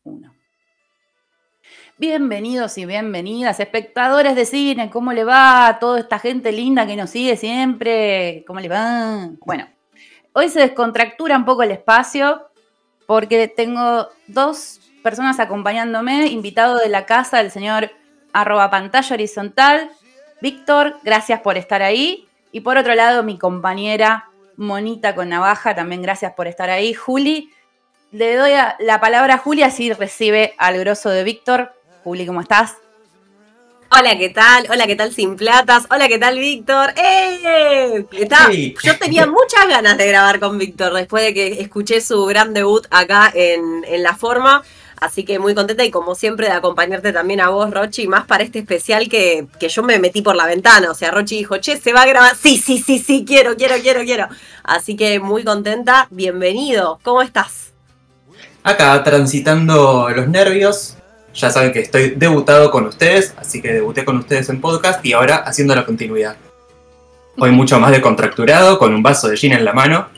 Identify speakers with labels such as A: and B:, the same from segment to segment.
A: Uno. Bienvenidos y bienvenidas, espectadores de cine, ¿cómo le va a toda esta gente linda que nos sigue siempre? ¿Cómo le va? Bueno, hoy se descontractura un poco el espacio porque tengo dos personas acompañándome, invitado de la casa, el señor @pantallahorizontal. Víctor, gracias por estar ahí. Y por otro lado, mi compañera Monita con Navaja, también gracias por estar ahí. Juli, le doy la palabra a Juli, así recibe al grosso de Víctor. Juli, ¿cómo estás?
B: Hola, ¿qué tal? Hola, ¿qué tal Sin Platas? Hola, ¿qué tal Víctor?
C: Sí.
B: Yo tenía muchas ganas de grabar con Víctor después de que escuché su gran debut acá en La Forma. Así que muy contenta y como siempre de acompañarte también a vos, Rochi, más para este especial que yo me metí por la ventana. O sea, Rochi dijo, che, ¿se va a grabar? Sí, quiero. Así que muy contenta, bienvenido. ¿Cómo estás?
C: Acá transitando los nervios. Ya saben que estoy debutado con ustedes, así que debuté con ustedes en podcast y ahora haciendo la continuidad. Hoy mucho más descontracturado, con un vaso de gin en la mano.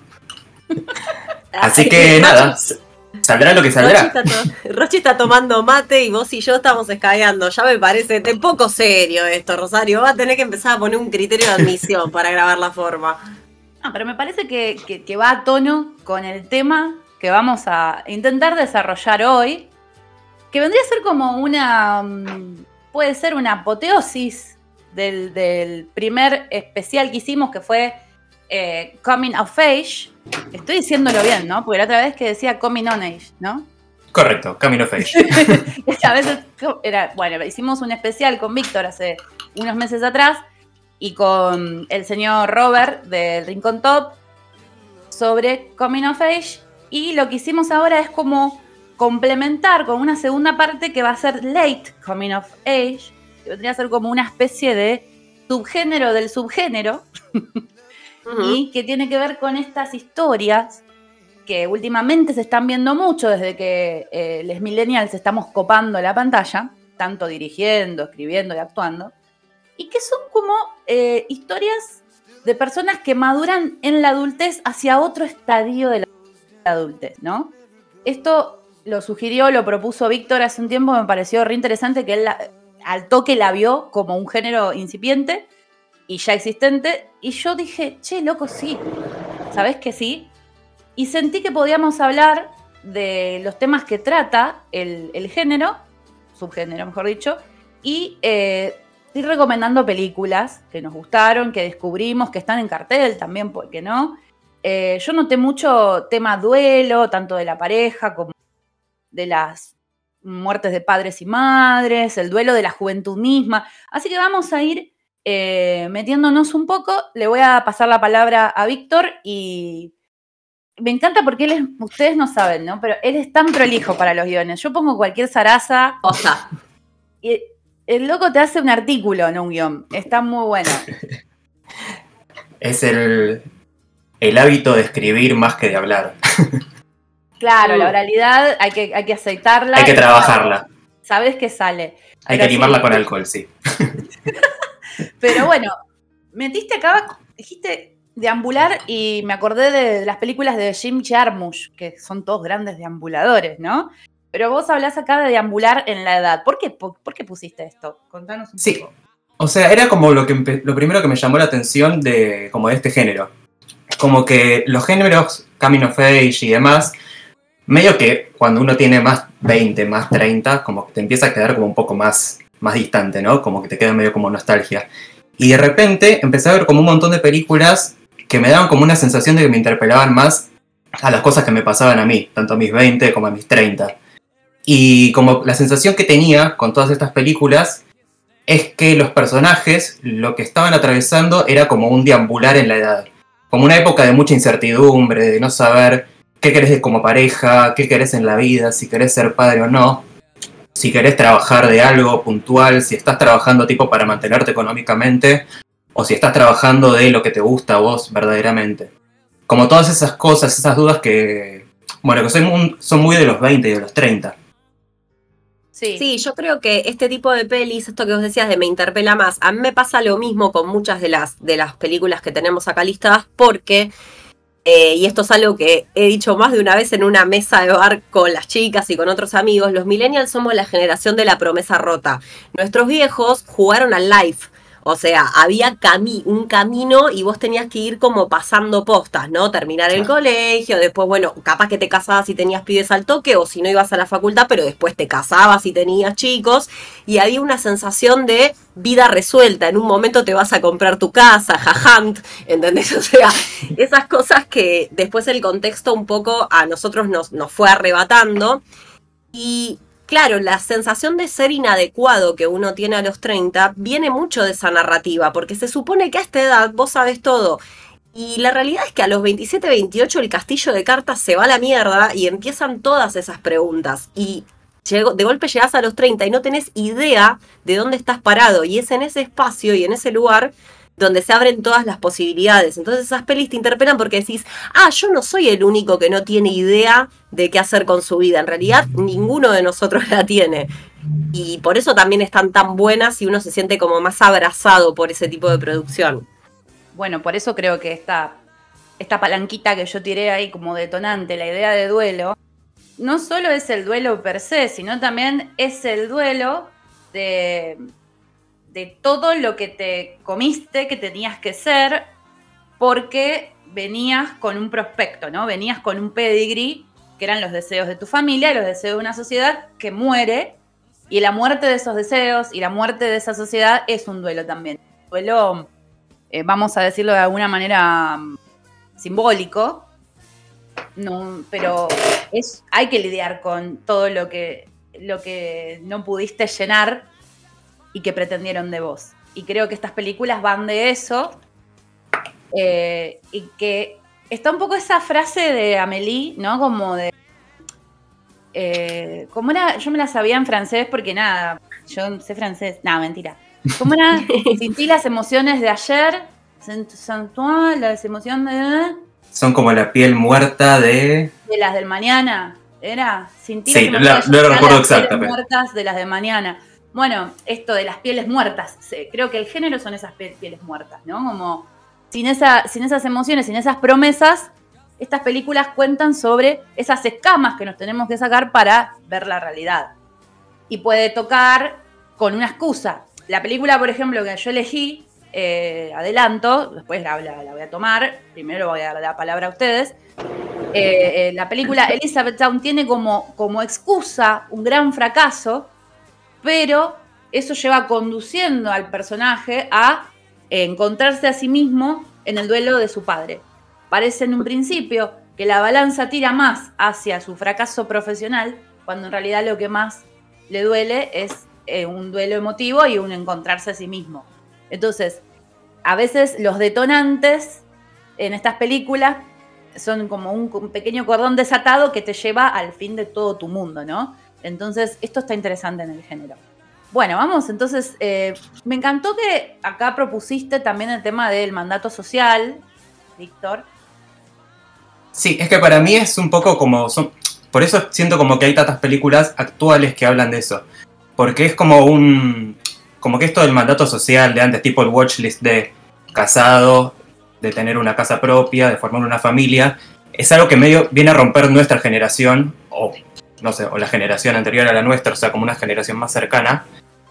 C: Así que nada, saldrá lo que saldrá.
B: Rochi está tomando mate y vos y yo estamos escabeando. Ya me parece un poco serio esto, Rosario. Va a tener que empezar a poner un criterio de admisión para grabar La Forma.
A: No, pero me parece que va a tono con el tema que vamos a intentar desarrollar hoy, que vendría a ser como puede ser una apoteosis del primer especial que hicimos, que fue Coming of Age. Estoy diciéndolo bien, ¿no? Porque la otra vez que decía Coming on Age, ¿no?
C: Correcto, Coming of Age.
A: A veces hicimos un especial con Víctor hace unos meses atrás y con el señor Robert del Rincón Top sobre Coming of Age, y lo que hicimos ahora es como complementar con una segunda parte que va a ser Late Coming of Age, que vendría a ser como una especie de subgénero del subgénero, y que tiene que ver con estas historias que últimamente se están viendo mucho desde que los millennials estamos copando la pantalla, tanto dirigiendo, escribiendo y actuando, y que son como historias de personas que maduran en la adultez hacia otro estadio de la adultez, ¿no? Esto lo sugirió, lo propuso Víctor hace un tiempo, me pareció re interesante que él al toque la vio como un género incipiente y ya existente, y yo dije, che, loco, sí, ¿sabés que sí? Y sentí que podíamos hablar de los temas que trata el género, subgénero mejor dicho, y ir recomendando películas que nos gustaron, que descubrimos, que están en cartel también, ¿por qué no? Yo noté mucho tema duelo, tanto de la pareja como de las muertes de padres y madres, el duelo de la juventud misma. Así que vamos a ir metiéndonos un poco. Le voy a pasar la palabra a Víctor y me encanta porque ustedes no saben, ¿no? Pero él es tan prolijo para los guiones. Yo pongo cualquier zaraza.
B: Osa.
A: Y el loco te hace un artículo, no un guión. Está muy bueno.
C: Es el hábito de escribir más que de hablar.
A: Claro, la oralidad hay que aceitarla.
C: Hay que trabajarla.
A: Sabes que sale.
C: Hay que animarla con alcohol, sí.
A: Pero bueno, metiste acá, dijiste deambular y me acordé de las películas de Jim Jarmusch, que son todos grandes deambuladores, ¿no? Pero vos hablás acá de deambular en la edad. ¿Por qué pusiste esto? Contanos un poco.
C: O sea, era como lo primero que me llamó la atención de este género. Como que los géneros Coming of Age y demás, medio que cuando uno tiene más 20, más 30, como que te empieza a quedar como un poco más distante, ¿no? Como que te queda medio como nostalgia. Y de repente empecé a ver como un montón de películas que me daban como una sensación de que me interpelaban más a las cosas que me pasaban a mí, tanto a mis 20 como a mis 30. Y como la sensación que tenía con todas estas películas es que los personajes lo que estaban atravesando era como un deambular en la edad. Como una época de mucha incertidumbre, de no saber qué querés como pareja, qué querés en la vida, si querés ser padre o no, si querés trabajar de algo puntual, si estás trabajando tipo para mantenerte económicamente, o si estás trabajando de lo que te gusta a vos verdaderamente. Como todas esas cosas, esas dudas que son muy de los 20 y de los 30.
B: Sí, yo creo que este tipo de pelis, esto que vos decías de me interpela más, a mí me pasa lo mismo con muchas de las películas que tenemos acá listadas, porque y esto es algo que he dicho más de una vez en una mesa de bar con las chicas y con otros amigos, los millennials somos la generación de la promesa rota. Nuestros viejos jugaron al life. O sea, había un camino y vos tenías que ir como pasando postas, ¿no? Terminar el colegio, después, bueno, capaz que te casabas y tenías pibes al toque, o si no ibas a la facultad, pero después te casabas y tenías chicos, y había una sensación de vida resuelta. En un momento te vas a comprar tu casa, jajant, ¿entendés? O sea, esas cosas que después el contexto un poco a nosotros nos fue arrebatando. Y claro, la sensación de ser inadecuado que uno tiene a los 30 viene mucho de esa narrativa, porque se supone que a esta edad vos sabés todo. Y la realidad es que a los 27, 28 el castillo de cartas se va a la mierda y empiezan todas esas preguntas. Y de golpe llegás a los 30 y no tenés idea de dónde estás parado. Y es en ese espacio y en ese lugar donde se abren todas las posibilidades. Entonces esas pelis te interpelan porque decís, yo no soy el único que no tiene idea de qué hacer con su vida. En realidad, ninguno de nosotros la tiene. Y por eso también están tan buenas y uno se siente como más abrazado por ese tipo de producción.
A: Bueno, por eso creo que esta palanquita que yo tiré ahí como detonante, la idea de duelo, no solo es el duelo per se, sino también es el duelo de todo lo que te comiste, que tenías que ser, porque venías con un prospecto, ¿no? Venías con un pedigree, que eran los deseos de tu familia, los deseos de una sociedad que muere, y la muerte de esos deseos y la muerte de esa sociedad es un duelo también. Un duelo, vamos a decirlo de alguna manera simbólico, no, pero hay que lidiar con todo lo que no pudiste llenar y que pretendieron de vos. Y creo que estas películas van de eso, y que está un poco esa frase de Amélie, ¿no? Como de... ¿cómo era? Yo me la sabía en francés porque nada, yo sé francés. No, mentira. ¿Cómo era? Sentí las emociones de ayer, las emociones de...
C: Son como la piel muerta de
A: las del mañana, ¿era? Sentí
C: sí,
A: las
C: no lo recuerdo exacto.
A: Pieles muertas de las de mañana. Bueno, esto de las pieles muertas, creo que el género son esas pieles muertas, ¿no? Como sin esas emociones, sin esas promesas, estas películas cuentan sobre esas escamas que nos tenemos que sacar para ver la realidad. Y puede tocar con una excusa. La película, por ejemplo, que yo elegí, adelanto, después la voy a tomar, primero voy a dar la palabra a ustedes. La película Elizabethtown tiene como excusa un gran fracaso, pero eso lleva conduciendo al personaje a encontrarse a sí mismo en el duelo de su padre. Parece en un principio que la balanza tira más hacia su fracaso profesional, cuando en realidad lo que más le duele es un duelo emotivo y un encontrarse a sí mismo. Entonces, a veces los detonantes en estas películas son como un pequeño cordón desatado que te lleva al fin de todo tu mundo, ¿no? Entonces, esto está interesante en el género. Bueno, vamos, entonces, me encantó que acá propusiste también el tema del mandato social, Víctor.
C: Sí, es que para mí es un poco como... por eso siento como que hay tantas películas actuales que hablan de eso. Porque es como que esto del mandato social de antes, tipo el watchlist de casado, de tener una casa propia, de formar una familia, es algo que medio viene a romper nuestra generación, o no sé, o la generación anterior a la nuestra, o sea, como una generación más cercana.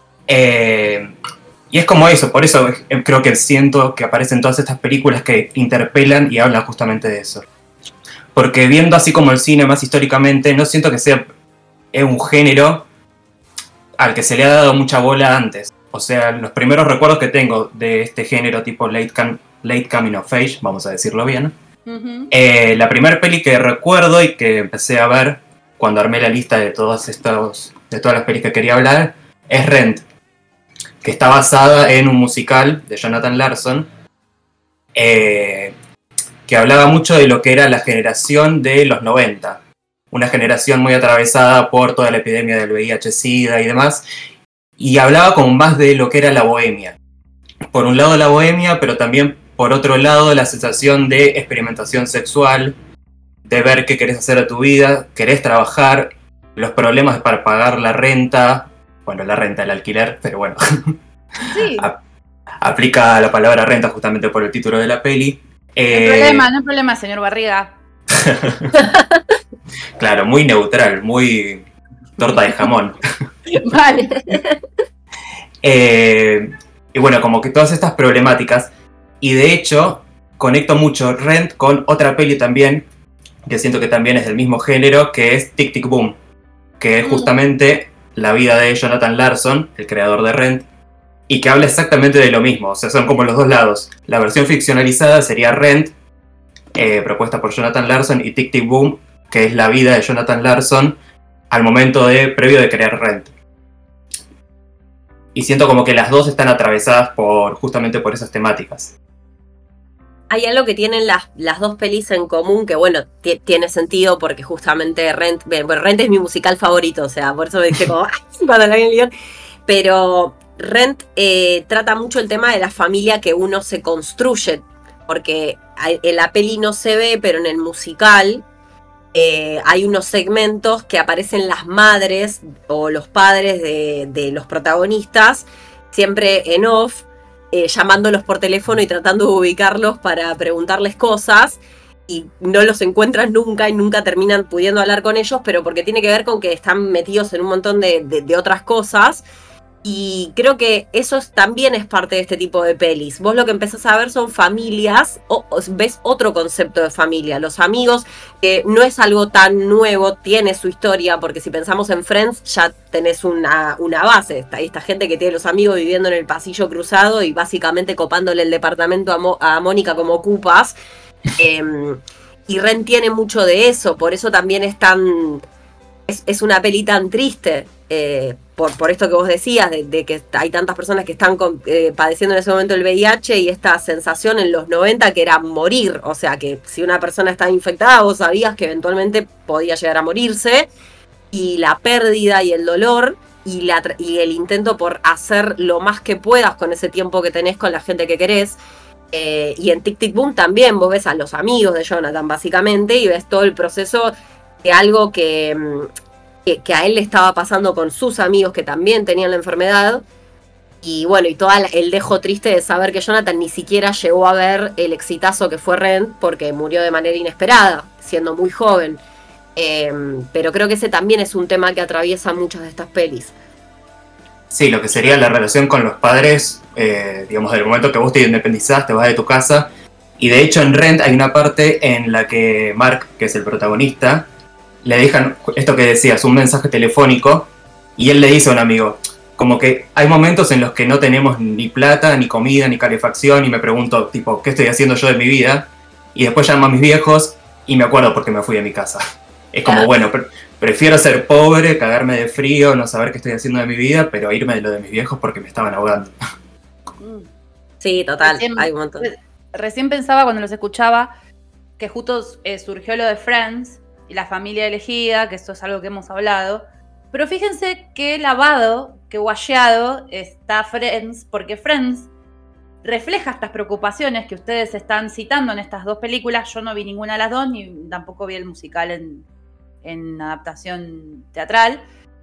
C: Y es como eso, por eso creo que siento que aparecen todas estas películas que interpelan y hablan justamente de eso. Porque viendo así como el cine más históricamente, no siento que sea un género al que se le ha dado mucha bola antes. O sea, los primeros recuerdos que tengo de este género tipo late coming of age, vamos a decirlo bien. Uh-huh. La primera peli que recuerdo y que empecé a ver cuando armé la lista de todas las pelis que quería hablar es Rent, que está basada en un musical de Jonathan Larson, que hablaba mucho de lo que era la generación de los 90. Una generación muy atravesada por toda la epidemia del VIH-Sida y demás, y hablaba como más de lo que era la bohemia. Por un lado la bohemia, pero también por otro lado la sensación de experimentación sexual, de ver qué querés hacer a tu vida, querés trabajar, los problemas para pagar la renta, el alquiler, pero bueno, sí. Aplica la palabra renta justamente por el título de la peli.
A: No hay problema, señor Barriga.
C: Claro, muy neutral, muy torta de jamón.
A: Vale.
C: Y bueno, como que todas estas problemáticas, y de hecho conecto mucho Rent con otra peli también, que siento que también es del mismo género, que es Tic Tic Boom, que es justamente la vida de Jonathan Larson, el creador de Rent, y que habla exactamente de lo mismo, o sea, son como los dos lados. La versión ficcionalizada sería Rent, propuesta por Jonathan Larson, y Tic Tic Boom, que es la vida de Jonathan Larson al momento previo de crear Rent. Y siento como que las dos están atravesadas justamente por esas temáticas.
B: Hay algo que tienen las dos pelis en común que, bueno, tiene sentido porque justamente Rent es mi musical favorito, o sea, por eso me dije como, cuando la vi en el guión. Pero Rent trata mucho el tema de la familia que uno se construye, porque en la peli no se ve, pero en el musical hay unos segmentos que aparecen las madres o los padres de los protagonistas, siempre en off, llamándolos por teléfono y tratando de ubicarlos para preguntarles cosas, y no los encuentran nunca y nunca terminan pudiendo hablar con ellos, pero porque tiene que ver con que están metidos en un montón de otras cosas. Y creo que eso también es parte de este tipo de pelis. Vos lo que empezás a ver son familias, o ves otro concepto de familia. Los amigos, que no es algo tan nuevo, tiene su historia, porque si pensamos en Friends ya tenés una base. Esta gente que tiene los amigos viviendo en el pasillo cruzado y básicamente copándole el departamento a Mónica como ocupas. Y Ren tiene mucho de eso, por eso también es una peli tan triste, por esto que vos decías, de que hay tantas personas que están padeciendo en ese momento el VIH, y esta sensación en los 90 que era morir, o sea que si una persona estaba infectada vos sabías que eventualmente podía llegar a morirse, y la pérdida y el dolor y el intento por hacer lo más que puedas con ese tiempo que tenés con la gente que querés. Y en Tic Tic Boom también vos ves a los amigos de Jonathan básicamente, y ves todo el proceso de algo que a él le estaba pasando con sus amigos que también tenían la enfermedad. Y bueno, y todo el dejo triste de saber que Jonathan ni siquiera llegó a ver el exitazo que fue Rent, porque murió de manera inesperada, siendo muy joven. Pero creo que ese también es un tema que atraviesa muchas de estas pelis.
C: Sí, lo que sería la relación con los padres, digamos, del momento que vos te independizás, te vas de tu casa. Y de hecho en Rent hay una parte en la que Mark, que es el protagonista, le dejan esto que decías, un mensaje telefónico, y él le dice a un amigo, como que hay momentos en los que no tenemos ni plata, ni comida, ni calefacción, y me pregunto, tipo, ¿qué estoy haciendo yo de mi vida? Y después llamo a mis viejos y me acuerdo porque me fui de mi casa. Es como, bueno, prefiero ser pobre, cagarme de frío, no saber qué estoy haciendo de mi vida, pero irme de lo de mis viejos porque me estaban ahogando.
B: Sí, total, hay un montón.
A: Recién pensaba cuando los escuchaba que justo surgió lo de Friends y la familia elegida, que esto es algo que hemos hablado, pero fíjense qué lavado, qué washeado está Friends, porque Friends refleja estas preocupaciones que ustedes están citando en estas dos películas. Yo no vi ninguna de las dos, ni tampoco vi el musical en adaptación teatral.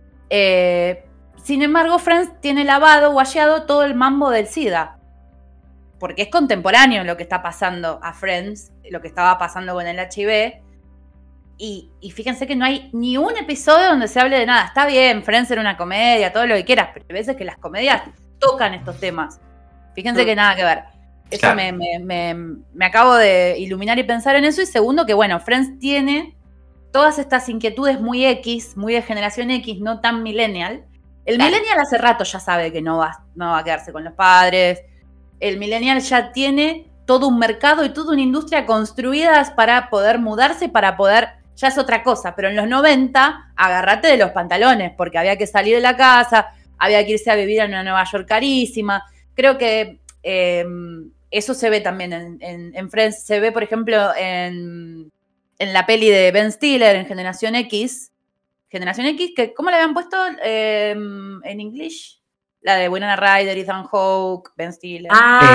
A: Sin embargo, Friends tiene lavado, washeado todo el mambo del SIDA, porque es contemporáneo lo que está pasando a Friends, lo que estaba pasando con el HIV. Y fíjense que no hay ni un episodio donde se hable de nada. Está bien, Friends era una comedia, todo lo que quieras, pero hay veces que las comedias tocan estos temas. Fíjense que nada que ver. Eso claro. me acabo de iluminar y pensar en eso. Y segundo, que bueno, Friends tiene todas estas inquietudes muy X, muy de generación X, no tan millennial. El millennial hace rato ya sabe que no va a quedarse con los padres. El millennial ya tiene todo un mercado y toda una industria construidas para poder mudarse, para poder... Ya es otra cosa, pero en los 90, agárrate de los pantalones, porque había que salir de la casa, había que irse a vivir en una Nueva York carísima. Creo que eso se ve también en Friends. Se ve, por ejemplo, en la peli de Ben Stiller, en Generación X. Generación X, que ¿cómo le habían puesto en inglés? La de Winona Ryder, Ethan Hawke, Ben Stiller.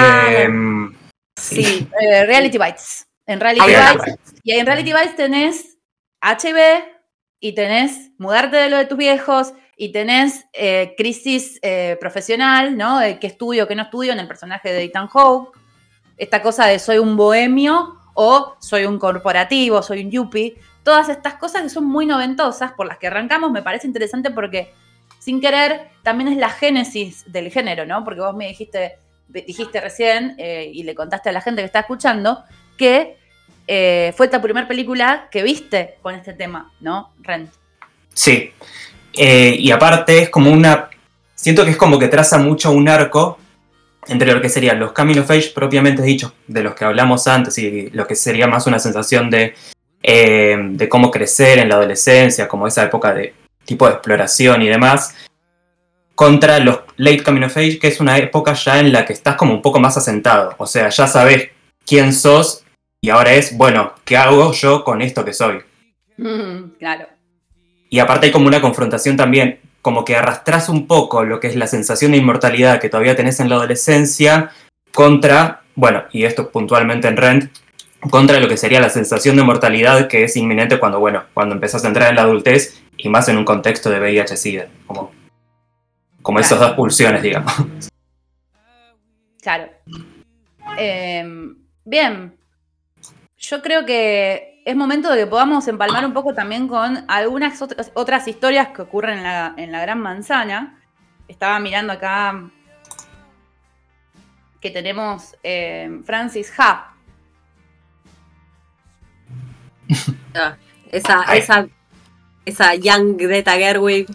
B: Sí.
A: Reality Bites. En Reality Bites. Y en Reality Bites tenés HIV, y tenés mudarte de lo de tus viejos, y tenés crisis profesional, ¿no? ¿Qué estudio, qué no estudio? En el personaje de Ethan Hawke. esta cosa de soy un bohemio o soy un corporativo, soy un yuppie. Todas estas cosas que son muy noventosas, por las que arrancamos, me parece interesante porque, sin querer, también es la génesis del género, ¿no? Porque vos me dijiste recién, y le contaste a la gente que está escuchando, que fue tu primera película que viste con este tema, ¿no? Rent.
C: Sí. Y aparte es como siento que es como que traza mucho un arco entre lo que serían los coming of age propiamente dichos, de los que hablamos antes, y lo que sería más una sensación de cómo crecer en la adolescencia, como esa época de tipo de exploración y demás, contra los late coming of age, que es una época ya en la que estás como un poco más asentado. O sea, ya sabes quién sos y ahora es, bueno, ¿qué hago yo con esto que soy?
A: Claro.
C: Y aparte hay como una confrontación también, como que arrastras un poco lo que es la sensación de inmortalidad que todavía tenés en la adolescencia contra, bueno, y esto puntualmente en Rent, contra lo que sería la sensación de mortalidad que es inminente cuando empezás a entrar en la adultez y más en un contexto de VIH-Sida, como
A: claro.
C: Esas dos pulsiones, digamos.
A: Claro. Bien. Yo creo que es momento de que podamos empalmar un poco también con algunas otras historias que ocurren en la Gran Manzana. Estaba mirando acá que tenemos Frances Ha.
B: Esa Young Greta Gerwig.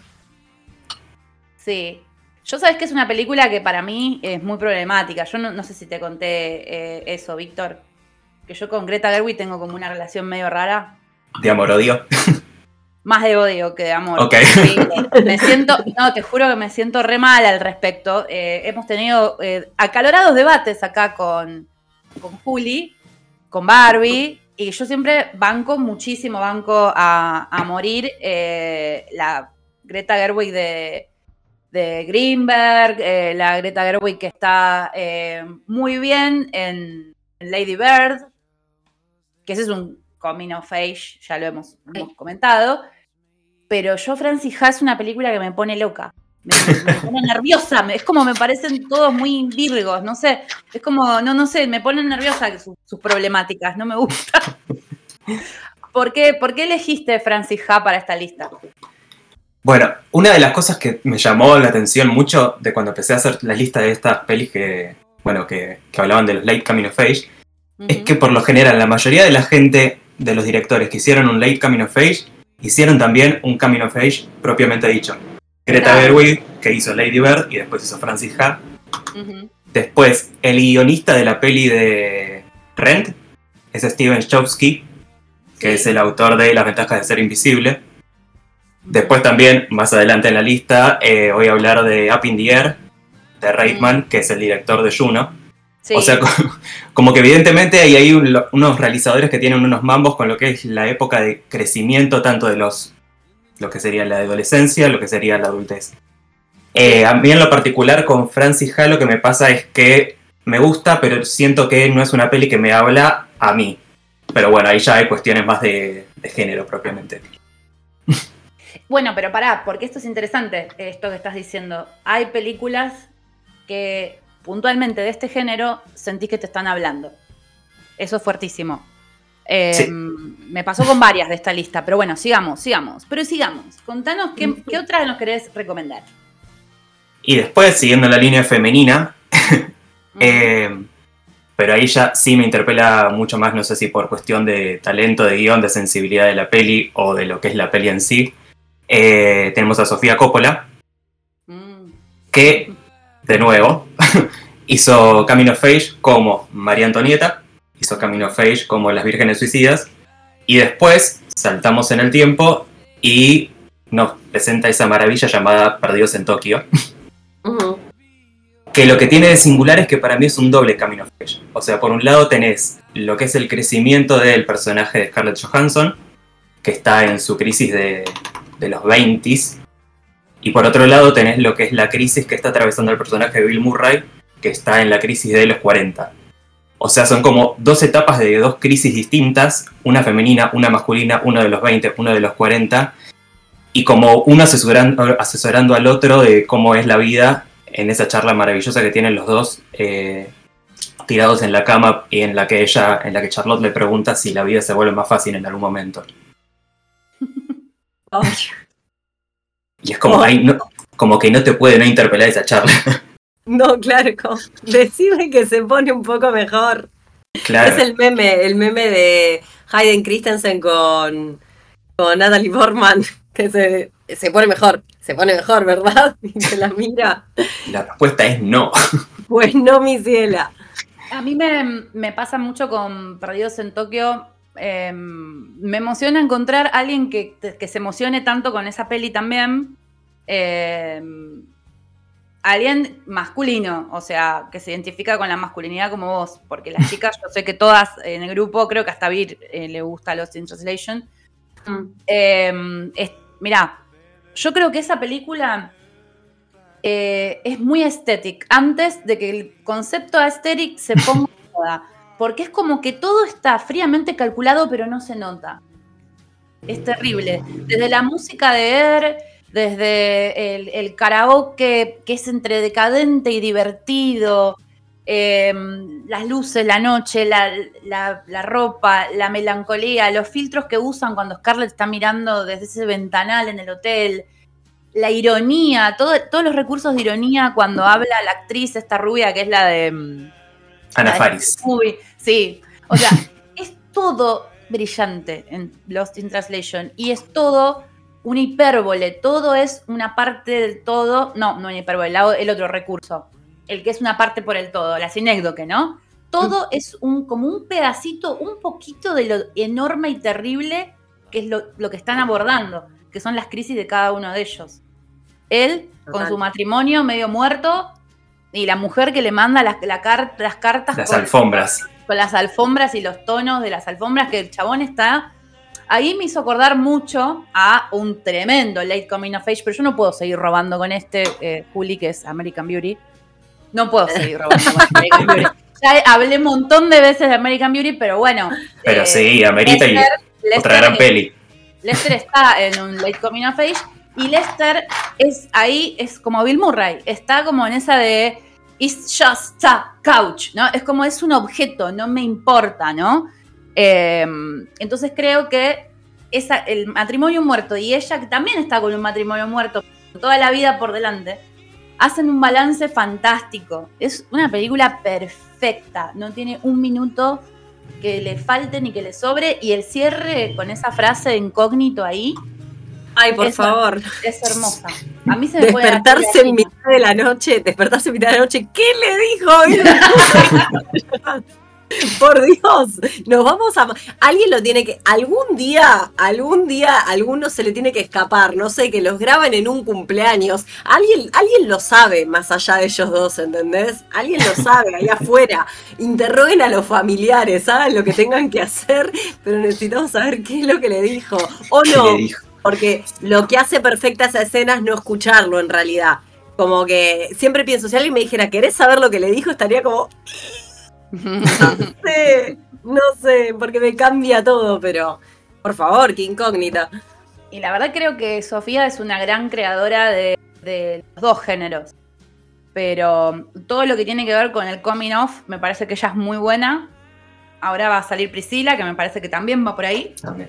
A: Sí. Yo sabes que es una película que para mí es muy problemática. Yo no sé si te conté eso, Víctor. Que yo con Greta Gerwig tengo como una relación medio rara.
C: ¿De amor-odio?
A: Más de odio que de amor.
C: Ok.
A: Sí, te juro que me siento re mal al respecto. Hemos tenido acalorados debates acá con Juli, con Barbie, y yo siempre banco a morir la Greta Gerwig de Greenberg, la Greta Gerwig que está muy bien en Lady Bird, que ese es un coming of age, ya lo hemos comentado, pero yo, Frances Ha, es una película que me pone loca, me pone nerviosa, es como me parecen todos muy virgos, no sé, es como, no sé, me ponen nerviosa sus problemáticas, no me gusta. ¿Por qué elegiste Frances Ha para esta lista?
C: Bueno, una de las cosas que me llamó la atención mucho de cuando empecé a hacer la lista de estas pelis que hablaban de los late coming of age, es que por lo general la mayoría de la gente, de los directores que hicieron un late coming of age, hicieron también un coming of age propiamente dicho. Greta Gerwig, que hizo Lady Bird, y después hizo Frances Ha. Después, el guionista de la peli de Rent es Steven Chbosky, que es el autor de Las ventajas de ser invisible. Después también, más adelante en la lista, voy a hablar de Up in the Air, de Reitman, que es el director de Juno. Sí. O sea, como que evidentemente hay ahí unos realizadores que tienen unos mambos con lo que es la época de crecimiento, tanto de lo que sería la adolescencia, lo que sería la adultez. A mí en lo particular con Frances Ha lo que me pasa es que me gusta, pero siento que no es una peli que me habla a mí. Pero bueno, ahí ya hay cuestiones más de género propiamente.
A: Bueno, pero pará, porque esto es interesante, esto que estás diciendo. Hay películas que puntualmente de este género sentís que te están hablando. Eso es fuertísimo. Sí. Me pasó con varias de esta lista, pero bueno, sigamos. Pero sigamos. Contanos qué otras nos querés recomendar.
C: Y después, siguiendo la línea femenina, pero ahí ya sí me interpela mucho más, no sé si por cuestión de talento, de guión, de sensibilidad de la peli o de lo que es la peli en sí. Tenemos a Sofía Coppola, que, de nuevo, hizo Coming of Age como María Antonieta, hizo Coming of Age como Las Vírgenes Suicidas, y después saltamos en el tiempo y nos presenta esa maravilla llamada Perdidos en Tokio. Que lo que tiene de singular es que para mí es un doble Coming of Age. O sea, por un lado tenés lo que es el crecimiento del personaje de Scarlett Johansson, que está en su crisis de los 20s, y por otro lado tenés lo que es la crisis que está atravesando el personaje de Bill Murray, que está en la crisis de los 40. O sea, son como dos etapas de dos crisis distintas, una femenina, una masculina, uno de los 20, uno de los 40, y como uno asesorando al otro de cómo es la vida en esa charla maravillosa que tienen los dos tirados en la cama y en la que Charlotte le pregunta si la vida se vuelve más fácil en algún momento.
B: Oh.
C: Y es como, como que no te puede no interpelar esa charla.
B: No, claro, decime que se pone un poco mejor.
C: Claro.
B: Es el meme de Hayden Christensen con Natalie Portman, que se pone mejor, ¿verdad? Y se la mira.
C: La respuesta es no.
B: Pues no, mi ciela.
A: A mí me pasa mucho con Perdidos en Tokio. Me emociona encontrar a alguien que se emocione tanto con esa peli también. Alguien masculino, o sea, que se identifica con la masculinidad como vos, porque las chicas, yo sé que todas en el grupo, creo que hasta Vir le gusta Lost in Translation. Mirá, yo creo que esa película es muy aesthetic, antes de que el concepto aesthetic se ponga de moda, porque es como que todo está fríamente calculado, pero no se nota. Es terrible. Desde la música de Air, desde el karaoke, que es entre decadente y divertido, las luces, la noche, la ropa, la melancolía, los filtros que usan cuando Scarlett está mirando desde ese ventanal en el hotel, la ironía, todos los recursos de ironía cuando habla la actriz esta rubia que es la de
C: Anna Faris.
A: Sí, o sea, es todo brillante en Lost in Translation y es todo una hipérbole, todo es una parte del todo, no una hipérbole, el otro recurso, el que es una parte por el todo, la sinécdoque, ¿no? Todo es como un pedacito, un poquito de lo enorme y terrible que es lo que están abordando, que son las crisis de cada uno de ellos. Él, con su matrimonio medio muerto, y la mujer que le manda las cartas.
C: Las alfombras.
A: Con las alfombras y los tonos de las alfombras, que el chabón está... Ahí me hizo acordar mucho a un tremendo late coming of age, pero yo no puedo seguir robando con Juli, que es American Beauty. No puedo seguir robando con American Beauty. Ya hablé un montón de veces de American Beauty, pero bueno.
C: Pero sí, amerita y otra gran peli.
A: Lester está en un late coming of age y Lester es como Bill Murray. Está como en esa de it's just a couch, ¿no? Es como es un objeto, no me importa, ¿no? Entonces creo que el matrimonio muerto y ella que también está con un matrimonio muerto toda la vida por delante, hacen un balance fantástico. Es una película perfecta, no tiene un minuto que le falte ni que le sobre, y el cierre con esa frase de incógnito ahí.
B: Ay, por favor.
A: Es hermosa. A mí se me puede
B: despertarse en mitad de la noche, ¿qué le dijo? Por Dios, nos vamos a... Alguien lo tiene que... Algún día, alguno se le tiene que escapar, no sé, que los graben en un cumpleaños. Alguien lo sabe más allá de ellos dos, ¿entendés? Alguien lo sabe, ahí afuera. Interroguen a los familiares, hagan lo que tengan que hacer, pero necesitamos saber qué es lo que le dijo. O no, porque lo que hace perfecta esa escena es no escucharlo en realidad. Como que siempre pienso, si alguien me dijera, ¿querés saber lo que le dijo? Estaría como... No sé, porque me cambia todo, pero por favor, qué incógnita.
A: Y la verdad creo que Sofía es una gran creadora de los dos géneros, pero todo lo que tiene que ver con el coming of me parece que ella es muy buena. Ahora va a salir Priscila, que me parece que también va por ahí.
C: También.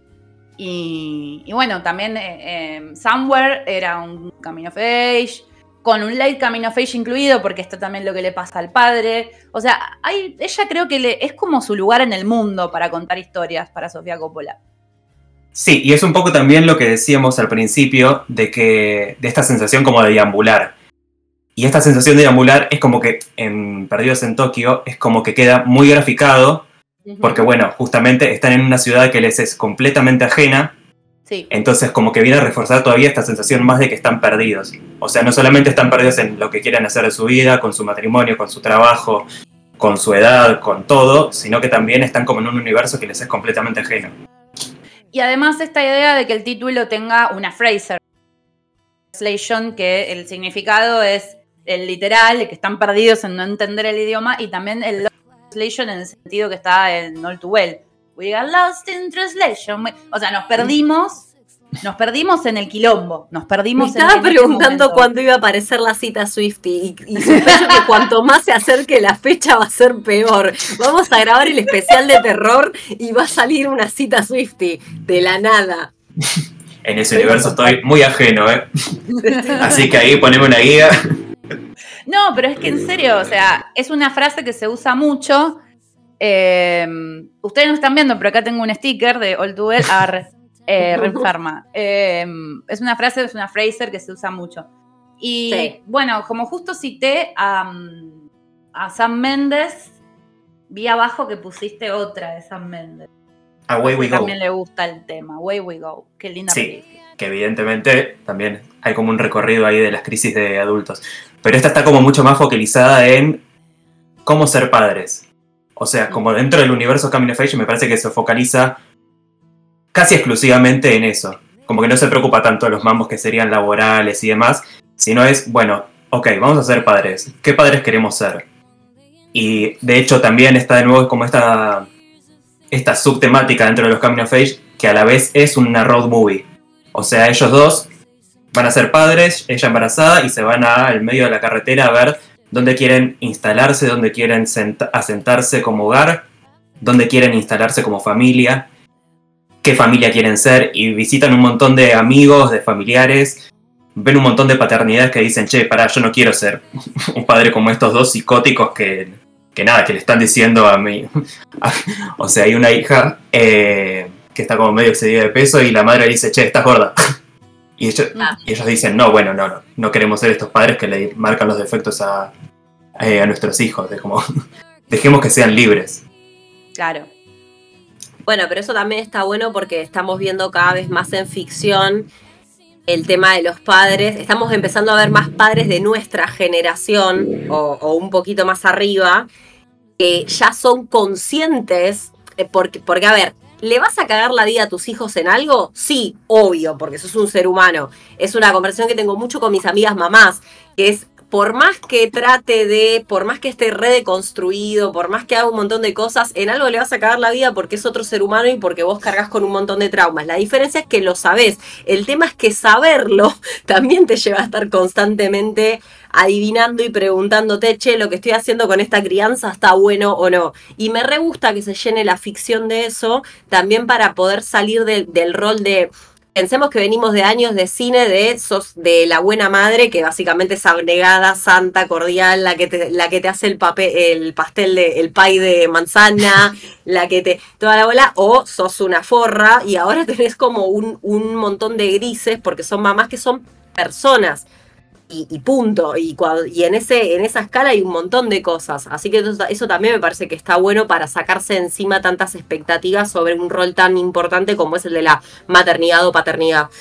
A: Y bueno, también Somewhere era un coming of age, con un late coming of age incluido, porque está también lo que le pasa al padre. O sea, ella creo que es como su lugar en el mundo para contar historias para Sofía Coppola.
C: Sí, y es un poco también lo que decíamos al principio, de esta sensación como de deambular. Y esta sensación de deambular es como que en Perdidos en Tokio es como que queda muy graficado, porque bueno, justamente están en una ciudad que les es completamente ajena.
A: Sí.
C: Entonces como que viene a reforzar todavía esta sensación más de que están perdidos. O sea, no solamente están perdidos en lo que quieren hacer de su vida, con su matrimonio, con su trabajo, con su edad, con todo, sino que también están como en un universo que les es completamente ajeno.
A: Y además esta idea de que el título tenga una Fraser translation, que el significado es el literal, el que están perdidos en no entender el idioma, y también el translation en el sentido que está en All Too Well. We got lost in translation. O sea, nos perdimos Nos perdimos en el quilombo, nos
B: Me
A: perdimos
B: estaba
A: en este
B: preguntando
A: momento.
B: cuándo iba a aparecer la cita Swiftie y sospecho que cuanto más se acerque la fecha va a ser peor. Vamos a grabar el especial de terror y va a salir una cita Swiftie de la nada.
C: En ese universo estoy muy ajeno, ¿eh? Así que ahí poneme una guía.
A: No, pero es que en serio, o sea, es una frase que se usa mucho. Ustedes no están viendo, pero acá tengo un sticker de All Too Well, re enferma. Es una frase, es una phraser que se usa mucho. Y
B: Sí.
A: bueno, como justo cité a Sam Mendes, vi abajo que pusiste otra de Sam Mendes.
C: Away We Go.
A: También le gusta el tema, Away We Go. Qué linda
C: Sí.
A: película.
C: Que evidentemente también hay como un recorrido ahí de las crisis de adultos. Pero esta está como mucho más focalizada en cómo ser padres. O sea, como dentro del universo Coming of Age me parece que se focaliza casi exclusivamente en eso. Como que no se preocupa tanto de los mambos que serían laborales y demás, sino es, bueno, ok, vamos a ser padres. ¿Qué padres queremos ser? Y de hecho también está de nuevo como esta subtemática dentro de los Coming of Age, que a la vez es una road movie. O sea, ellos dos van a ser padres, ella embarazada, y se van al medio de la carretera a ver dónde quieren instalarse, dónde quieren asentarse como hogar, dónde quieren instalarse como familia, qué familia quieren ser, y visitan un montón de amigos, de familiares, ven un montón de paternidades que dicen, che, pará, yo no quiero ser un padre como estos dos psicóticos que nada, que le están diciendo a mí. O sea, hay una hija que está como medio excedida de peso y la madre dice, che, estás gorda. Y ellos dicen, no, bueno, no queremos ser estos padres que le marcan los defectos a nuestros hijos. De como, dejemos que sean libres.
A: Claro.
B: Bueno, pero eso también está bueno porque estamos viendo cada vez más en ficción el tema de los padres. Estamos empezando a ver más padres de nuestra generación o un poquito más arriba que ya son conscientes, porque a ver, ¿le vas a cagar la vida a tus hijos en algo? Sí, obvio, porque sos un ser humano. Es una conversación que tengo mucho con mis amigas mamás, que es, por más que por más que esté redeconstruido, por más que haga un montón de cosas, en algo le vas a cagar la vida porque es otro ser humano y porque vos cargas con un montón de traumas. La diferencia es que lo sabés. El tema es que saberlo también te lleva a estar constantemente adivinando y preguntándote, che, lo que estoy haciendo con esta crianza está bueno o no. Y me re gusta que se llene la ficción de eso, también para poder salir del rol de... Pensemos que venimos de años de cine de la buena madre, que básicamente es abnegada, santa, cordial, la que te hace el pastel el pie de manzana, toda la bola, o sos una forra, y ahora tenés como un montón de grises, porque son mamás que son personas. Y punto, y en esa escala hay un montón de cosas, así que eso también me parece que está bueno para sacarse encima tantas expectativas sobre un rol tan importante como es el de la maternidad o paternidad.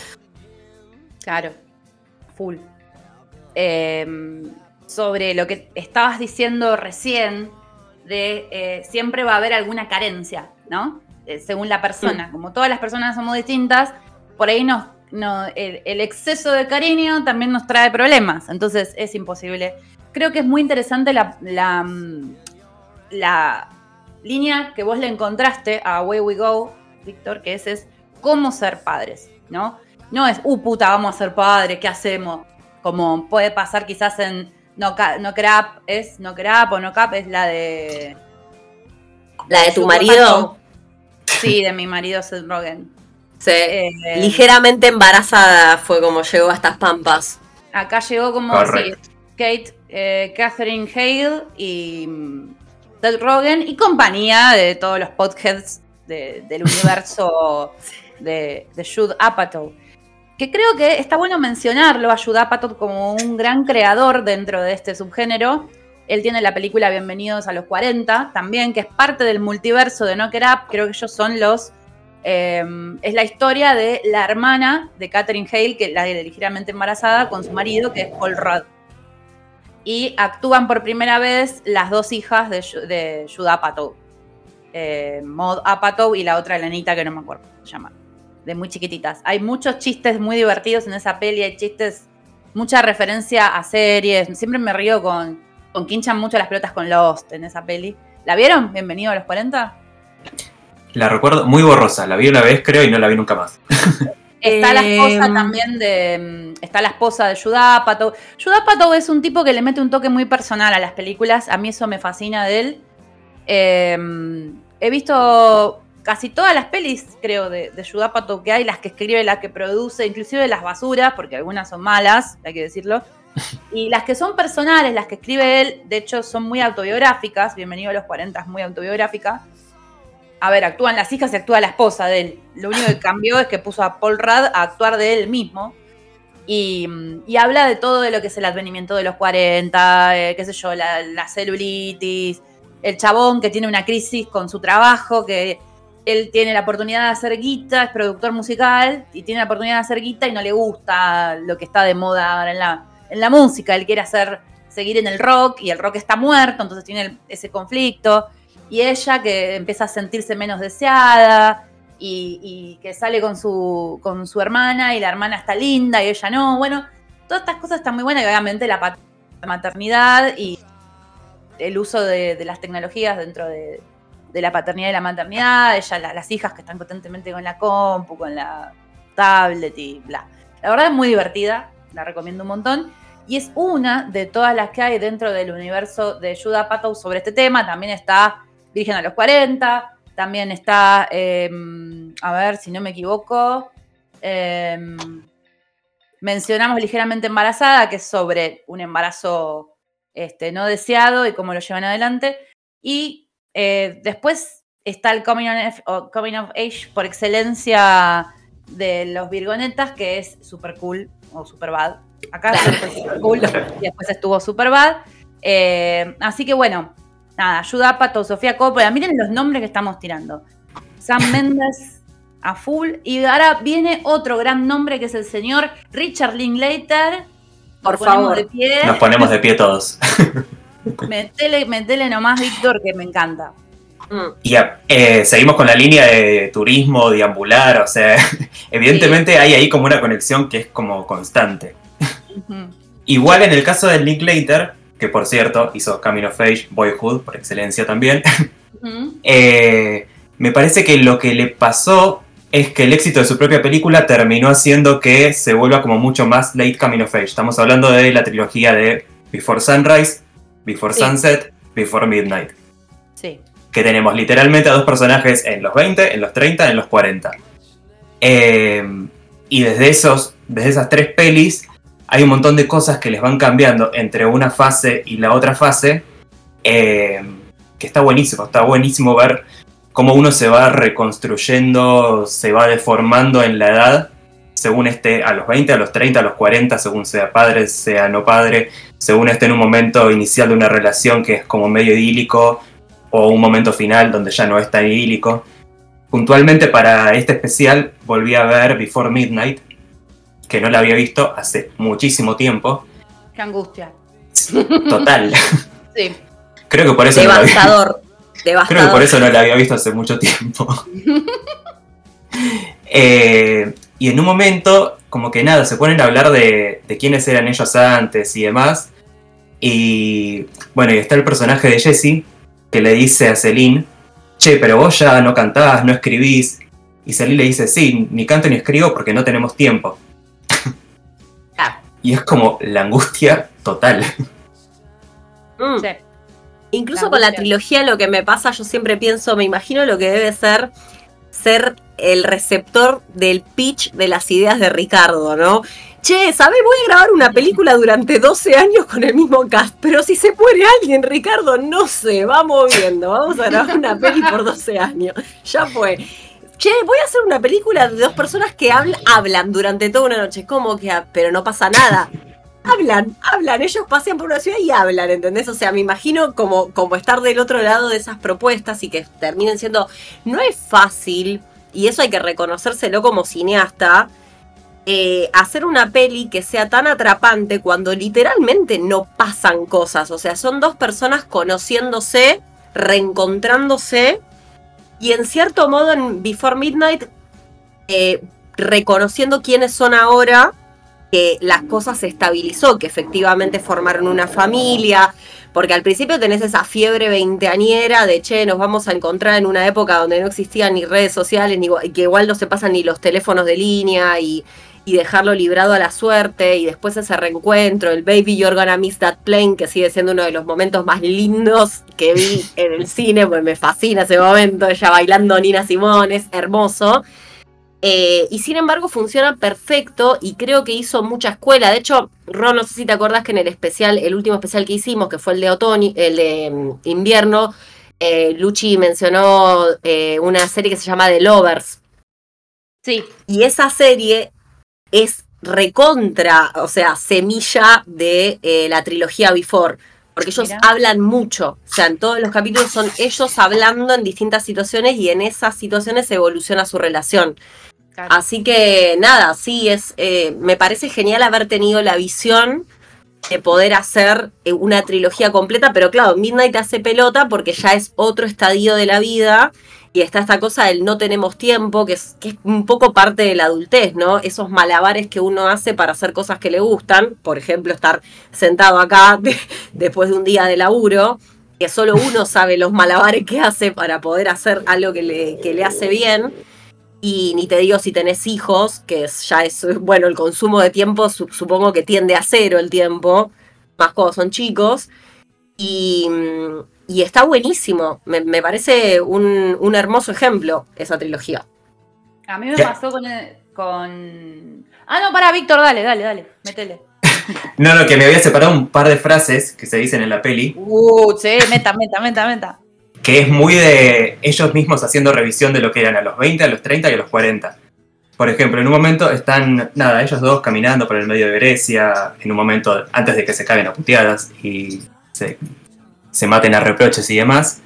A: Claro, full. Sobre lo que estabas diciendo recién, de siempre va a haber alguna carencia, ¿no? Según la persona, como todas las personas somos distintas, por ahí el exceso de cariño también nos trae problemas, entonces es imposible. Creo que es muy interesante la línea que vos le encontraste a Away We Go, Víctor, que es cómo ser padres, ¿no? No es, puta, vamos a ser padres, ¿qué hacemos? Como puede pasar quizás en No Crap, es No Crap o No Cap, es la de...
B: ¿La de tu marido?
A: Sí, de mi marido Seth Rogen.
B: Sí, ligeramente embarazada fue como llegó a estas pampas.
A: Acá llegó como Catherine Hale y Seth Rogen y compañía de todos los podcasts del universo de Judd Apatow. Que creo que está bueno mencionarlo a Judd Apatow como un gran creador dentro de este subgénero. Él tiene la película Bienvenidos a los 40 también, que es parte del multiverso de Knock It Up. Creo que ellos son es la historia de la hermana de Catherine Hale, que la de ligeramente embarazada, con su marido, que es Paul Rudd. Y actúan por primera vez las dos hijas de Judd Apatow. Maud Apatow y la otra Elenita, que no me acuerdo cómo se llama. De muy chiquititas. Hay muchos chistes muy divertidos en esa peli, hay mucha referencia a series. Siempre me río con que hinchan mucho las pelotas con Lost en esa peli. ¿La vieron? Bienvenido a los 40.
C: La recuerdo muy borrosa, la vi una vez creo y no la vi nunca más.
A: Está la esposa también está la esposa de Judd Apatow. Judd Apatow es un tipo que le mete un toque muy personal a las películas. A mí eso me fascina de él. He visto casi todas las pelis, creo, de Judd Apatow que hay, las que escribe, las que produce, inclusive las basuras, porque algunas son malas, hay que decirlo. Y las que son personales, las que escribe él, de hecho, son muy autobiográficas. Bienvenido a los 40 es muy autobiográfica. A ver, actúan las hijas y actúa la esposa de él. Lo único que cambió es que puso a Paul Rudd a actuar de él mismo. Y habla de todo de lo que es el advenimiento de los 40, qué sé yo, la celulitis, el chabón que tiene una crisis con su trabajo, que él tiene la oportunidad de hacer guita, es productor musical, y tiene la oportunidad de hacer guita y no le gusta lo que está de moda ahora en la música. Él quiere seguir en el rock, y el rock está muerto, entonces tiene ese conflicto. Y ella que empieza a sentirse menos deseada y que sale con su hermana, y la hermana está linda y ella no. Bueno, todas estas cosas están muy buenas, y obviamente la maternidad y el uso de las tecnologías dentro de la paternidad y la maternidad. Ella, las hijas que están constantemente con la compu, con la tablet y bla. La verdad es muy divertida, la recomiendo un montón. Y es una de todas las que hay dentro del universo de Judd Apatow sobre este tema. También está Virgen a los 40, también está, a ver si no me equivoco, mencionamos Ligeramente Embarazada, que es sobre un embarazo no deseado y cómo lo llevan adelante. Y después está el Coming of Age por excelencia de los Virgonetas, que es Super Cool o Super Bad. Acá fue Super Cool y después estuvo Super Bad. Así que bueno, nada, Judd Apatow, Sofía Coppola, miren los nombres que estamos tirando. Sam Mendes a full. Y ahora viene otro gran nombre, que es el señor Richard Linklater.
B: Por favor.
A: De pie.
C: Nos ponemos de pie todos.
A: Metele nomás, Víctor, que me encanta.
C: Y seguimos con la línea de turismo, deambular, o sea, evidentemente hay ahí como una conexión que es como constante. Uh-huh. Igual en el caso de Linklater, que por cierto hizo Coming of Age, Boyhood, por excelencia también, uh-huh. Me parece que lo que le pasó es que el éxito de su propia película terminó haciendo que se vuelva como mucho más late Coming of Age. Estamos hablando de la trilogía de Before Sunrise, Before Sunset, Before Midnight.
A: Sí.
C: Que tenemos literalmente a dos personajes en los 20, en los 30, en los 40. Y desde esas tres pelis hay un montón de cosas que les van cambiando entre una fase y la otra fase, que está buenísimo ver cómo uno se va reconstruyendo, se va deformando en la edad, según esté a los 20, a los 30, a los 40, según sea padre, sea no padre, según esté en un momento inicial de una relación que es como medio idílico, o un momento final donde ya no es tan idílico. Puntualmente para este especial volví a ver Before Midnight, que no la había visto hace muchísimo tiempo.
A: Qué angustia.
C: Total.
A: Sí.
C: Creo que por eso
B: Devastador.
C: Creo que por eso no la había visto hace mucho tiempo. Y en un momento, como que nada, se ponen a hablar de quiénes eran ellos antes y demás. Y bueno, y está el personaje de Jesse, que le dice a Celine, che, pero vos ya no cantás, no escribís. Y Celine le dice, sí, ni canto ni escribo porque no tenemos tiempo. Y es como la angustia total.
B: Sí. Incluso con la trilogía lo que me pasa, yo siempre pienso, me imagino lo que debe ser el receptor del pitch de las ideas de Ricardo, ¿no? Che, ¿sabés? Voy a grabar una película durante 12 años con el mismo cast, pero si se muere alguien, Ricardo, no sé, vamos viendo, vamos a grabar una peli por 12 años, ya fue. Che, voy a hacer una película de dos personas que hablan durante toda una noche, ¿cómo que? Pero no pasa nada. Hablan, ellos pasean por una ciudad y hablan, ¿entendés? O sea, me imagino como estar del otro lado de esas propuestas y que terminen siendo... No es fácil, y eso hay que reconocérselo como cineasta, hacer una peli que sea tan atrapante cuando literalmente no pasan cosas. O sea, son dos personas conociéndose, reencontrándose, y en cierto modo en Before Midnight reconociendo quiénes son ahora que las cosas se estabilizó, que efectivamente formaron una familia, porque al principio tenés esa fiebre veinteañera de, che, nos vamos a encontrar en una época donde no existían ni redes sociales, ni que igual no se pasan ni los teléfonos de línea, y dejarlo librado a la suerte, y después ese reencuentro, el Baby You're Gonna Miss That Plane, que sigue siendo uno de los momentos más lindos que vi en el cine, pues me fascina ese momento, ella bailando Nina Simone, es hermoso. Y sin embargo funciona perfecto, y creo que hizo mucha escuela. De hecho, Ron, no sé si te acordás que en el último especial que hicimos, que fue el de otoño, el de invierno, Luchi mencionó una serie que se llama The Lovers.
A: Sí.
B: Y esa serie es recontra, o sea, semilla de la trilogía Before, porque ellos hablan mucho, o sea, en todos los capítulos son ellos hablando en distintas situaciones, y en esas situaciones evoluciona su relación. Claro. Así que nada, sí, me parece genial haber tenido la visión de poder hacer una trilogía completa, pero claro, Midnight hace pelota porque ya es otro estadio de la vida, y está esta cosa del no tenemos tiempo, que es un poco parte de la adultez, ¿no? Esos malabares que uno hace para hacer cosas que le gustan, por ejemplo, estar sentado acá después de un día de laburo, que solo uno sabe los malabares que hace para poder hacer algo que le hace bien. Y ni te digo si tenés hijos, que ya es, bueno, el consumo de tiempo supongo que tiende a cero el tiempo, más cuando son chicos. Y está buenísimo, me parece un hermoso ejemplo esa trilogía.
A: A mí me pasó con... Ah, no, pará, Víctor, dale, métele.
C: No, que me había separado un par de frases que se dicen en la peli.
A: Sí, meta.
C: Que es muy de ellos mismos haciendo revisión de lo que eran a los 20, a los 30 y a los 40. Por ejemplo, en un momento están, ellos dos caminando por el medio de Grecia, en un momento antes de que se caguen a puteadas y se maten a reproches y demás.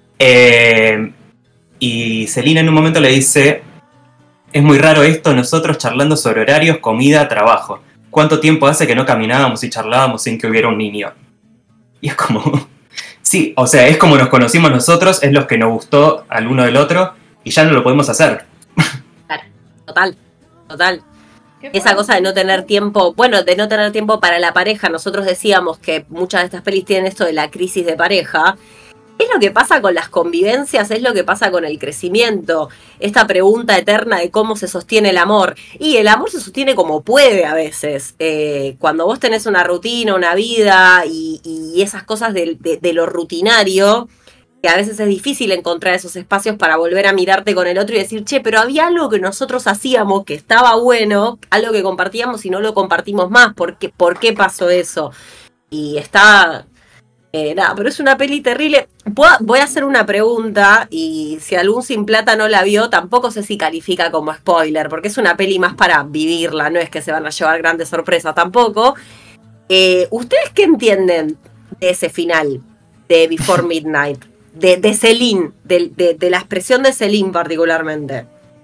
C: Y Selina en un momento le dice, es muy raro esto, nosotros charlando sobre horarios, comida, trabajo. ¿Cuánto tiempo hace que no caminábamos y charlábamos sin que hubiera un niño? Y es como... Sí, o sea, es como nos conocimos nosotros, es lo que nos gustó al uno del otro, y ya no lo podemos hacer.
B: Claro, total. Esa cosa de no tener tiempo, de no tener tiempo para la pareja. Nosotros decíamos que muchas de estas pelis tienen esto de la crisis de pareja. Es lo que pasa con las convivencias, es lo que pasa con el crecimiento. Esta pregunta eterna de cómo se sostiene el amor. Y el amor se sostiene como puede a veces. Cuando vos tenés una rutina, una vida y esas cosas de lo rutinario, que a veces es difícil encontrar esos espacios para volver a mirarte con el otro y decir, che, pero había algo que nosotros hacíamos que estaba bueno, algo que compartíamos y no lo compartimos más. ¿Por qué pasó eso? Y está... pero es una peli terrible. Voy a hacer una pregunta, y si algún sin plata no la vio, tampoco sé si califica como spoiler, porque es una peli más para vivirla, no es que se van a llevar grandes sorpresas tampoco. ¿Ustedes qué entienden de ese final de Before Midnight? De Celine, de la expresión de Celine particularmente.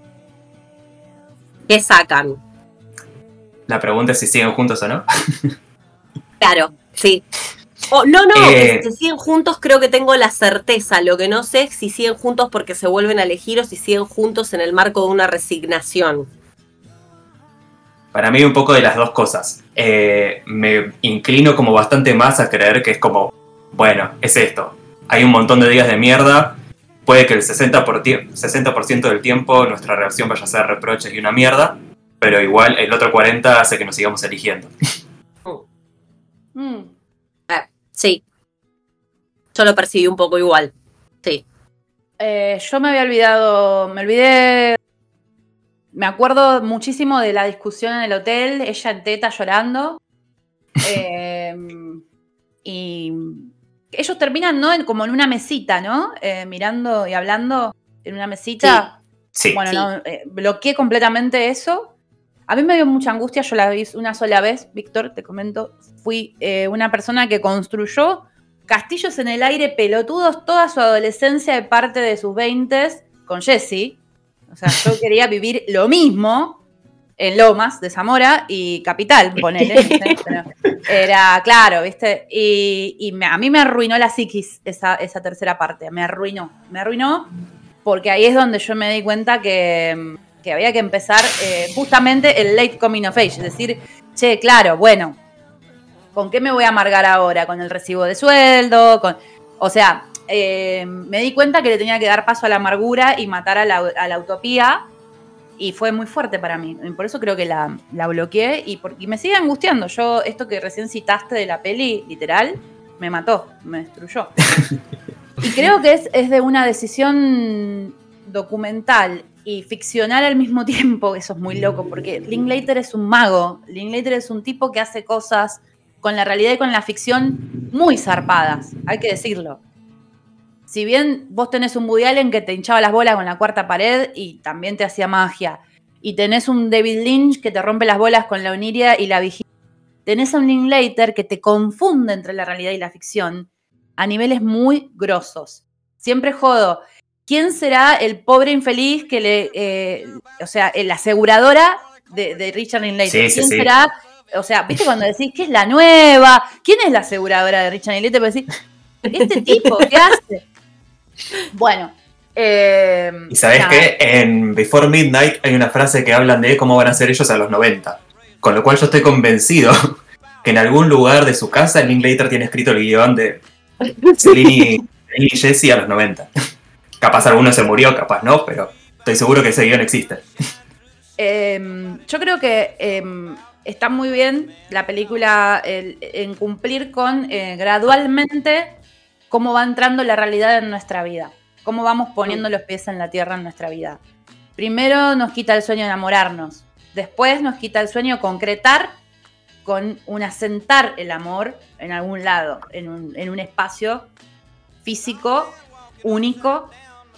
B: ¿Qué sacan?
C: La pregunta es si siguen juntos o no.
B: Claro, sí. Si siguen juntos creo que tengo la certeza. Lo que no sé es si siguen juntos porque se vuelven a elegir o si siguen juntos en el marco de una resignación.
C: Para mí un poco de las dos cosas. Me inclino como bastante más a creer que es como, bueno, es esto. Hay un montón de días de mierda. Puede que el 60% del tiempo nuestra reacción vaya a ser reproches y una mierda, pero igual el otro 40% hace que nos sigamos eligiendo.
B: Sí. Yo lo percibí un poco igual. Sí.
A: Yo me olvidé. Me acuerdo muchísimo de la discusión en el hotel, ella en teta llorando. Y ellos terminan, ¿no? Como en una mesita, ¿no? Mirando y hablando en una mesita.
C: Sí.
A: Bueno,
B: sí.
A: no, bloqueé completamente eso. A mí me dio mucha angustia, yo la vi una sola vez, Víctor, te comento. Fui una persona que construyó castillos en el aire pelotudos toda su adolescencia de parte de sus 20s con Jessie. O sea, yo quería vivir lo mismo en Lomas de Zamora y Capital, ponele. ¿Viste? Era claro, ¿viste? Y a mí me arruinó la psiquis esa tercera parte. Me arruinó. Porque ahí es donde yo me di cuenta que que había que empezar justamente el late coming of age. Es decir, che, claro, bueno, ¿con qué me voy a amargar ahora? ¿Con el recibo de sueldo? O sea, me di cuenta que le tenía que dar paso a la amargura y matar a la utopía. Y fue muy fuerte para mí. Por eso creo que la bloqueé y me sigue angustiando. Yo, esto que recién citaste de la peli, literal, me mató, me destruyó. Y creo que es de una decisión documental y ficcional al mismo tiempo. Eso es muy loco, porque Linklater es un mago. Linklater es un tipo que hace cosas con la realidad y con la ficción muy zarpadas, hay que decirlo. Si bien vos tenés un Woody Allen que te hinchaba las bolas con la cuarta pared y también te hacía magia, y tenés un David Lynch que te rompe las bolas con la Oniria y la vigilia, tenés a un Linklater que te confunde entre la realidad y la ficción a niveles muy grosos. Siempre jodo, ¿quién será el pobre infeliz que la aseguradora de Richard Linklater?
C: Sí,
A: ¿Quién
C: sí.
A: será? O sea, ¿viste cuando decís qué es la nueva? ¿Quién es la aseguradora de Richard Linklater? Pues decís, ¿este tipo qué hace? Bueno.
C: ¿Y sabés qué? En Before Midnight hay una frase que hablan de cómo van a ser ellos a los 90. Con lo cual yo estoy convencido que en algún lugar de su casa Linklater tiene escrito el guión de Celine y Jesse a los 90. Capaz alguno se murió, capaz no, pero estoy seguro que ese guión existe.
A: Yo creo que está muy bien la película en cumplir con gradualmente cómo va entrando la realidad en nuestra vida, cómo vamos poniendo los pies en la tierra en nuestra vida. Primero nos quita el sueño de enamorarnos, después nos quita el sueño de concretar con un asentar el amor en algún lado, en un espacio físico, único.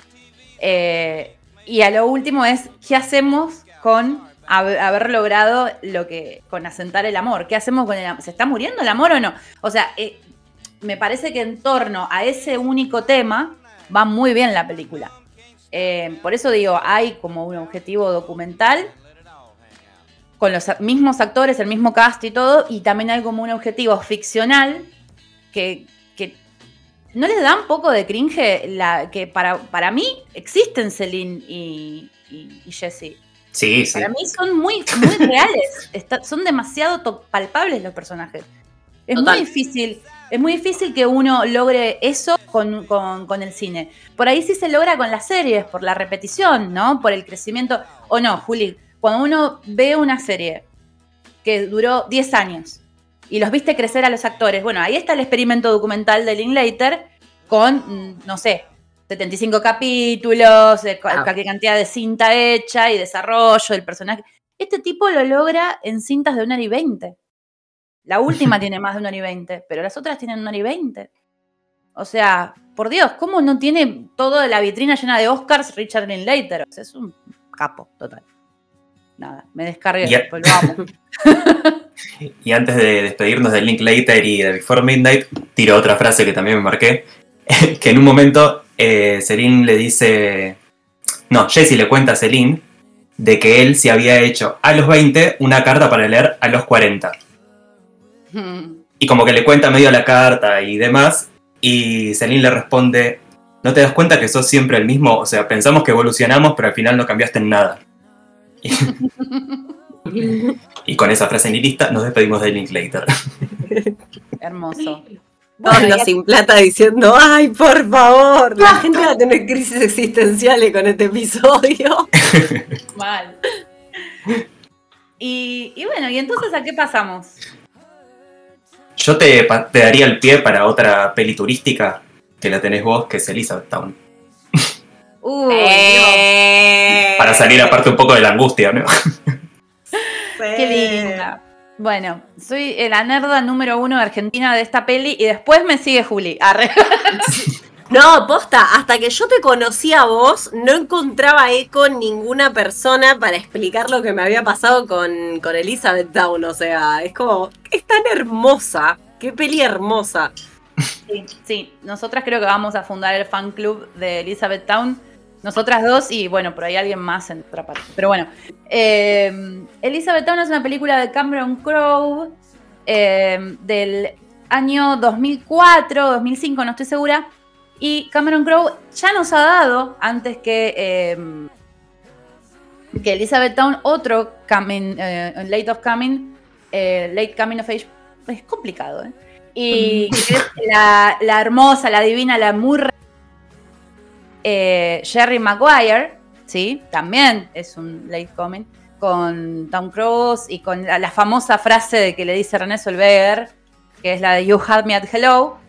A: Y a lo último es, ¿qué hacemos con haber logrado con asentar el amor? ¿Qué hacemos con el amor? ¿Se está muriendo el amor o no? O sea, me parece que en torno a ese único tema va muy bien la película. Por eso digo, hay como un objetivo documental con los mismos actores, el mismo cast y todo, y también hay como un objetivo ficcional que ¿no les da un poco de cringe que para mí existen Celine y Jessie?
C: Sí, sí.
A: Para mí son muy, muy reales. Son demasiado palpables los personajes. Es muy difícil que uno logre eso con el cine. Por ahí sí se logra con las series, por la repetición, ¿no? Por el crecimiento. O no, Juli, cuando uno ve una serie que duró 10 años y los viste crecer a los actores, bueno, ahí está el experimento documental de Linklater con, no sé, 75 capítulos, cualquier cantidad de cinta hecha y desarrollo del personaje. Este tipo lo logra en cintas de 1 hora y 20. La última tiene más de 1 hora y 20, pero las otras tienen 1 hora y 20. O sea, por Dios, ¿cómo no tiene toda la vitrina llena de Oscars Richard Linklater? O sea, es un capo, total. Nada, me descargué, pues lo amo.
C: Y antes de despedirnos de Linklater y de Before Midnight, tiro otra frase que también me marqué, que en un momento Celine le dice... No, Jesse le cuenta a Celine de que él se había hecho a los 20 una carta para leer a los 40. Y como que le cuenta medio la carta y demás, y Celine le responde, ¿no te das cuenta que sos siempre el mismo? O sea, pensamos que evolucionamos, pero al final no cambiaste en nada. Y con esa frase nihilista nos despedimos de Linklater.
A: Hermoso.
B: Todos los sin plata diciendo, ¡ay, por favor! La gente va a tener crisis existenciales con este episodio.
A: Mal. Y bueno, ¿y entonces a qué pasamos?
C: Yo te daría el pie para otra peli turística que la tenés vos, que es Elizabethtown. Para salir aparte un poco de la angustia, ¿no?
A: Qué linda. Bueno, soy la nerda número 1 de Argentina de esta peli y después me sigue Juli.
B: No, posta, hasta que yo te conocí a vos, no encontraba eco en ninguna persona para explicar lo que me había pasado con Elizabethtown. O sea, es como, es tan hermosa, qué peli hermosa.
A: Sí, nosotras creo que vamos a fundar el fan club de Elizabethtown. Nosotras dos y bueno, por ahí alguien más en otra parte. Pero bueno, Elizabethtown es una película de Cameron Crowe del año 2004, 2005, no estoy segura. Y Cameron Crowe ya nos ha dado, antes que que Elizabethtown, otro late coming of age, es complicado, ¿eh? Y que es la hermosa, la divina, la muy Jerry Maguire, ¿sí? También es un late coming, con Tom Cruise y con la famosa frase de que le dice René Zellweger, que es la de You Had Me at Hello.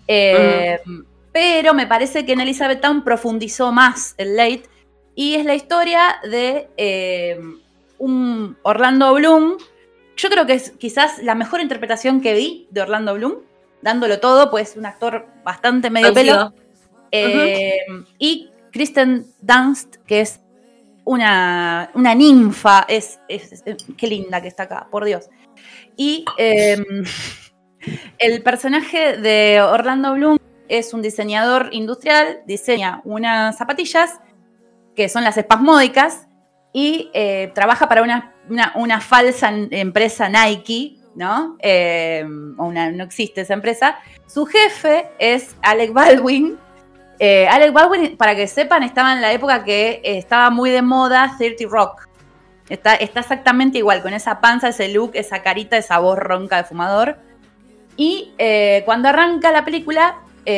A: Pero me parece que en Elizabethtown profundizó más el late, y es la historia de un Orlando Bloom. Yo creo que es quizás la mejor interpretación que vi de Orlando Bloom, dándolo todo, pues un actor bastante medio pelo. Y Kristen Dunst, que es una ninfa, qué linda que está acá, por Dios. Y el personaje de Orlando Bloom es un diseñador industrial, diseña unas zapatillas que son las espasmódicas y trabaja para una falsa empresa Nike, ¿no? No existe esa empresa. Su jefe es Alec Baldwin. Alec Baldwin, para que sepan, estaba en la época que estaba muy de moda 30 Rock. Está exactamente igual, con esa panza, ese look, esa carita, esa voz ronca de fumador. Y cuando arranca la película,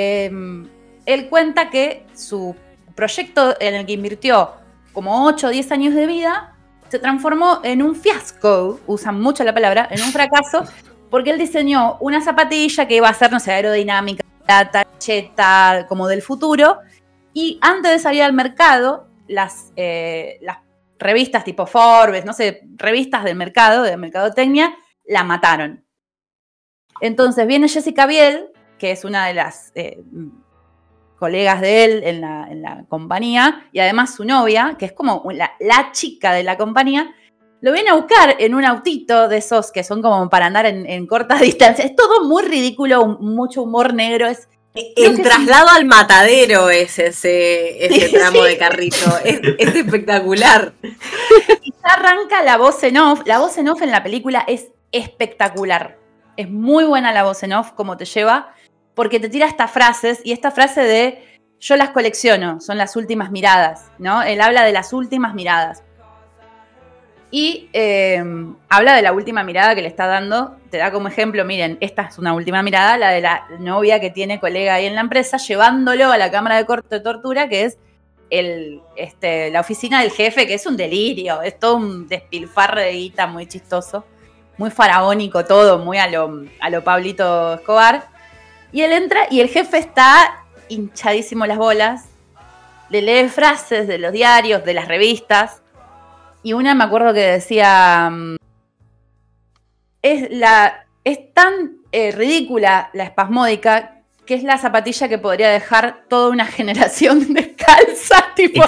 A: él cuenta que su proyecto en el que invirtió como 8 o 10 años de vida se transformó en un fiasco, usan mucho la palabra, en un fracaso, porque él diseñó una zapatilla que iba a ser, no sé, aerodinámica, cheta, como del futuro, y antes de salir al mercado, las revistas tipo Forbes, no sé, revistas del mercado, de mercadotecnia, la mataron. Entonces viene Jessica Biel, que es una de las colegas de él en la compañía, y además su novia, que es como la chica de la compañía, lo viene a buscar en un autito de esos que son como para andar en corta distancia. Es todo muy ridículo, mucho humor negro.
B: El traslado al matadero es ese tramo de carrito. Es espectacular.
A: Y ya arranca la voz en off. La voz en off en la película es espectacular. Es muy buena la voz en off, como te lleva, porque te tira estas frases, y esta frase de yo las colecciono, son las últimas miradas, ¿no? Él habla de las últimas miradas. Y habla de la última mirada que le está dando, te da como ejemplo, miren, esta es una última mirada, la de la novia que tiene colega ahí en la empresa, llevándolo a la cámara de tortura, que es la oficina del jefe, que es un delirio, es todo un despilfarre de guita muy chistoso, muy faraónico todo, muy a lo Pablito Escobar. Y él entra y el jefe está hinchadísimo las bolas, le lee frases de los diarios, de las revistas, y una me acuerdo que decía, es tan ridícula la espasmódica que es la zapatilla que podría dejar toda una generación descalza, tipo.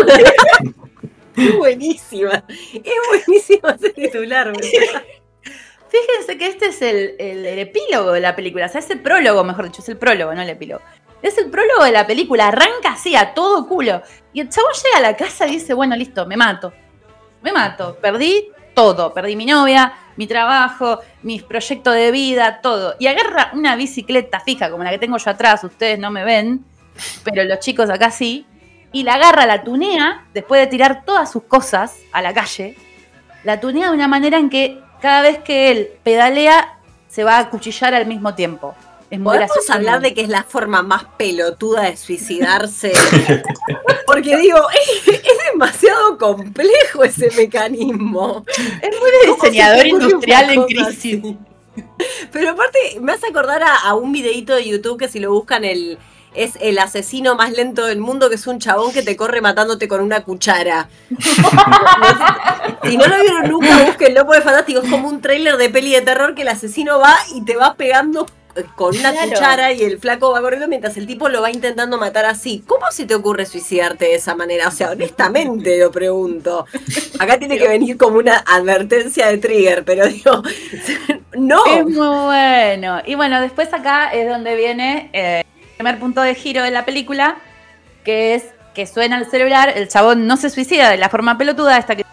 B: Es buenísima ese titular.
A: Fíjense que este es el epílogo de la película, o sea, es el prólogo, mejor dicho, es el prólogo, no el epílogo. Es el prólogo de la película, arranca así, a todo culo. Y el chabón llega a la casa y dice, bueno, listo, me mato, perdí todo, perdí mi novia, mi trabajo, mis proyectos de vida, todo. Y agarra una bicicleta fija, como la que tengo yo atrás, ustedes no me ven, pero los chicos acá sí, y la agarra, la tunea, después de tirar todas sus cosas a la calle, la tunea de una manera en que cada vez que él pedalea, se va a acuchillar al mismo tiempo.
B: ¿Podemos hablar de que es la forma más pelotuda de suicidarse? Porque digo, es demasiado complejo ese mecanismo.
A: Es muy de diseñador industrial en crisis.
B: Así? Pero aparte, me hace acordar a un videíto de YouTube que si lo buscan es el asesino más lento del mundo, que es un chabón que te corre matándote con una cuchara. Si no lo vieron nunca, búsquenlo, porque es fantástico. Es como un tráiler de peli de terror que el asesino va y te va pegando con una cuchara y el flaco va corriendo mientras el tipo lo va intentando matar así. ¿Cómo se te ocurre suicidarte de esa manera? O sea, honestamente lo pregunto. Acá tiene que venir como una advertencia de trigger, pero digo, no.
A: Es muy bueno. Y bueno, después acá es donde viene el primer punto de giro de la película, que es que suena el celular, el chabón no se suicida de la forma pelotuda esta que...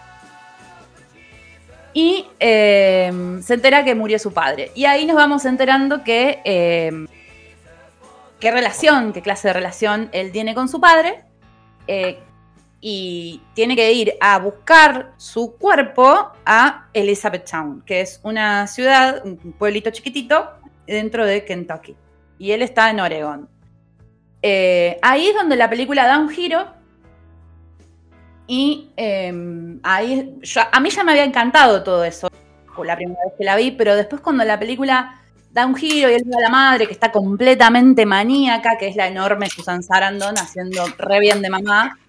A: Y se entera que murió su padre. Y ahí nos vamos enterando que qué clase de relación él tiene con su padre. y tiene que ir a buscar su cuerpo a Elizabethtown, que es una ciudad, un pueblito chiquitito dentro de Kentucky. Y él está en Oregon. Ahí es donde la película da un giro. Y ahí a mí ya me había encantado todo eso la primera vez que la vi, pero después cuando la película da un giro y él ve a la madre que está completamente maníaca, que es la enorme Susan Sarandon haciendo re bien de mamá.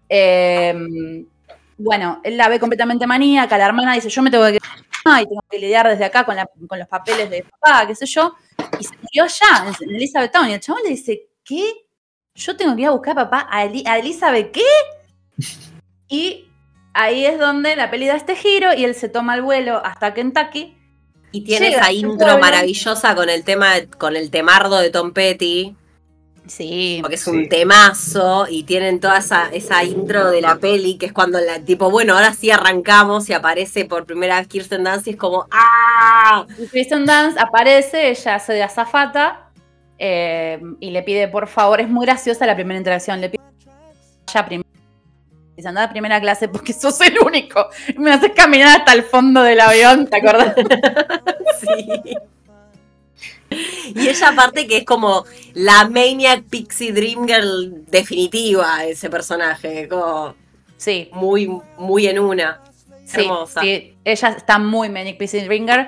A: Bueno, él la ve completamente maníaca, la hermana dice, yo me tengo que quedar y tengo que lidiar desde acá con los papeles de papá, qué sé yo, y se murió allá, en Elizabethtown, y el chabón le dice, ¿qué? ¿Yo tengo que ir a buscar a papá a Elizabeth qué? Y ahí es donde la peli da este giro y él se toma el vuelo hasta Kentucky.
B: Y tiene esa intro maravillosa con el temardo de Tom Petty.
A: Sí.
B: Porque es un temazo y tienen toda esa intro de la peli que es cuando bueno, ahora sí arrancamos y aparece por primera vez Kirsten Dunst y es como ¡ah!
A: Y Kirsten Dunst aparece, ella hace de azafata y le pide, por favor, es muy graciosa la primera interacción, le pide ya primero. Y se anda a primera clase porque sos el único. Me haces caminar hasta el fondo del avión, ¿te acordás?
B: Sí. Y ella aparte que es como la Maniac Pixie Dream Girl definitiva, ese personaje, como
A: sí.
B: muy, muy en una.
A: Sí,
B: hermosa.
A: Sí, ella está muy Maniac Pixie Dream Girl.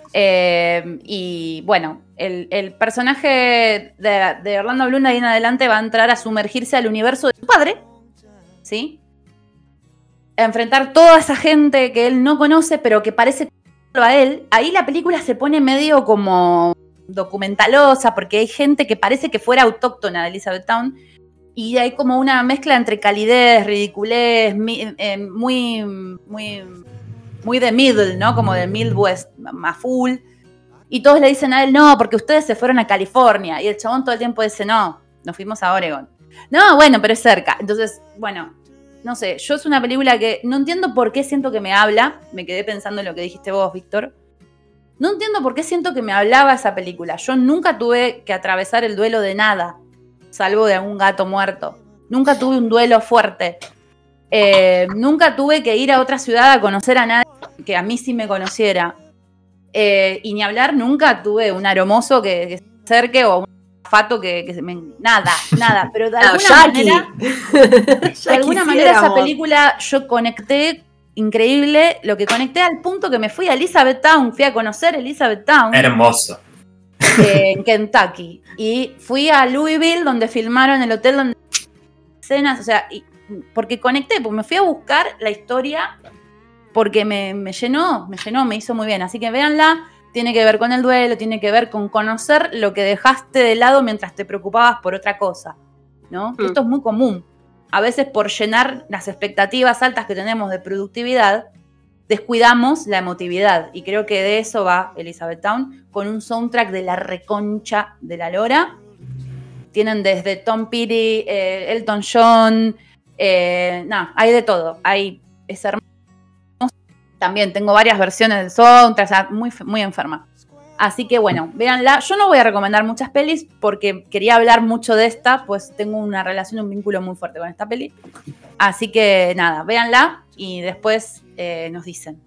A: Y bueno, el personaje de Orlando Bloom de ahí en adelante va a entrar a sumergirse al universo de su padre, ¿sí? A enfrentar toda esa gente que él no conoce, pero que parece a él. Ahí la película se pone medio como documentalosa, porque hay gente que parece que fuera autóctona de Elizabethtown, y hay como una mezcla entre calidez, ridiculez, muy, muy, muy de middle, ¿no? Como de Midwest, más full. Y todos le dicen a él, no, porque ustedes se fueron a California. Y el chabón todo el tiempo dice, no, nos fuimos a Oregon. No, bueno, pero es cerca. Entonces, bueno, no sé, yo es una película que no entiendo por qué siento que me habla. Me quedé pensando en lo que dijiste vos, Víctor. No entiendo por qué siento que me hablaba esa película. Yo nunca tuve que atravesar el duelo de nada, salvo de algún gato muerto. Nunca tuve un duelo fuerte. Nunca tuve que ir a otra ciudad a conocer a nadie que a mí sí me conociera. Y ni hablar, nunca tuve un aromoso que se acerque o un fato que me... Nada. Pero de alguna manera esa película yo conecté increíble, lo que conecté al punto que me fui a Elizabethtown, fui a conocer Elizabethtown.
C: Hermoso.
A: En Kentucky. Y fui a Louisville, donde filmaron el hotel donde escenas, o sea, porque conecté, porque me fui a buscar la historia, porque me llenó, me hizo muy bien. Así que véanla, tiene que ver con el duelo, tiene que ver con conocer lo que dejaste de lado mientras te preocupabas por otra cosa, ¿no? Esto es muy común. A veces por llenar las expectativas altas que tenemos de productividad, descuidamos la emotividad. Y creo que de eso va Elizabethtown, con un soundtrack de la reconcha de la lora. Tienen desde Tom Petty, Elton John, hay de todo. Es hermoso. También tengo varias versiones del soundtrack, o sea, muy, muy enferma. Así que bueno, véanla. Yo no voy a recomendar muchas pelis porque quería hablar mucho de esta, pues tengo una relación, un vínculo muy fuerte con esta peli. Así que nada, véanla y después nos dicen.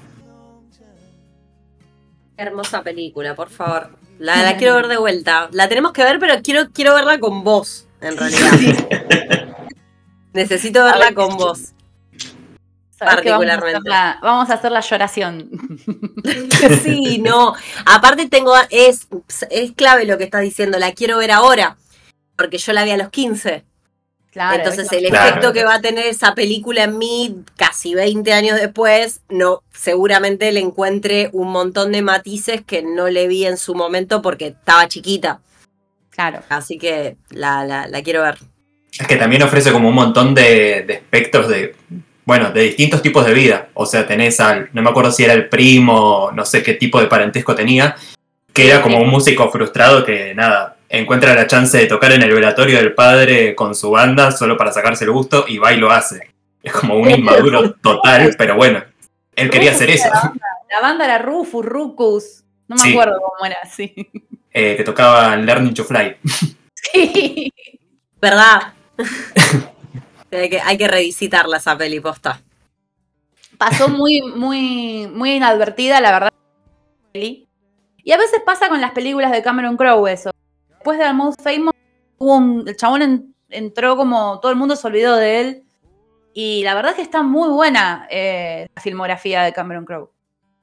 B: Hermosa película, por favor. La quiero ver de vuelta. La tenemos que ver, pero quiero verla con vos, en realidad. Sí. Necesito verla con vos. Particularmente.
A: Vamos a hacer la lloración.
B: Sí, no. Aparte es clave lo que estás diciendo. La quiero ver ahora. Porque yo la vi a los 15. Claro, entonces el efecto que va a tener esa película en mí casi 20 años después, no, seguramente le encuentre un montón de matices que no le vi en su momento porque estaba chiquita.
A: Claro.
B: Así que la quiero ver.
C: Es que también ofrece como un montón de espectros de distintos tipos de vida. O sea, tenés no me acuerdo si era el primo, no sé qué tipo de parentesco tenía, que era como un músico frustrado que nada, encuentra la chance de tocar en el velatorio del padre con su banda solo para sacarse el gusto y va y lo hace. Es como un inmaduro total, pero bueno, él quería hacer eso.
A: La banda era Rufus, Rucus, no me acuerdo cómo era, sí.
C: Que tocaban Learning to Fly.
A: Sí.
B: ¿Verdad? Hay que revisitarla esa peli, posta.
A: Pasó muy inadvertida, la verdad. Y a veces pasa con las películas de Cameron Crowe eso. Después de Almost Famous, el chabón entró como todo el mundo se olvidó de él. Y la verdad es que está muy buena la filmografía de Cameron Crowe.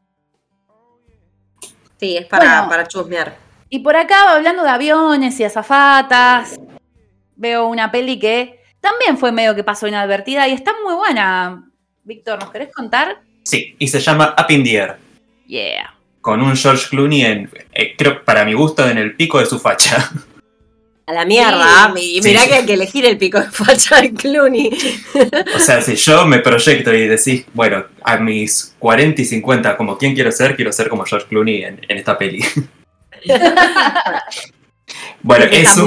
B: Sí, es para chusmear.
A: Y por acá, hablando de aviones y azafatas, veo una peli que también fue medio que pasó inadvertida y está muy buena. Víctor, ¿nos querés contar?
C: Sí, y se llama Up in the Air.
A: Yeah.
C: Con un George Clooney, creo, para mi gusto, en el pico de su facha.
B: A la mierda, y mirá que hay que elegir el pico de facha de Clooney.
C: O sea, si yo me proyecto y decís, bueno, a mis 40 y 50, como quién quiero ser como George Clooney en esta peli. Bueno, es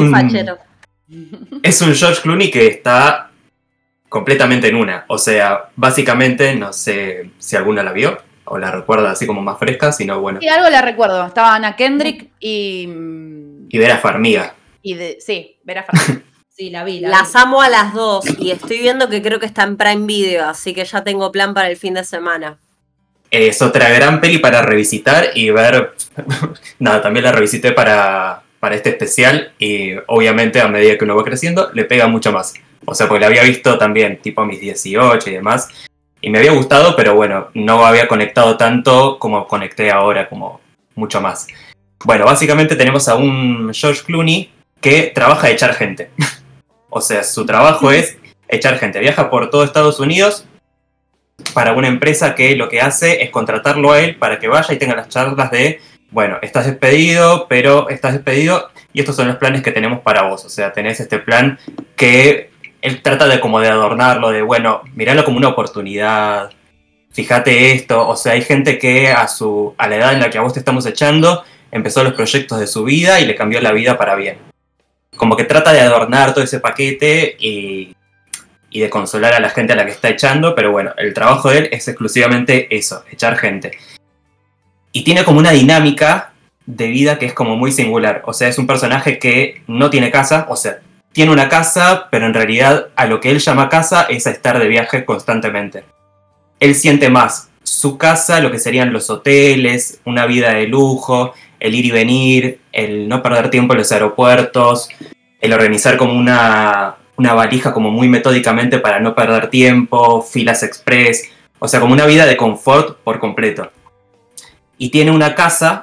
C: un George Clooney que está completamente en una. O sea, básicamente, no sé si alguna la vio o la recuerda así como más fresca, sino bueno.
A: Sí, algo la recuerdo. Estaba Anna Kendrick y
C: Vera Farmiga.
A: Sí, Vera Farmiga. Sí, la vi.
B: Las amo a las dos y estoy viendo que creo que está en Prime Video, así que ya tengo plan para el fin de semana.
C: Es otra gran peli para revisitar y ver. Nada, también la revisité para este especial y obviamente a medida que uno va creciendo le pega mucho más. O sea, porque la había visto también tipo a mis 18 y demás y me había gustado, pero bueno, no había conectado tanto como conecté ahora, como mucho más. Bueno, básicamente tenemos a un George Clooney que trabaja de echar gente. O sea, su trabajo es echar gente. Viaja por todo Estados Unidos para una empresa que lo que hace es contratarlo a él para que vaya y tenga las charlas de, bueno, estás despedido y estos son los planes que tenemos para vos. O sea, tenés este plan que él trata de como de adornarlo, de, bueno, miralo como una oportunidad, fíjate esto. O sea, hay gente que a la edad en la que a vos te estamos echando empezó los proyectos de su vida y le cambió la vida para bien. Como que trata de adornar todo ese paquete y de consolar a la gente a la que está echando, pero bueno, el trabajo de él es exclusivamente eso, echar gente. Y tiene como una dinámica de vida que es como muy singular. O sea, es un personaje que no tiene casa, o sea, tiene una casa, pero en realidad a lo que él llama casa es a estar de viaje constantemente. Él siente más su casa, lo que serían los hoteles, una vida de lujo, el ir y venir, el no perder tiempo en los aeropuertos, el organizar como una valija como muy metódicamente para no perder tiempo, filas express, o sea, como una vida de confort por completo. Y tiene una casa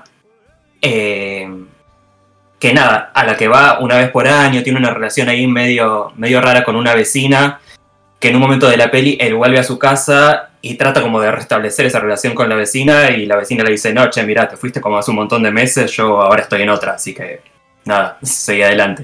C: que nada, a la que va una vez por año, tiene una relación ahí medio rara con una vecina, que en un momento de la peli él vuelve a su casa y trata como de restablecer esa relación con la vecina y la vecina le dice, no, che, mirá, te fuiste como hace un montón de meses, yo ahora estoy en otra, así que nada, seguí adelante.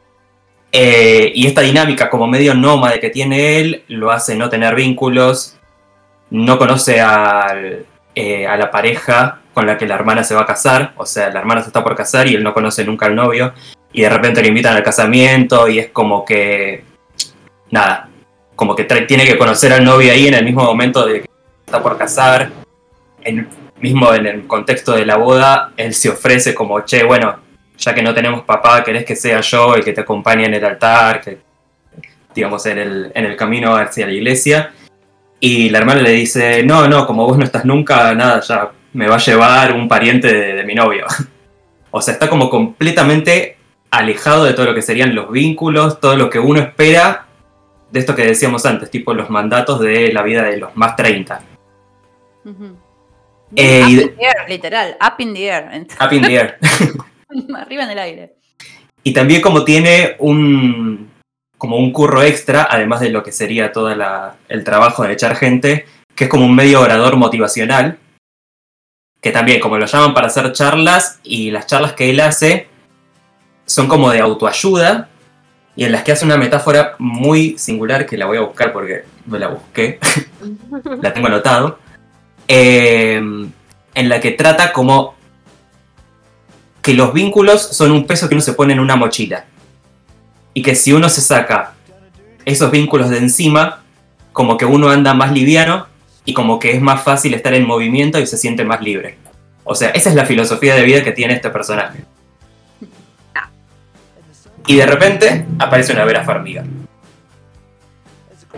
C: Y esta dinámica como medio nómade que tiene él lo hace no tener vínculos, no conoce a la pareja con la que la hermana se va a casar, o sea, la hermana se está por casar y él no conoce nunca al novio y de repente le invitan al casamiento y es como que nada, como que tiene que conocer al novio ahí en el mismo momento de que está por casar, mismo en el contexto de la boda, él se ofrece como, che, bueno, ya que no tenemos papá, querés que sea yo el que te acompañe en el altar, que digamos en el camino hacia la iglesia. Y la hermana le dice, no, como vos no estás nunca, nada, ya me va a llevar un pariente de mi novio. O sea, está como completamente alejado de todo lo que serían los vínculos, todo lo que uno espera de esto que decíamos antes, tipo los mandatos de la vida de los más 30.
A: Uh-huh. Up in the air, literal, up in the air.
C: Up in the air.
A: Arriba en el aire.
C: Y también como tiene un curro extra, además de lo que sería todo el trabajo de echar gente, que es como un medio orador motivacional, que también como lo llaman para hacer charlas, y las charlas que él hace son como de autoayuda, y en las que hace una metáfora muy singular, que la voy a buscar porque no la busqué, la tengo anotado, en la que trata como que los vínculos son un peso que uno se pone en una mochila. Y que si uno se saca esos vínculos de encima, como que uno anda más liviano y como que es más fácil estar en movimiento y se siente más libre. O sea, esa es la filosofía de vida que tiene este personaje. Y de repente aparece una Vera Farmiga.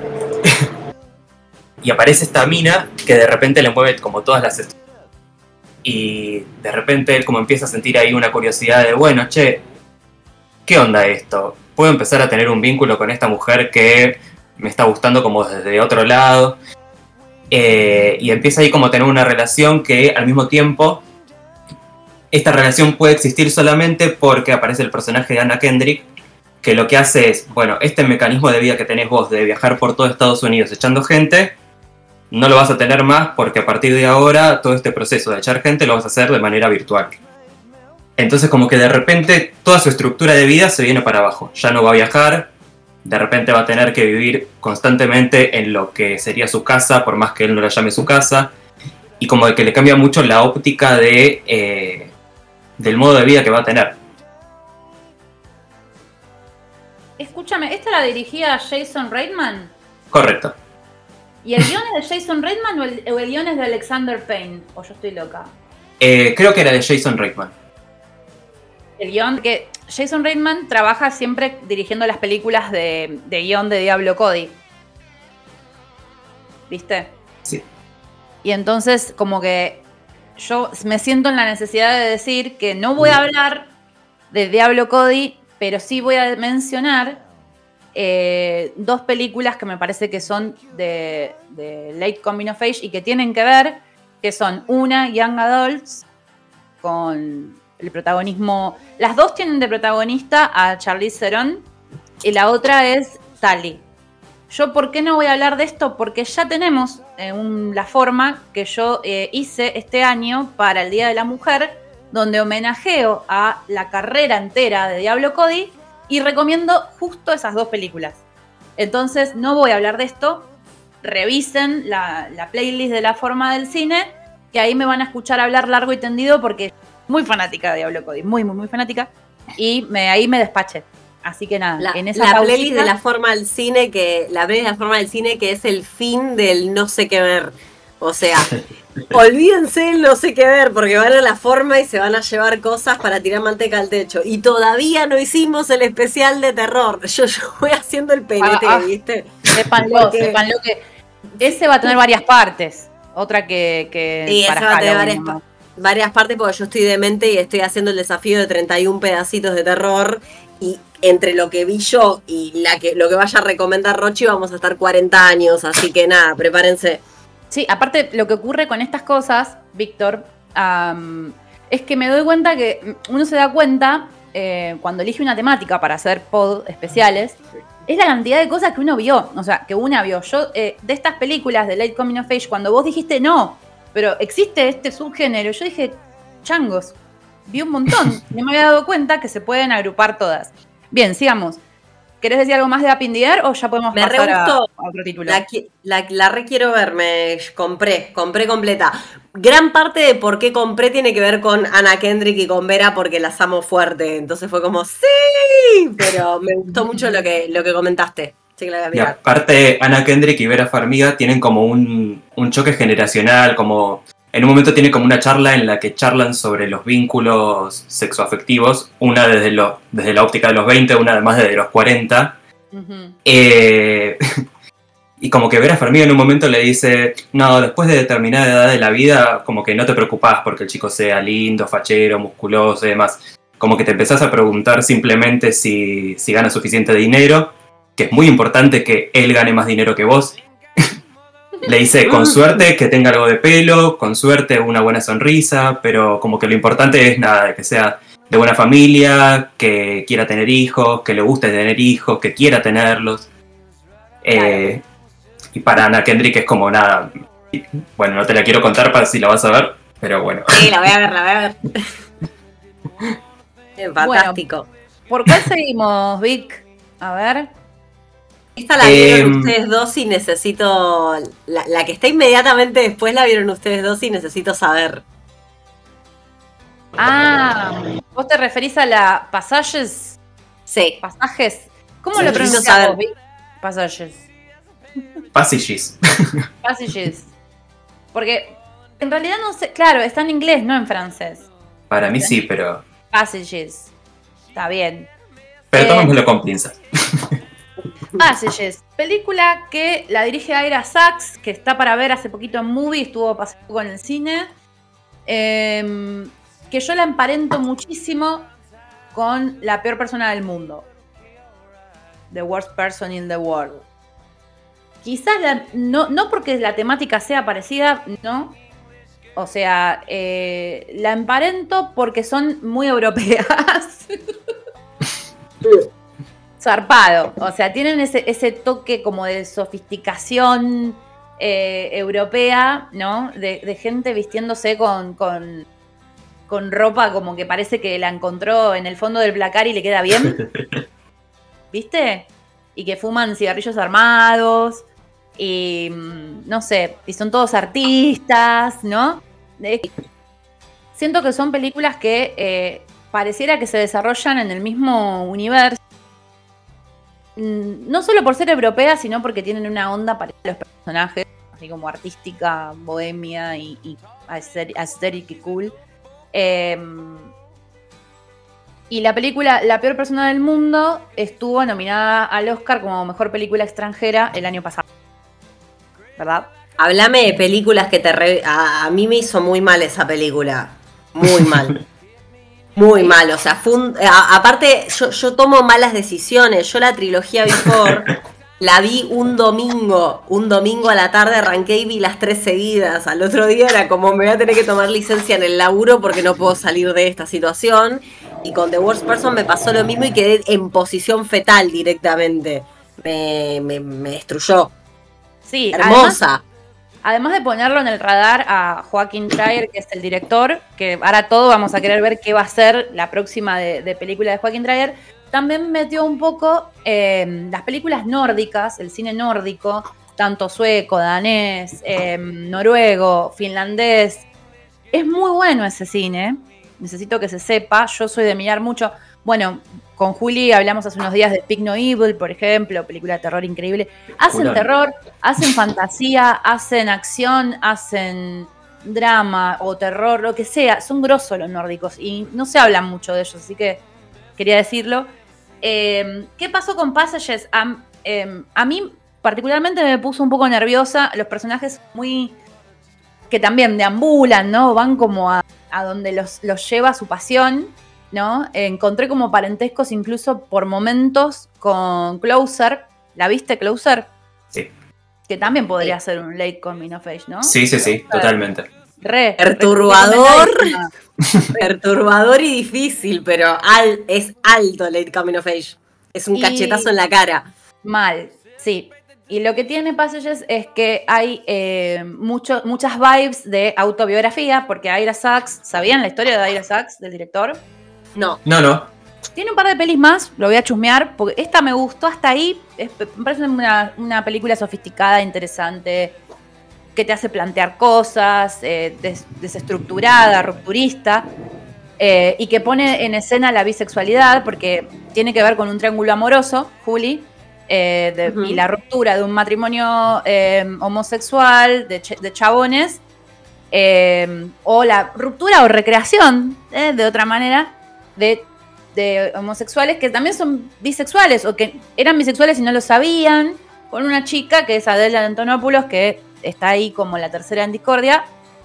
C: y aparece esta mina que de repente le mueve como todas las estructuras. Y de repente él como empieza a sentir ahí una curiosidad de, bueno, che, ¿qué onda esto? ¿Puedo empezar a tener un vínculo con esta mujer que me está gustando como desde otro lado? Y empieza ahí como a tener una relación que al mismo tiempo, esta relación puede existir solamente porque aparece el personaje de Anna Kendrick, que lo que hace es, bueno, este mecanismo de vida que tenés vos de viajar por todo Estados Unidos echando gente, no lo vas a tener más porque a partir de ahora todo este proceso de echar gente lo vas a hacer de manera virtual. Entonces como que de repente toda su estructura de vida se viene para abajo. Ya no va a viajar, de repente va a tener que vivir constantemente en lo que sería su casa, por más que él no la llame su casa. Y como de que le cambia mucho la óptica de del modo de vida que va a tener.
A: Escúchame, ¿esta la dirigía Jason Reitman?
C: Correcto.
A: ¿Y el guion es de Jason Reitman o el guion es de Alexander Payne? ¿O yo estoy loca?
C: Creo que era de Jason Reitman.
A: El guion, que Jason Reitman trabaja siempre dirigiendo las películas de guion de Diablo Cody. ¿Viste?
C: Sí.
A: Y entonces como que yo me siento en la necesidad de decir que no voy a hablar de Diablo Cody, pero sí voy a mencionar dos películas que me parece que son de Late Coming of Age y que tienen que ver, que son una, Young Adults, con el protagonismo, las dos tienen de protagonista a Charlize Theron y la otra es Tally. Yo, ¿por qué no voy a hablar de esto? Porque ya tenemos la forma que yo hice este año para el Día de la Mujer, donde homenajeo a la carrera entera de Diablo Cody y recomiendo justo esas dos películas. Entonces, no voy a hablar de esto. Revisen la playlist de La Forma del Cine, que ahí me van a escuchar hablar largo y tendido porque muy fanática de Diablo Cody, muy, muy, muy fanática. Y ahí me despaché. Así que nada, en esa
B: la playlist de La Forma del Cine, que es el fin del no sé qué ver. O sea, olvídense el no sé qué ver, porque van a La Forma y se van a llevar cosas para tirar manteca al techo. Y todavía no hicimos el especial de terror. Yo voy haciendo el PNT, ¿viste?
A: Sépanlo que ese va a tener varias partes. Otra que
B: sí,
A: para
B: ese va a tener
A: Halloween,
B: varias partes, porque yo estoy demente y estoy haciendo el desafío de 31 pedacitos de terror. Y entre lo que vi yo y lo que vaya a recomendar Rochi, vamos a estar 40 años. Así que nada, prepárense.
A: Sí, aparte lo que ocurre con estas cosas, Víctor, es que me doy cuenta que uno se da cuenta cuando elige una temática para hacer pod especiales, es la cantidad de cosas que uno vio, o sea, que una vio. Yo, de estas películas de Late Coming of Age, cuando vos dijiste no, pero existe este subgénero, yo dije, changos, vi un montón, no me había dado cuenta que se pueden agrupar todas. Bien, sigamos. ¿Querés decir algo más de Up in the Air o ya podemos pasar a otro título?
B: La requiero ver, me compré completa. Gran parte de por qué compré tiene que ver con Anna Kendrick y con Vera, porque las amo fuerte. Entonces fue como, ¡sí! Pero me gustó mucho lo que comentaste. Sí, que la voy a mirar.
C: Y aparte, Anna Kendrick y Vera Farmiga tienen como un choque generacional, como... En un momento tiene como una charla en la que charlan sobre los vínculos sexoafectivos, una desde la óptica de los 20, una además desde los 40. Uh-huh. Y como que Vera Farmiga en un momento le dice, no, después de determinada edad de la vida, como que no te preocupás porque el chico sea lindo, fachero, musculoso y demás. Como que te empezás a preguntar simplemente si gana suficiente dinero, que es muy importante que él gane más dinero que vos. Le dice, con suerte, que tenga algo de pelo, con suerte, una buena sonrisa, pero como que lo importante es nada, que sea de buena familia, que quiera tener hijos, que le guste tener hijos, que quiera tenerlos. Claro. Y para Anna Kendrick es como nada, bueno, no te la quiero contar para si la vas a ver, pero bueno.
B: Sí, la voy a ver. Fantástico.
A: Bueno, ¿por cuál seguimos, Vic? A ver...
B: Esta la vieron ustedes dos y necesito... La que está inmediatamente después la vieron ustedes dos y necesito saber.
A: Ah, ¿vos te referís a la Passages?
B: Sí.
A: ¿Pasajes? ¿Cómo lo pronunciamos? Passages.
C: Passages.
A: Passages. Porque en realidad no sé... Claro, está en inglés, no en francés.
C: Para mí sí, pero...
A: Passages. Está bien.
C: Pero tomémoslo con pinzas.
A: Passages, película que la dirige Ira Sachs, que está para ver hace poquito en Movie, estuvo pasando poco en el cine. Que yo la emparento muchísimo con La peor persona del mundo. The worst person in the world. Quizás no porque la temática sea parecida, no. O sea, la emparento porque son muy europeas. Zarpado. O sea, tienen ese toque como de sofisticación europea, ¿no? De gente vistiéndose con ropa como que parece que la encontró en el fondo del placar y le queda bien. ¿Viste? Y que fuman cigarrillos armados. Y no sé, y son todos artistas, ¿no? Siento que son películas que pareciera que se desarrollan en el mismo universo. No solo por ser europeas, sino porque tienen una onda para los personajes, así como artística, bohemia y aesthetic y cool. Y la película La peor persona del mundo estuvo nominada al Oscar como mejor película extranjera el año pasado. ¿Verdad?
B: Háblame de películas que a mí me hizo muy mal esa película. Muy mal. Muy mal, o sea, aparte yo tomo malas decisiones. Yo la trilogía Before la vi un domingo a la tarde, arranqué y vi las 3 seguidas. Al otro día era como, me voy a tener que tomar licencia en el laburo porque no puedo salir de esta situación. Y con The Worst Person me pasó lo mismo y quedé en posición fetal directamente. Me destruyó.
A: Sí,
B: hermosa.
A: Además de ponerlo en el radar a Joaquin Trier, que es el director, que ahora todo vamos a querer ver qué va a ser la próxima de película de Joaquin Trier, también metió un poco las películas nórdicas, el cine nórdico, tanto sueco, danés, noruego, finlandés. Es muy bueno ese cine, necesito que se sepa, yo soy de mirar mucho. Bueno, con Juli hablamos hace unos días de Speak No Evil, por ejemplo, película de terror increíble. Hacen terror, hacen fantasía, hacen acción, hacen drama o terror, lo que sea. Son grosos los nórdicos y no se habla mucho de ellos, así que quería decirlo. ¿Qué pasó con Passages? A mí particularmente me puso un poco nerviosa. Los personajes muy... que también deambulan, ¿no? Van como a donde los lleva su pasión, ¿no? Encontré como parentescos incluso por momentos con Closer. ¿La viste, Closer?
C: Sí.
A: Que también podría ser un late coming of age, ¿no?
C: Sí, totalmente.
B: Perturbador y difícil, pero es alto late coming of age. Es un cachetazo en la cara.
A: Mal, sí. Y lo que tiene Passages es que hay muchas vibes de autobiografía, porque Ira Sachs, ¿sabían la historia de Ira Sachs, del director?
B: No.
A: Tiene un par de pelis más, lo voy a chusmear, porque esta me gustó hasta ahí. Me parece una película sofisticada, interesante, que te hace plantear cosas, desestructurada, rupturista, y que pone en escena la bisexualidad, porque tiene que ver con un triángulo amoroso, Juli, y la ruptura de un matrimonio homosexual, de chabones, o la ruptura o recreación, de otra manera, de homosexuales que también son bisexuales o que eran bisexuales y no lo sabían, con una chica que es Adela Antonopoulos, que está ahí como la tercera en discordia.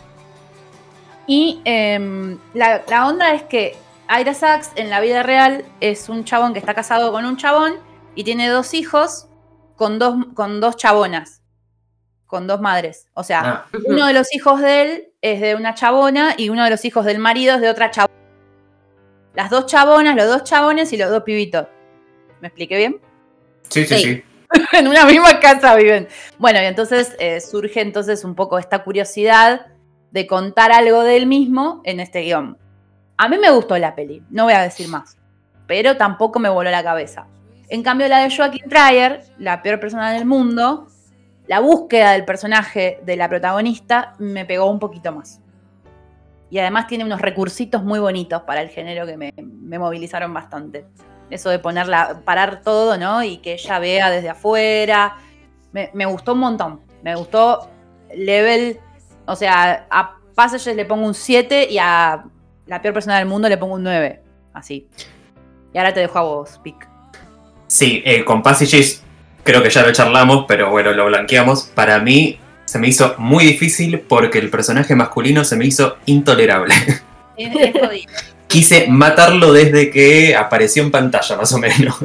A: Y la onda es que Ira Sachs en la vida real es un chabón que está casado con un chabón y tiene 2 hijos con dos chabonas, con 2 madres. O sea, uno de los hijos de él es de una chabona y uno de los hijos del marido es de otra chabona. Las 2 chabonas, los 2 chabones y los 2 pibitos. ¿Me expliqué bien?
C: Sí.
A: En una misma casa viven. Bueno, y entonces surge un poco esta curiosidad de contar algo de él mismo en este guión. A mí me gustó la peli, no voy a decir más, pero tampoco me voló la cabeza. En cambio, la de Joaquin Trier, La peor persona del mundo, la búsqueda del personaje de la protagonista me pegó un poquito más. Y además tiene unos recursitos muy bonitos para el género que me movilizaron bastante. Eso de parar todo, ¿no? Y que ella vea desde afuera. Me gustó un montón. Me gustó level. O sea, a Passages le pongo un 7 y a La peor persona del mundo le pongo un 9. Así. Y ahora te dejo a vos, Pic.
C: Sí, con Passages creo que ya lo charlamos, pero bueno, lo blanqueamos. Para mí se me hizo muy difícil porque el personaje masculino se me hizo intolerable.
A: Es jodido.
C: Quise matarlo desde que apareció en pantalla, más o menos.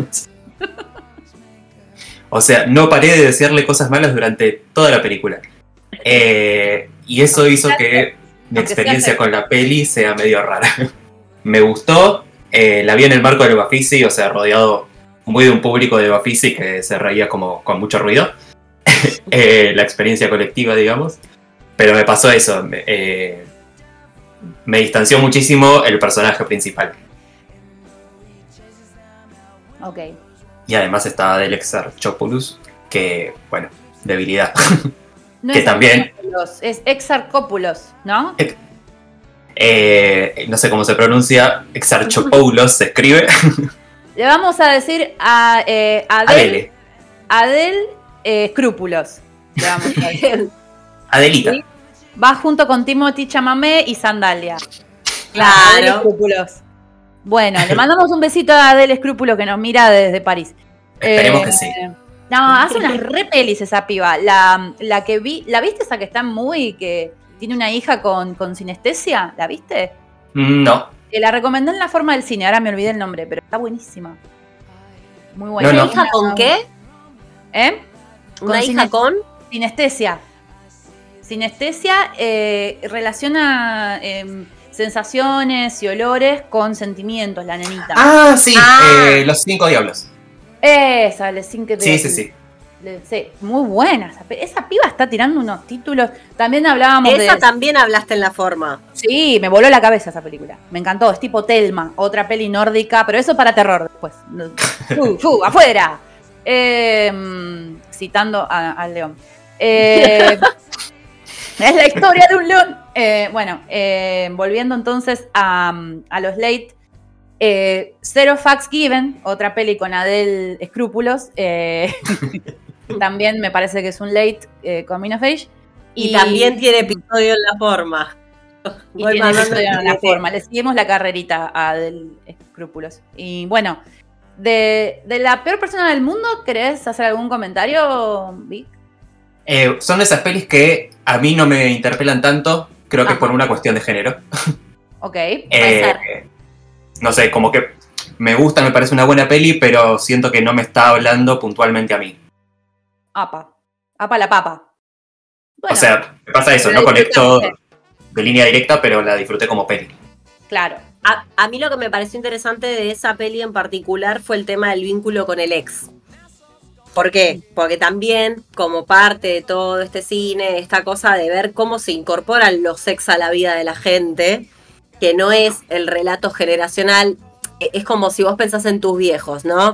C: O sea, no paré de desearle cosas malas durante toda la película. Y eso hizo que mi experiencia con la peli sea medio rara. Me gustó, la vi en el marco del Bafisi, o sea, rodeado muy de un público de Bafisi que se reía como con mucho ruido. La experiencia colectiva, digamos. Pero me pasó eso, me distanció muchísimo el personaje principal.
A: Ok.
C: Y además estaba Adele Exarchopoulos, que, bueno, debilidad.
A: No
C: que
A: es
C: también...
A: es Exarchopoulos, ¿no?
C: No sé cómo se pronuncia, Exarchopoulos se escribe.
A: Le vamos a decir a
C: Adele.
A: Adele Escrúpulos. Le vamos a decir.
C: Adelita.
A: ¿Sí? Va junto con Timothy Chalamet y Sandalia. Adele
B: Claro.
A: Escrúpulos. Bueno, le mandamos un besito a Adele Escrúpulos que nos mira desde París.
C: Esperemos que sí.
A: No, hace unas re pelis esa piba. La que vi, ¿la viste esa que está muy, que tiene una hija con sinestesia? ¿La viste?
C: No.
A: La recomendé en La Forma del Cine, ahora me olvidé el nombre, pero está buenísima. Muy buena.
B: ¿Una hija con qué?
A: ¿Eh?
B: ¿Una hija con?
A: Sinestesia. Sinestesia relaciona sensaciones y olores con sentimientos, la nenita.
C: Ah, sí, Los 5 Diablos.
A: Esa, le sin que te...
C: Sí.
A: Sí, muy buena. Esa piba está tirando unos títulos. También hablábamos de...
B: Esa también hablaste en La Forma.
A: Sí, me voló la cabeza esa película. Me encantó. Es tipo Thelma, otra peli nórdica, pero eso para terror después. ¡Afuera! Citando al león. Es la historia de un león. Volviendo entonces a los late. Zero Facts Given, otra peli con Adele Escrúpulos. También me parece que es un late coming of age.
B: Y también tiene episodio en La Forma.
A: Y tiene episodio en La Forma. Le seguimos la carrerita a Adele Escrúpulos. Y bueno, de la peor persona del mundo, ¿querés hacer algún comentario, Vic?
C: Son esas pelis que a mí no me interpelan tanto. Creo que es por una cuestión de género.
A: Ok.
C: No sé, como que me gusta, me parece una buena peli, pero siento que no me está hablando puntualmente a mí.
A: Apa la papa. Bueno,
C: o sea, me pasa eso, no conecto de línea directa, pero la disfruté como peli.
A: Claro.
B: A mí lo que me pareció interesante de esa peli en particular fue el tema del vínculo con el ex. ¿Por qué? Porque también, como parte de todo este cine, esta cosa de ver cómo se incorporan los ex a la vida de la gente, que no es el relato generacional, es como si vos pensás en tus viejos, ¿no?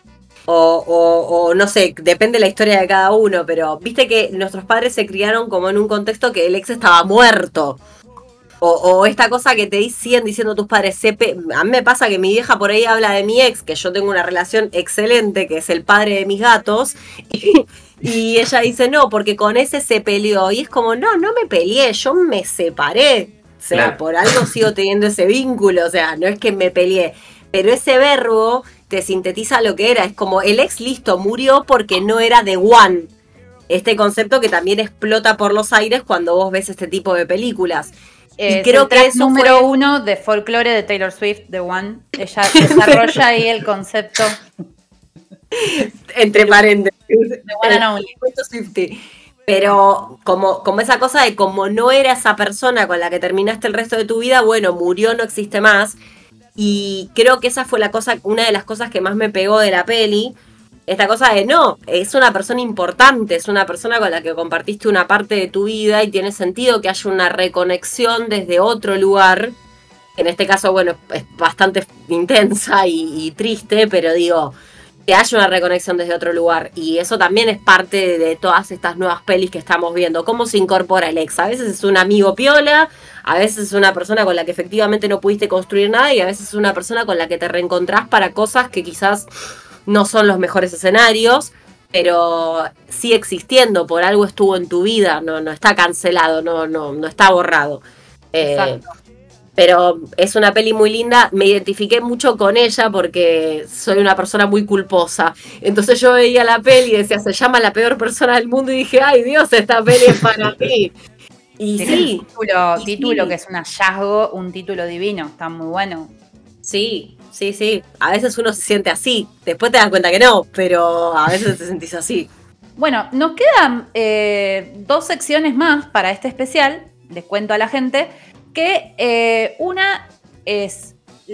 B: O no sé, depende de la historia de cada uno, pero viste que nuestros padres se criaron como en un contexto que el ex estaba muerto. O esta cosa que te siguen diciendo tus padres. A mí me pasa que mi vieja por ahí habla de mi ex, que yo tengo una relación excelente, que es el padre de mis gatos, y ella dice no, porque con ese se peleó. Y es como, no me peleé, yo me separé. O sea, claro, por algo sigo teniendo ese vínculo, o sea, no es que me peleé. Pero ese verbo te sintetiza lo que era. Es como el ex, listo, murió porque no era The One. Este concepto que también explota por los aires cuando vos ves este tipo de películas. Y creo que eso
A: número 1 de folclore de Taylor Swift, The One. Ella desarrolla ahí el concepto.
B: Entre paréntesis.
A: The One and Only.
B: Pero como esa cosa de como no era esa persona con la que terminaste el resto de tu vida, bueno, murió, no existe más. Y creo que esa fue una de las cosas que más me pegó de la peli. Esta cosa de no, es una persona importante, es una persona con la que compartiste una parte de tu vida y tiene sentido que haya una reconexión desde otro lugar. En este caso, bueno, es bastante intensa y triste, pero digo, que haya una reconexión desde otro lugar. Y eso también es parte de todas estas nuevas pelis que estamos viendo. Cómo se incorpora el ex. A veces es un amigo piola, a veces es una persona con la que efectivamente no pudiste construir nada y a veces es una persona con la que te reencontrás para cosas que quizás no son los mejores escenarios, pero sigue existiendo, por algo estuvo en tu vida, no está cancelado, no está borrado. Pero es una peli muy linda, me identifiqué mucho con ella porque soy una persona muy culposa. Entonces yo veía la peli y decía, se llama La peor persona del mundo, y dije, ay Dios, esta peli es para mí. Y
A: Tiene
B: sí.
A: un título que es un hallazgo, un título divino, está muy bueno.
B: Sí. A veces uno se siente así, después te das cuenta que no, pero a veces te sentís así.
A: Bueno, nos quedan 2 secciones más para este especial, les cuento a la gente, que una es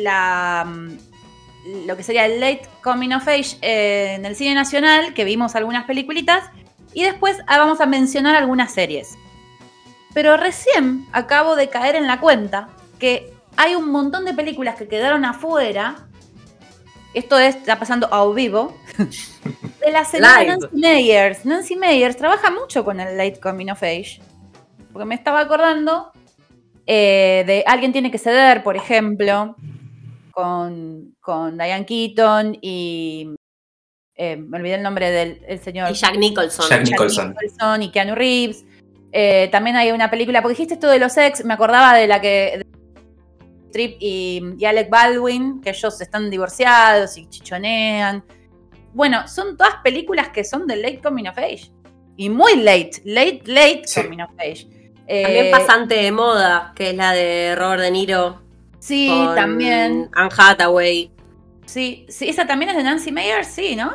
A: lo que sería el Late Coming of Age en el cine nacional, que vimos algunas peliculitas, y después vamos a mencionar algunas series. Pero recién acabo de caer en la cuenta que hay un montón de películas que quedaron afuera. Esto está pasando a vivo. De la señora Nancy Meyers. Nancy Meyers trabaja mucho con el Late Coming of Age. Porque me estaba acordando de Alguien tiene que ceder, por ejemplo, con Diane Keaton y me olvidé el nombre del señor.
B: Y Jack Nicholson.
A: Jack Nicholson y Keanu Reeves. También hay una película, porque dijiste esto de los ex, me acordaba de la que Strip y Alec Baldwin, que ellos están divorciados y chichonean. Bueno, son todas películas que son de Late Coming of Age. Y muy late sí. Coming of Age.
B: También Pasante de moda, que es la de Robert De Niro.
A: Sí, también.
B: Anne Hathaway.
A: Sí, esa también es de Nancy Meyers, sí, ¿no?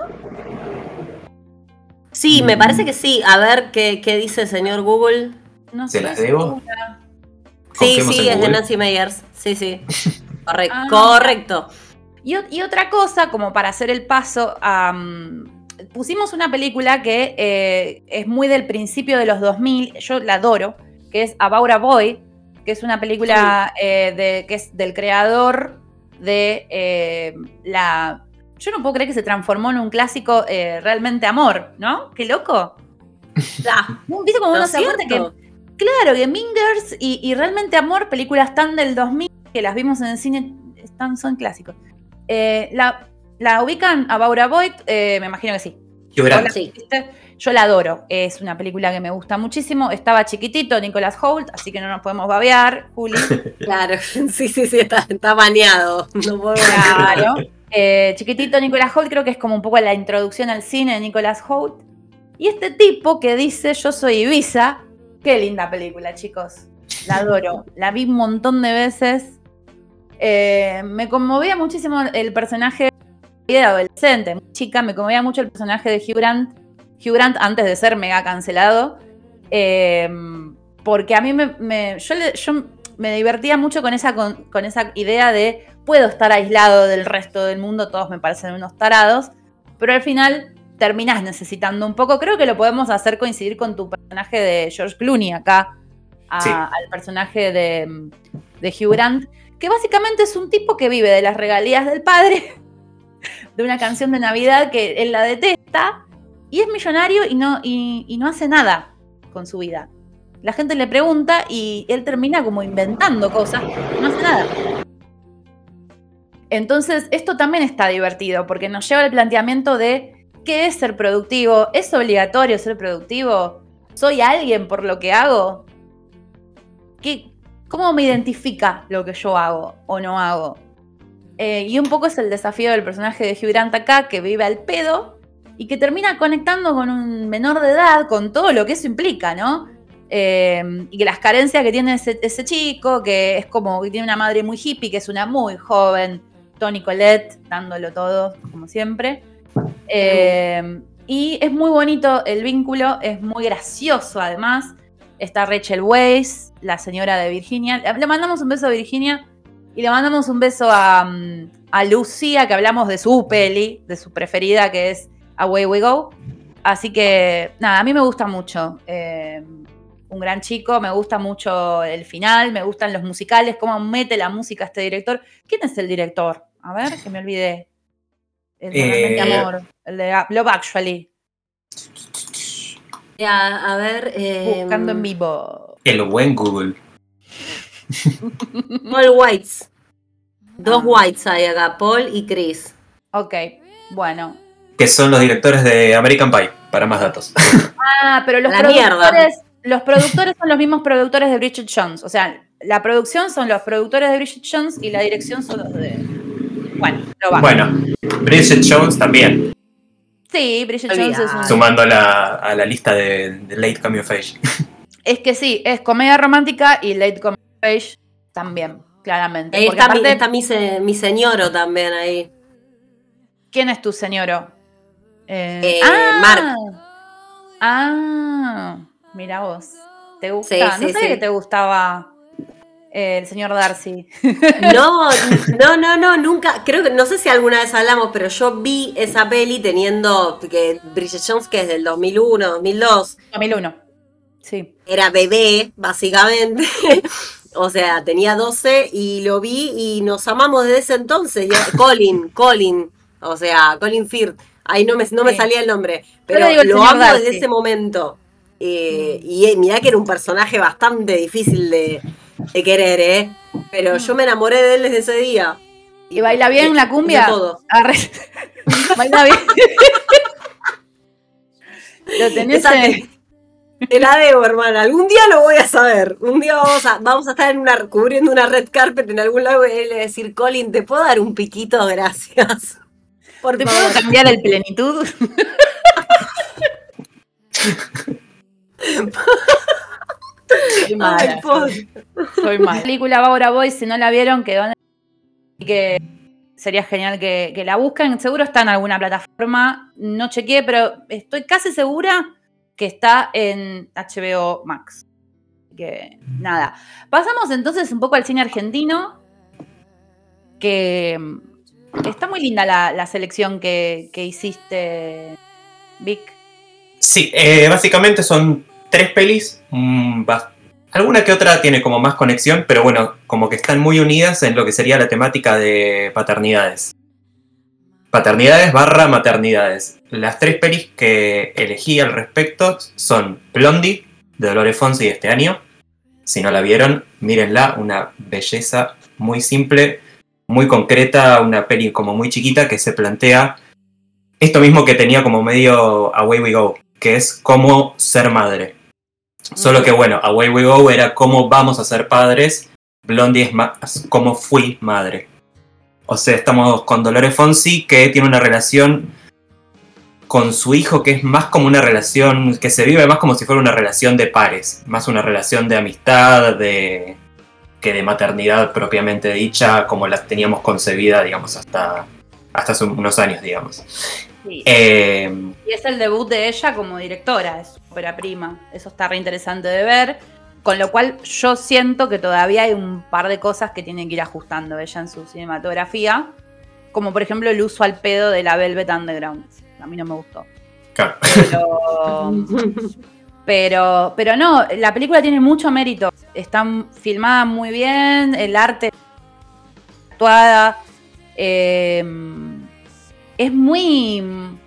B: Sí, me parece que sí. A ver qué dice el señor Google.
A: No
C: sé. ¿Se las debo?
B: Sí, es de Nancy Meyers. Sí. Correcto.
A: Y otra cosa, como para hacer el paso, pusimos una película que es muy del principio de los 2000, yo la adoro, que es About a Boy, que es una película que es del creador de Yo no puedo creer que se transformó en un clásico Realmente Amor, ¿no? ¡Qué loco! ¿Viste como uno se da cuenta que... Claro, que Mean Girls y Realmente Amor, películas tan del 2000 que las vimos en el cine, son clásicos. ¿La ubican? About a Boy, me imagino que sí. Yo la adoro, es una película que me gusta muchísimo. Estaba chiquitito Nicholas Hoult, así que no nos podemos babear, Juli.
B: Claro, sí, está baneado. No podemos
A: claro. Chiquitito Nicholas Hoult, creo que es como un poco la introducción al cine de Nicholas Hoult. Y este tipo que dice Yo soy Ibiza, qué linda película, chicos. La adoro, la vi un montón de veces. Me conmovía muchísimo el personaje de adolescente, muy chica, me conmovía mucho el personaje de Hugh Grant antes de ser mega cancelado, porque a mí yo me divertía mucho con esa idea de puedo estar aislado del resto del mundo, todos me parecen unos tarados, pero al final terminás necesitando un poco. Creo que lo podemos hacer coincidir con tu personaje de George Clooney acá, al personaje de Hugh Grant, que básicamente es un tipo que vive de las regalías del padre, de una canción de Navidad que él la detesta, y es millonario y no hace nada con su vida. La gente le pregunta y él termina como inventando cosas, no hace nada. Entonces esto también está divertido, porque nos lleva al planteamiento de ¿qué es ser productivo? ¿Es obligatorio ser productivo? ¿Soy alguien por lo que hago? ¿Cómo me identifica lo que yo hago o no hago? Y un poco es el desafío del personaje de Hugh Grant acá, que vive al pedo y que termina conectando con un menor de edad, con todo lo que eso implica, ¿no? Y que las carencias que tiene ese chico, que es como que tiene una madre muy hippie, que es una muy joven Toni Collette, dándolo todo, como siempre. Y es muy bonito el vínculo, es muy gracioso además. Está Rachel Weisz, la señora de Virginia. Le mandamos un beso a Virginia y le mandamos un beso a Lucía, que hablamos de su peli, de su preferida, que es Away We Go. Así que, nada, a mí me gusta mucho. Un gran chico, me gusta mucho el final, me gustan los musicales, cómo mete la música este director. ¿Quién es el director? A ver, que me olvidé. El de Realmente Amor, el de Love Actually.
B: A ver.
A: Buscando en vivo.
C: El buen Google.
B: Paul Weitz. Dos Weitz hay acá, Paul y Chris.
A: Ok, bueno.
C: Que son los directores de American Pie, para más datos.
A: Pero los productores son los mismos productores de Bridget Jones. O sea, la producción son los productores de Bridget Jones y la dirección son los de... Bueno, lo va.
C: Bueno, Bridget Jones también,
A: Sí, Bridget Jones es un...
C: sumando a la lista de Late Coming of Age.
A: Es que sí, es comedia romántica y late coming of age también, claramente. Porque
B: Está mi señoro también ahí.
A: ¿Quién es tu señoro?
B: Mark.
A: Mira vos. ¿Te gusta?
B: Sí,
A: No
B: sí,
A: sabía
B: sí.
A: que te gustaba el señor Darcy.
B: No, nunca. Creo que, no sé si alguna vez hablamos, pero yo vi esa peli teniendo que Bridget Jones, que es del 2001, 2002.
A: 2001. Sí.
B: Era bebé, básicamente. O sea, tenía 12 y lo vi y nos amamos desde ese entonces. Colin. O sea, Colin Firth. Ahí no me salía el nombre. Pero
A: le digo el
B: lo
A: señor
B: amo
A: Darcy.
B: desde ese momento. Y mirá que era un personaje bastante difícil de querer, ¿eh? Pero yo me enamoré de él desde ese día.
A: ¿Y baila bien la cumbia?
B: De todo.
A: Baila bien. Lo tenés
B: Te la debo, hermana. Algún día lo voy a saber. Un día vamos a estar cubriendo una red carpet en algún lado y él le decir, Colin, ¿te puedo dar un piquito? Gracias.
A: ¿Te puedo cambiar el plenitud? Soy mala. Soy mala. La película Barbara Boy, si no la vieron, quedó en el... que sería genial que la busquen. Seguro está en alguna plataforma. No chequeé, pero estoy casi segura que está en HBO Max. Que nada. Pasamos entonces un poco al cine argentino. Que está muy linda la selección que hiciste, Vic.
C: Sí, básicamente son 3 pelis. Alguna que otra tiene como más conexión, pero bueno, como que están muy unidas en lo que sería la temática de paternidades. Paternidades / maternidades. Las 3 pelis que elegí al respecto son Blondie, de Dolores Fonzi, de este año. Si no la vieron, mírenla, una belleza muy simple, muy concreta, una peli como muy chiquita que se plantea esto mismo que tenía como medio Away We Go, que es cómo ser madre. Solo que bueno, Away We Go era cómo vamos a ser padres, Blondie es más cómo fui madre. O sea, estamos con Dolores Fonzi, que tiene una relación con su hijo que es más como una relación, que se vive más como si fuera una relación de pares, más una relación de amistad, que de maternidad propiamente dicha, como la teníamos concebida, digamos, hasta hace unos años, digamos.
A: Sí. Y es el debut de ella como directora, es ópera prima. Eso está re interesante de ver. Con lo cual yo siento que todavía hay un par de cosas que tiene que ir ajustando ella en su cinematografía. Como por ejemplo el uso al pedo de la Velvet Underground. A mí no me gustó.
C: Claro.
A: Pero no, la película tiene mucho mérito. Está filmada muy bien, el arte actuada. Es muy...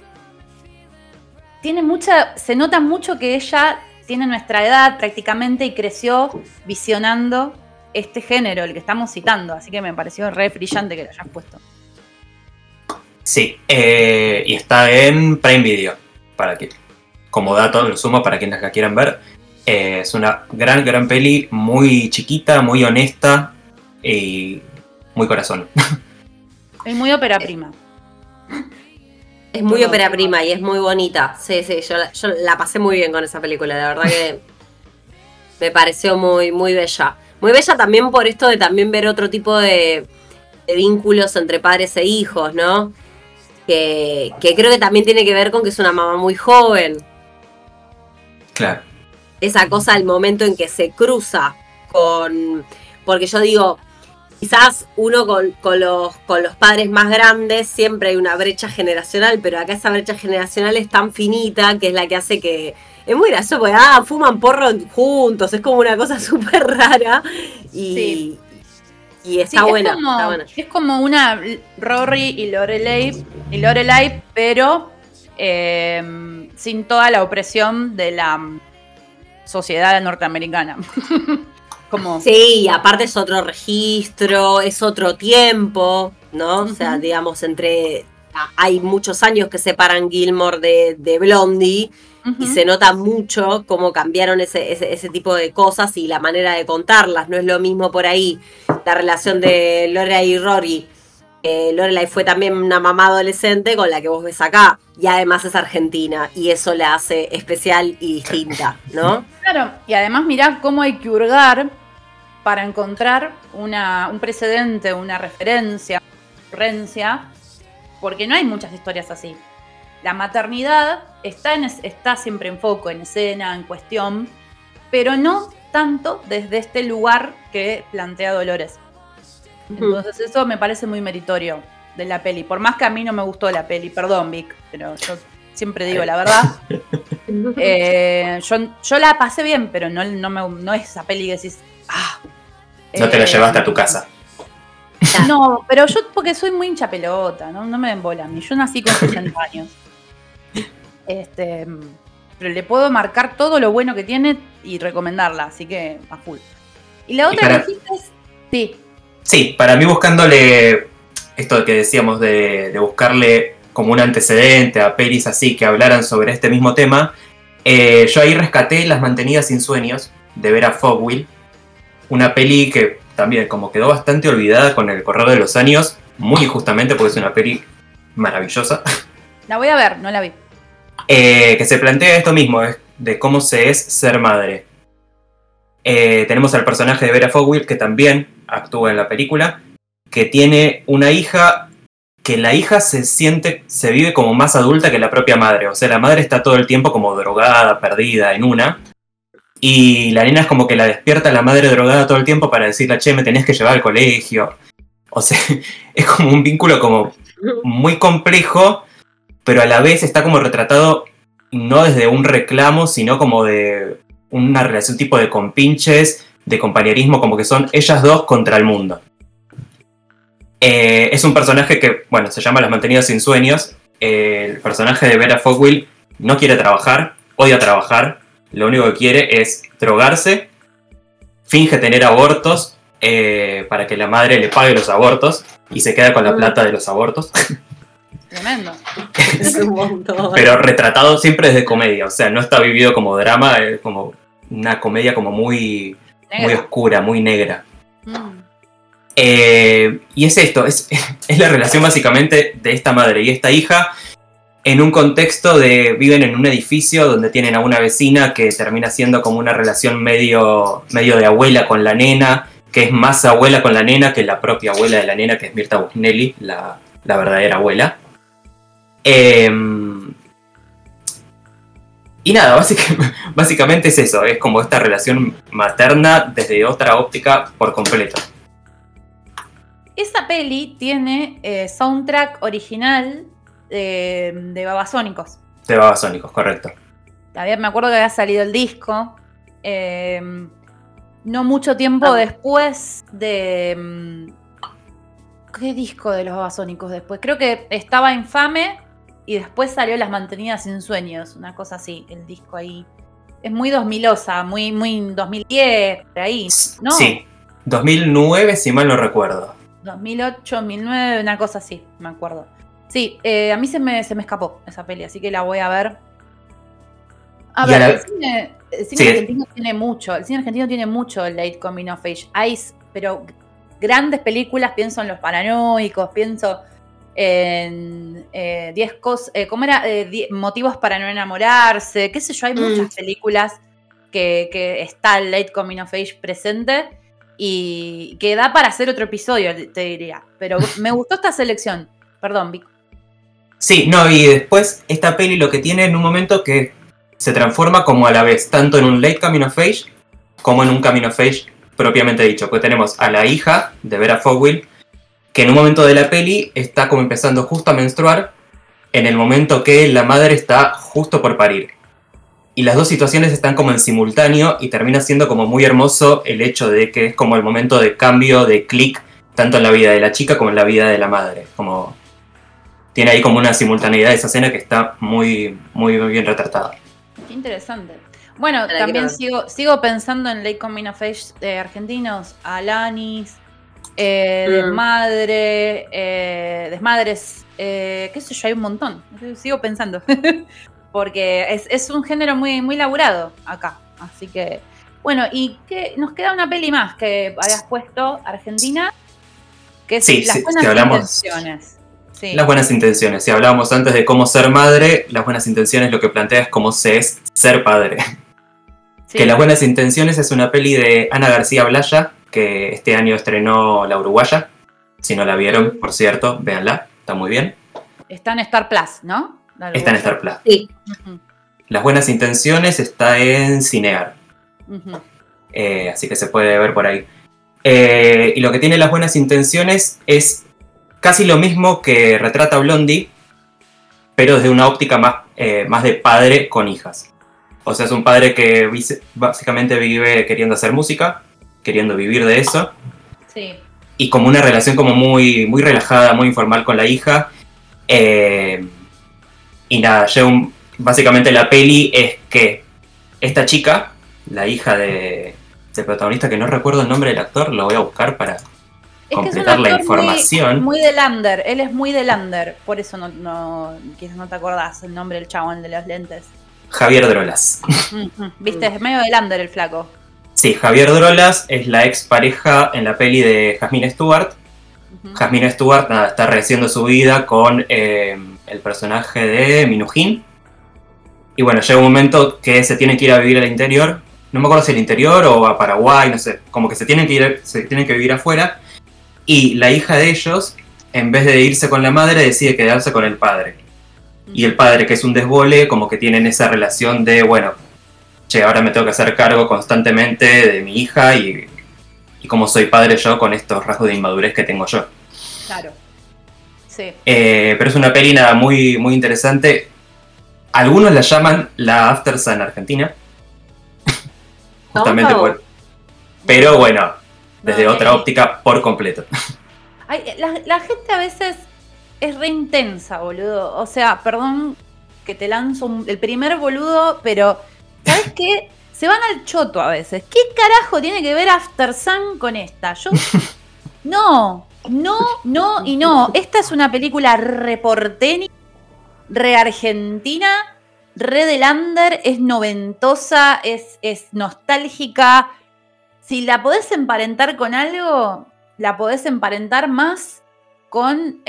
A: se nota mucho que ella tiene nuestra edad prácticamente y creció visionando este género, el que estamos citando. Así que me pareció re brillante que lo hayas puesto.
C: Sí, y está en Prime Video, para que, como dato, lo sumo para quienes la quieran ver. Es una gran peli, muy chiquita, muy honesta y muy corazón.
A: Es muy ópera prima.
B: Es muy ópera prima y es muy bonita. Sí, yo la pasé muy bien con esa película, la verdad que me pareció muy bella. Muy bella también por esto de también ver otro tipo de vínculos entre padres e hijos, ¿no? Que creo que también tiene que ver con que es una mamá muy joven.
C: Claro.
B: Esa cosa, el momento en que se cruza con... Porque yo digo, quizás uno con los padres más grandes siempre hay una brecha generacional, pero acá esa brecha generacional es tan finita que es la que hace que... Es muy gracioso, porque fuman porro juntos, es como una cosa súper rara y...
A: Sí.
B: Y está buena, está buena.
A: Es como una Rory y Lorelai, pero sin toda la opresión de la sociedad norteamericana. Como...
B: Sí, y aparte es otro registro, es otro tiempo, ¿no? Uh-huh. O sea, digamos, entre hay muchos años que separan Gilmore de Blondie, y se nota mucho cómo cambiaron ese tipo de cosas y la manera de contarlas. No es lo mismo por ahí la relación de Lorelai y Rory. Lorelai fue también una mamá adolescente con la que vos ves acá, y además es argentina, y eso la hace especial y distinta, ¿no?
A: Claro, y además mirá cómo hay que hurgar para encontrar un precedente, una referencia, porque no hay muchas historias así. La maternidad está siempre en foco, en escena, en cuestión, pero no tanto desde este lugar que plantea Dolores. Entonces eso me parece muy meritorio de la peli. Por más que a mí no me gustó la peli, perdón Vic, pero yo siempre digo la verdad. Yo la pasé bien, pero no es esa peli que decís...
C: no te la llevaste a tu casa.
A: No, pero yo porque soy muy hincha pelota, no me den bola a mí. Yo nací con 60 años. Pero le puedo marcar todo lo bueno que tiene y recomendarla, así que a full. Y la otra que dijiste es... Sí.
C: Sí, para mí buscándole esto que decíamos de buscarle como un antecedente a pelis así que hablaran sobre este mismo tema, yo ahí rescaté Las mantenidas sin sueños de Vera Fogwill, una peli que también como quedó bastante olvidada con el correr de los años, muy injustamente porque es una peli maravillosa.
A: La voy a ver, no la vi.
C: Que se plantea esto mismo, de cómo se es ser madre. Tenemos al personaje de Vera Fogwill, que también actúa en la película, que tiene una hija, que la hija se vive como más adulta que la propia madre. O sea, la madre está todo el tiempo como drogada, perdida en una, y la nena es como que la despierta a la madre drogada todo el tiempo para decirle, che, me tenés que llevar al colegio. O sea, es como un vínculo como muy complejo, pero a la vez está como retratado no desde un reclamo, sino como de una relación tipo de compinches, de compañerismo, como que son ellas dos contra el mundo. Es un personaje que, bueno, se llama Las mantenidas sin sueños. El personaje de Vera Fogwill no quiere trabajar, odia trabajar, lo único que quiere es drogarse, finge tener abortos para que la madre le pague los abortos y se queda con la plata de los abortos.
A: Tremendo.
B: Es un montón.
C: Pero retratado siempre desde comedia, o sea, no está vivido como drama, es como una comedia como muy oscura, muy negra. Y es esto, es la relación básicamente de esta madre y esta hija en un contexto de viven en un edificio donde tienen a una vecina que termina siendo como una relación medio de abuela con la nena, que es más abuela con la nena que la propia abuela de la nena, que es Mirta Busnelli, la verdadera abuela. Y nada, básicamente es eso, es como esta relación materna desde otra óptica por completo.
A: Esa peli tiene soundtrack original de Babasónicos.
C: De Babasónicos, correcto.
A: Me acuerdo que había salido el disco. No mucho tiempo después de... ¿Qué disco de los Babasónicos después? Creo que estaba Infame y después salió Las mantenidas sin sueños. Una cosa así, el disco ahí. Es muy 2000osa, muy 2010, por ahí, ¿no?
C: Sí, 2009 si mal no recuerdo.
A: 2008, 2009, una cosa así, me acuerdo. Sí, a mí se me escapó esa peli, así que la voy a ver. El cine argentino tiene mucho. El cine argentino tiene mucho late coming of age. Hay, pero grandes películas, pienso en Los Paranoicos, pienso en 10 cosas, ¿cómo era? 10 motivos para no enamorarse, qué sé yo, hay muchas películas que está el late coming of age presente y que da para hacer otro episodio, te diría. Pero me gustó esta selección. Perdón, Vic.
C: Sí, no, y después esta peli lo que tiene en un momento que se transforma como a la vez, tanto en un late coming of age como en un coming of age propiamente dicho, porque tenemos a la hija de Vera Fogwill, que en un momento de la peli está como empezando justo a menstruar, en el momento que la madre está justo por parir. Y las dos situaciones están como en simultáneo y termina siendo como muy hermoso el hecho de que es como el momento de cambio, de clic, tanto en la vida de la chica como en la vida de la madre. Como tiene ahí como una simultaneidad de esa escena que está muy, muy bien retratada.
A: Qué interesante. Bueno, también sigo pensando en late coming of age argentinos, Alanis, Desmadres, qué sé yo, hay un montón. Sigo pensando. Porque es un género muy, muy laburado acá. Así que, bueno, y que nos queda una peli más que habías puesto, Argentina, que es Las Buenas Intenciones. Sí.
C: Las Buenas Intenciones. Si hablábamos antes de cómo ser madre, Las Buenas Intenciones lo que plantea es cómo se es ser padre. Sí. Que Las Buenas Intenciones es una peli de Ana García Blaya, que este año estrenó La Uruguaya. Si no la vieron, por cierto, véanla, está muy bien.
A: Está en Star Plus, ¿no?
C: Está en Star Plus.
B: Sí.
C: Las Buenas Intenciones está en Cinear. Así que se puede ver por ahí. Y lo que tiene Las Buenas Intenciones es casi lo mismo que retrata Blondie, pero desde una óptica más de padre con hijas. O sea, es un padre que básicamente vive queriendo hacer música, queriendo vivir de eso.
A: Sí.
C: Y como una relación como muy, muy relajada, muy informal con la hija. Y nada, básicamente la peli es que esta chica, la hija del protagonista, que no recuerdo el nombre del actor, lo voy a buscar para completar la información.
A: Muy de Lander, él es muy de Lander, por eso quizás no te acordás el nombre del chabón de los lentes.
C: Javier Drolas.
A: Viste, es medio de Lander el flaco.
C: Sí, Javier Drolas es la ex pareja en la peli de Jasmine Stewart. Jasmine Stewart está rehaciendo su vida con el personaje de Minujín. Y bueno, llega un momento que se tiene que ir a vivir al interior. No me acuerdo si al interior o a Paraguay, no sé. Como que se tienen que vivir afuera. Y la hija de ellos, en vez de irse con la madre, decide quedarse con el padre. Y el padre, que es un desbole, como que tienen esa relación de, bueno, che, ahora me tengo que hacer cargo constantemente de mi hija y cómo soy padre yo con estos rasgos de inmadurez que tengo yo.
A: Claro. Sí.
C: Pero es una peli muy, muy interesante. Algunos la llaman la After Sun Argentina. Justamente por... Pero bueno, desde otra óptica por completo.
A: Ay, la gente a veces es re intensa, boludo. O sea, perdón que te lanzo el primer boludo, pero ¿sabes qué? Se van al choto a veces. ¿Qué carajo tiene que ver After Sun con esta? No. Esta es una película reporteni, re argentina, re de Lander, es noventosa, es nostálgica. Si la podés emparentar con algo, la podés emparentar más con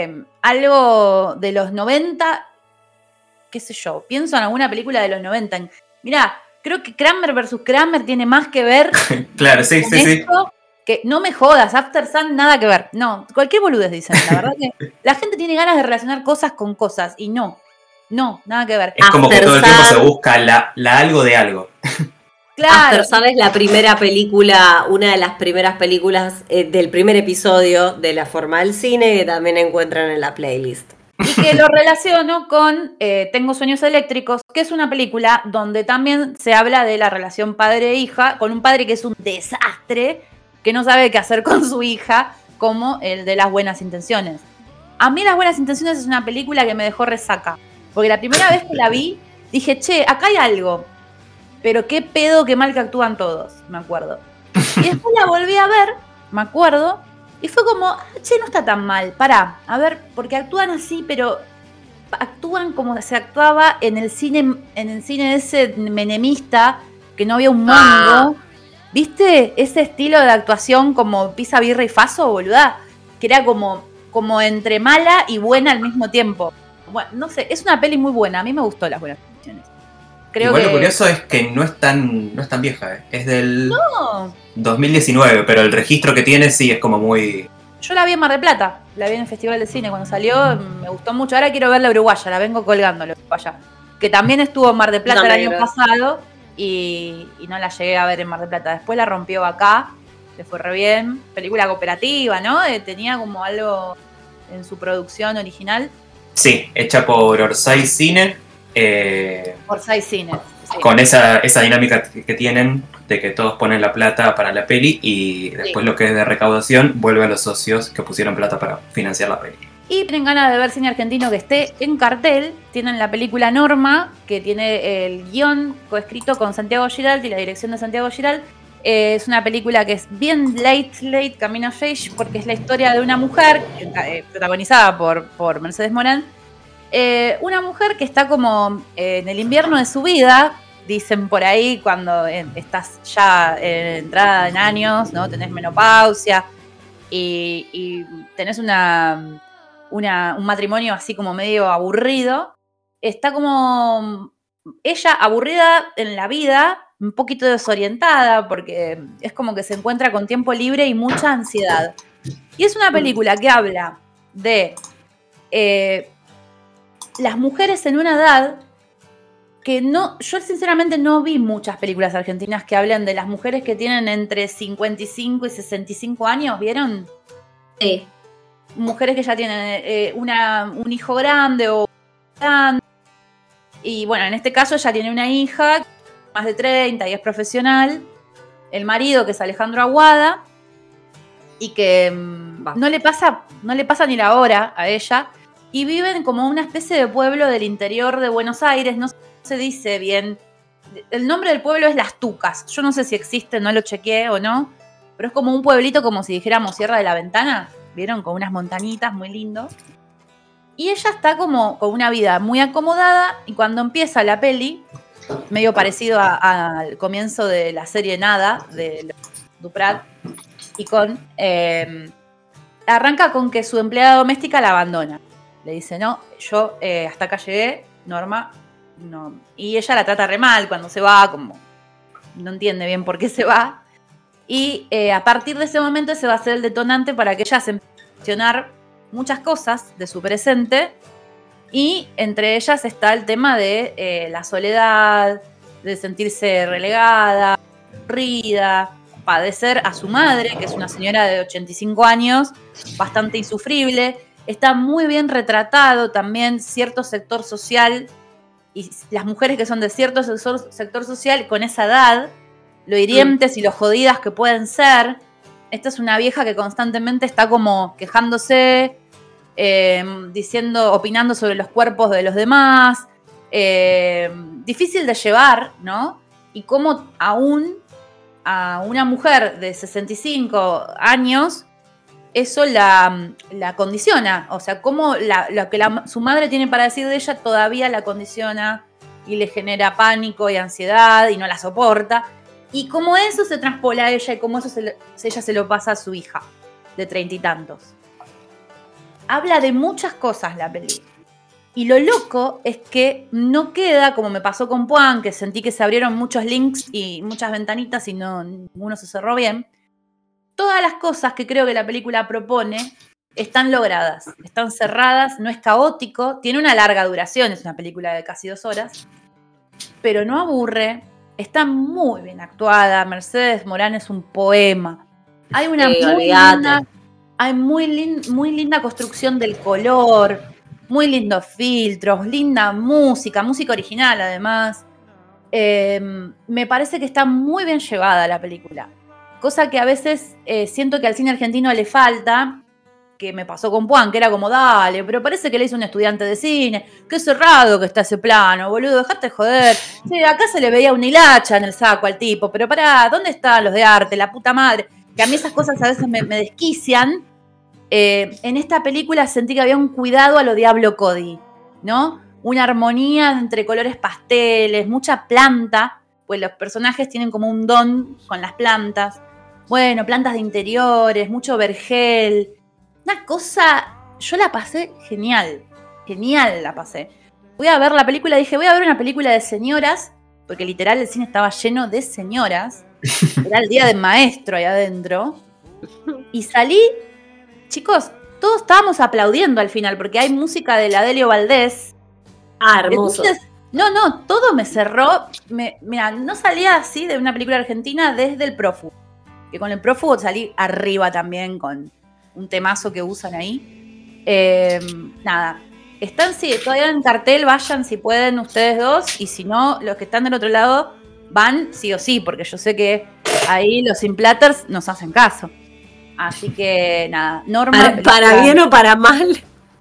A: algo de los 90, qué sé yo, pienso en alguna película de los 90. Mirá, creo que Kramer vs. Kramer tiene más que ver.
C: Claro, sí.
A: Que no me jodas, After Sun nada que ver. No, cualquier boludez dicen. La verdad que la gente tiene ganas de relacionar cosas con cosas y no, nada que ver.
C: Es como que todo el tiempo se busca la algo de algo.
B: Claro. After Sun es la primera película, una de las primeras películas del primer episodio de la forma del cine que también encuentran en la playlist.
A: Y que lo relaciono con Tengo Sueños Eléctricos, que es una película donde también se habla de la relación padre-hija, con un padre que es un desastre, que no sabe qué hacer con su hija, como el de Las Buenas Intenciones. A mí Las Buenas Intenciones es una película que me dejó resaca, porque la primera vez que la vi, dije, che, acá hay algo, pero qué pedo, qué mal que actúan todos, me acuerdo. Y después la volví a ver, me acuerdo, y fue como, che, no está tan mal, pará, a ver, porque actúan así, pero actúan como se actuaba en el cine ese menemista, que no había un mango. ¿Viste? Ese estilo de actuación como pizza, birra y faso, boluda, que era como entre mala y buena al mismo tiempo. Bueno, no sé, es una peli muy buena, a mí me gustó Las Buenas Intenciones.
C: Igual lo curioso es que no es tan vieja, es del 2019, pero el registro que tiene sí es como muy...
A: Yo la vi en Mar del Plata, la vi en el Festival de Cine cuando salió, me gustó mucho. Ahora quiero ver la uruguaya, la vengo colgando la uruguaya, que también estuvo en Mar del Plata el año pasado y no la llegué a ver en Mar del Plata. Después la rompió acá, le fue re bien. Película cooperativa, ¿no? Tenía como algo en su producción original.
C: Sí, hecha por Orsay Cine.
A: Orsay Cine. Sí.
C: Con esa dinámica que tienen de que todos ponen la plata para la peli y después lo que es de recaudación vuelve a los socios que pusieron plata para financiar la peli.
A: Y tienen ganas de ver cine argentino que esté en cartel. Tienen la película Norma, que tiene el guión coescrito con Santiago Giralt y la dirección de Santiago Giralt. Es una película que es bien late coming of age, porque es la historia de una mujer protagonizada por Mercedes Morán. Una mujer que está como en el invierno de su vida, dicen por ahí, cuando estás ya entrada en años, ¿no? Tenés menopausia y tenés un matrimonio así como medio aburrido. Está como ella aburrida en la vida, un poquito desorientada, porque es como que se encuentra con tiempo libre y mucha ansiedad. Y es una película que habla de las mujeres en una edad que no, yo sinceramente no vi muchas películas argentinas que hablen de las mujeres que tienen entre 55 y 65 años, ¿vieron?
B: Sí.
A: Mujeres que ya tienen un hijo grande o grande. Y bueno, en este caso ella tiene una hija más de 30 y es profesional. El marido, que es Alejandro Aguada, y que no le pasa ni la hora a ella. Y viven como una especie de pueblo del interior de Buenos Aires. No se dice bien. El nombre del pueblo es Las Tucas. Yo no sé si existe, no lo chequeé o no. Pero es como un pueblito, como si dijéramos Sierra de la Ventana. ¿Vieron? Con unas montañitas, muy lindo. Y ella está como con una vida muy acomodada. Y cuando empieza la peli, medio parecido al comienzo de la serie Nada, de Duprat, y arranca con que su empleada doméstica la abandona. Le dice, no, yo hasta acá llegué, Norma, no. Y ella la trata re mal cuando se va, como no entiende bien por qué se va. Y a partir de ese momento ese va a ser el detonante para que ella se empiece a cuestionar muchas cosas de su presente. Y entre ellas está el tema de la soledad, de sentirse relegada, aburrida, padecer a su madre, que es una señora de 85 años, bastante insufrible. Está muy bien retratado también cierto sector social y las mujeres que son de cierto sector social con esa edad, lo hirientes y lo jodidas que pueden ser. Esta es una vieja que constantemente está como quejándose, opinando sobre los cuerpos de los demás, difícil de llevar, ¿no? Y cómo aún a una mujer de 65 años eso la condiciona, o sea, cómo lo que su madre tiene para decir de ella todavía la condiciona y le genera pánico y ansiedad y no la soporta, y cómo eso se traspola a ella y cómo eso ella se lo pasa a su hija de 30 y tantos. Habla de muchas cosas la película. Y lo loco es que no queda, como me pasó con Puan, que sentí que se abrieron muchos links y muchas ventanitas y ninguno se cerró bien. Todas las cosas que creo que la película propone están logradas, están cerradas, no es caótico, tiene una larga duración, es una película de casi 2 horas, pero no aburre, está muy bien actuada. Mercedes Morán es un poema. Hay una muy linda construcción del color, muy lindos filtros, linda música original además. Me parece que está muy bien llevada la película. Cosa que a veces siento que al cine argentino le falta, que me pasó con Puan, que era como, dale, pero parece que le hizo un estudiante de cine, qué cerrado que está ese plano, boludo, dejate de joder. Sí, acá se le veía un hilacha en el saco al tipo, pero pará, ¿dónde están los de arte? La puta madre. Que a mí esas cosas a veces me desquician. En esta película sentí que había un cuidado a lo Diablo Cody, ¿no? Una armonía entre colores pasteles, mucha planta, pues los personajes tienen como un don con las plantas. Bueno, plantas de interiores, mucho vergel. Una cosa, yo la pasé genial la pasé. Fui a ver la película, dije, voy a ver una película de señoras, porque literal el cine estaba lleno de señoras. Era el día del maestro ahí adentro. Y salí, chicos, todos estábamos aplaudiendo al final, porque hay música de Adelio Valdés.
B: Ah, hermoso.
A: Entonces, no, todo me cerró. Mira, no salía así de una película argentina desde El Prófugo. Que con El Prófugo salí arriba también con un temazo que usan ahí. Nada, están todavía en cartel, vayan si pueden ustedes dos, y si no, los que están del otro lado van sí o sí, porque yo sé que ahí los Implaters nos hacen caso. Así que nada, Norma.
B: Para bien o para mal,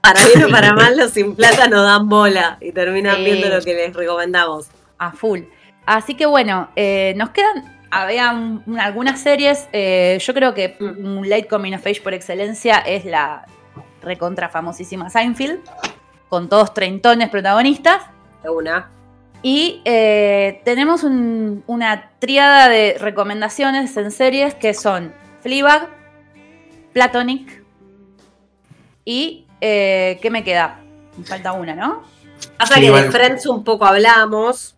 B: los Sin Plata nos dan bola y terminan viendo lo que les recomendamos.
A: A full. Así que bueno, nos quedan había algunas series, yo creo que un late coming of age por excelencia es la recontra famosísima Seinfeld, con todos treintones protagonistas.
B: Una.
A: Y tenemos una tríada de recomendaciones en series que son Fleabag, Platonic y ¿qué me queda? Me falta una, ¿no?
B: Pasa que de Friends un poco hablamos.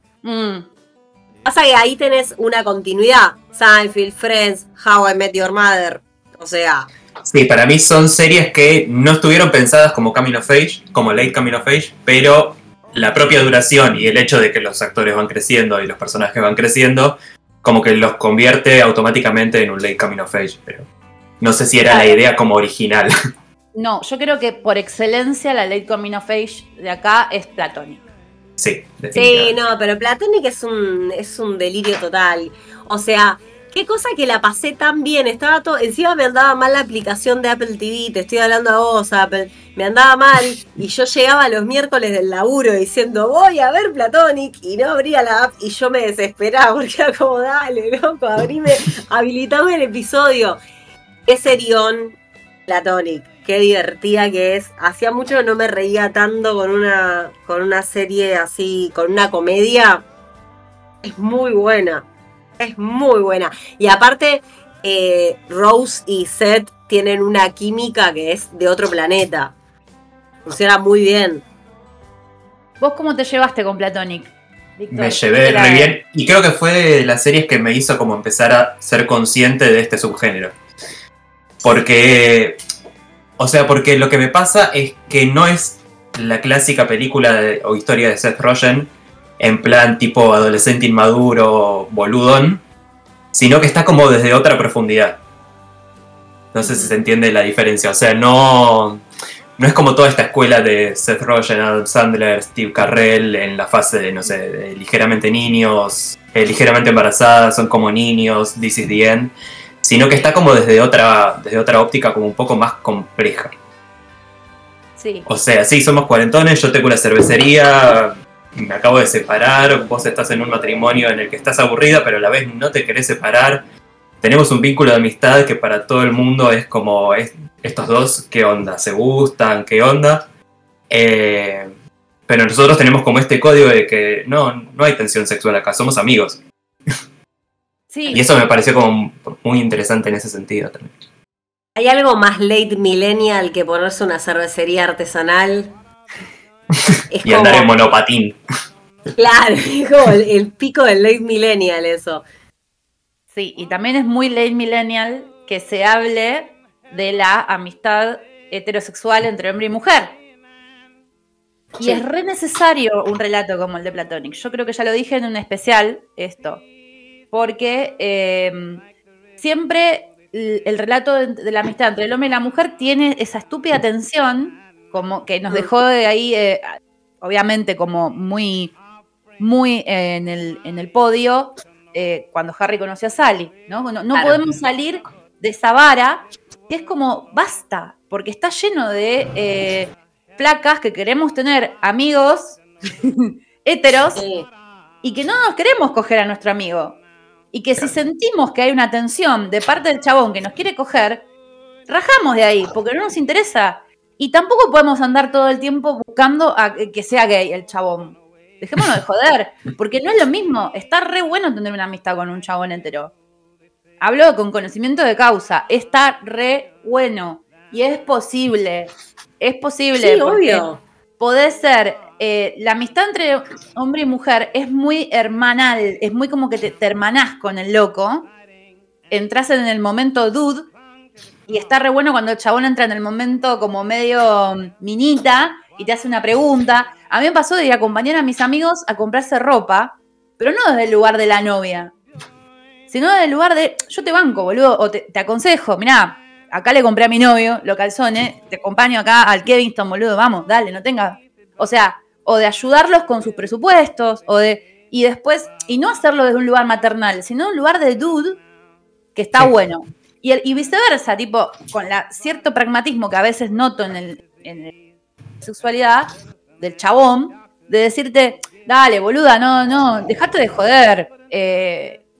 B: Pasa que ahí tenés una continuidad. Seinfeld, Friends, How I Met Your Mother. O sea...
C: Sí, para mí son series que no estuvieron pensadas como coming of age, como late coming of age, pero la propia duración y el hecho de que los actores van creciendo y los personajes van creciendo, como que los convierte automáticamente en un late coming of age. Pero no sé si era la idea como original.
A: No, yo creo que por excelencia la late coming of age de acá es Platonic.
C: Sí,
B: sí, no, pero Platonic es un delirio total. O sea, qué cosa que la pasé tan bien. Estaba todo. Encima me andaba mal la aplicación de Apple TV. Te estoy hablando a vos, Apple. Me andaba mal. Y yo llegaba los miércoles del laburo diciendo, voy a ver Platonic. Y no abría la app. Y yo me desesperaba porque era como, dale, loco, habilitame el episodio. Qué serión Platonic. Qué divertida que es. Hacía mucho que no me reía tanto con una serie así, con una comedia. Es muy buena. Es muy buena. Y aparte, Rose y Seth tienen una química que es de otro planeta. Funciona muy bien.
A: ¿Vos cómo te llevaste con Platonic, Víctor?
C: Me llevé re bien. Y creo que fue de las series que me hizo como empezar a ser consciente de este subgénero. Porque lo que me pasa es que no es la clásica película o historia de Seth Rogen en plan tipo adolescente inmaduro, boludón, sino que está como desde otra profundidad. No sé si se entiende la diferencia. O sea, no es como toda esta escuela de Seth Rogen, Adam Sandler, Steve Carell en la fase de, no sé, de ligeramente niños, ligeramente embarazadas, son como niños, This is the End. Sino que está como desde otra óptica como un poco más compleja.
A: Sí.
C: O sea, sí, somos cuarentones, yo tengo una cervecería, me acabo de separar, vos estás en un matrimonio en el que estás aburrida, pero a la vez no te querés separar. Tenemos un vínculo de amistad que para todo el mundo es como, estos dos, ¿qué onda? ¿Se gustan? ¿Qué onda? Pero nosotros tenemos como este código de que no hay tensión sexual acá, somos amigos.
A: Sí.
C: Y eso me pareció como muy interesante en ese sentido también.
B: ¿Hay algo más late millennial que ponerse una cervecería artesanal?
C: Es y andar en monopatín.
B: Claro, es como el pico del late millennial eso.
A: Sí, y también es muy late millennial que se hable de la amistad heterosexual entre hombre y mujer. Y es re necesario un relato como el de Platonic. Yo creo que ya lo dije en un especial esto. Porque siempre el relato de la amistad entre el hombre y la mujer tiene esa estúpida tensión como que nos dejó de ahí, obviamente como muy, muy en el podio cuando Harry conoció a Sally, ¿no? No claro. Podemos salir de esa vara que es como basta, porque está lleno de flacas que queremos tener amigos héteros y que no nos queremos coger a nuestro amigo. Y que si sentimos que hay una tensión de parte del chabón que nos quiere coger, rajamos de ahí, porque no nos interesa. Y tampoco podemos andar todo el tiempo buscando a que sea gay el chabón. Dejémonos de joder, porque no es lo mismo. Está re bueno tener una amistad con un chabón entero. Hablo con conocimiento de causa. Está re bueno. Y es posible. Es posible.
B: Sí, obvio.
A: Podés ser... la amistad entre hombre y mujer es muy hermanal, es muy como que te hermanás con el loco, entras en el momento dude, y está re bueno cuando el chabón entra en el momento como medio minita, y te hace una pregunta. A mí me pasó de ir a acompañar a mis amigos a comprarse ropa, pero no desde el lugar de la novia, sino desde el lugar de, yo te banco, boludo, o te aconsejo, mirá, acá le compré a mi novio los calzones, te acompaño acá al Kevinston, boludo, vamos, dale, no tengas... O sea... o de ayudarlos con sus presupuestos, y después, y no hacerlo desde un lugar maternal, sino un lugar de dude que está bueno. Y viceversa, tipo, con cierto pragmatismo que a veces noto en la sexualidad del chabón, de decirte, dale, boluda, no, dejate de joder,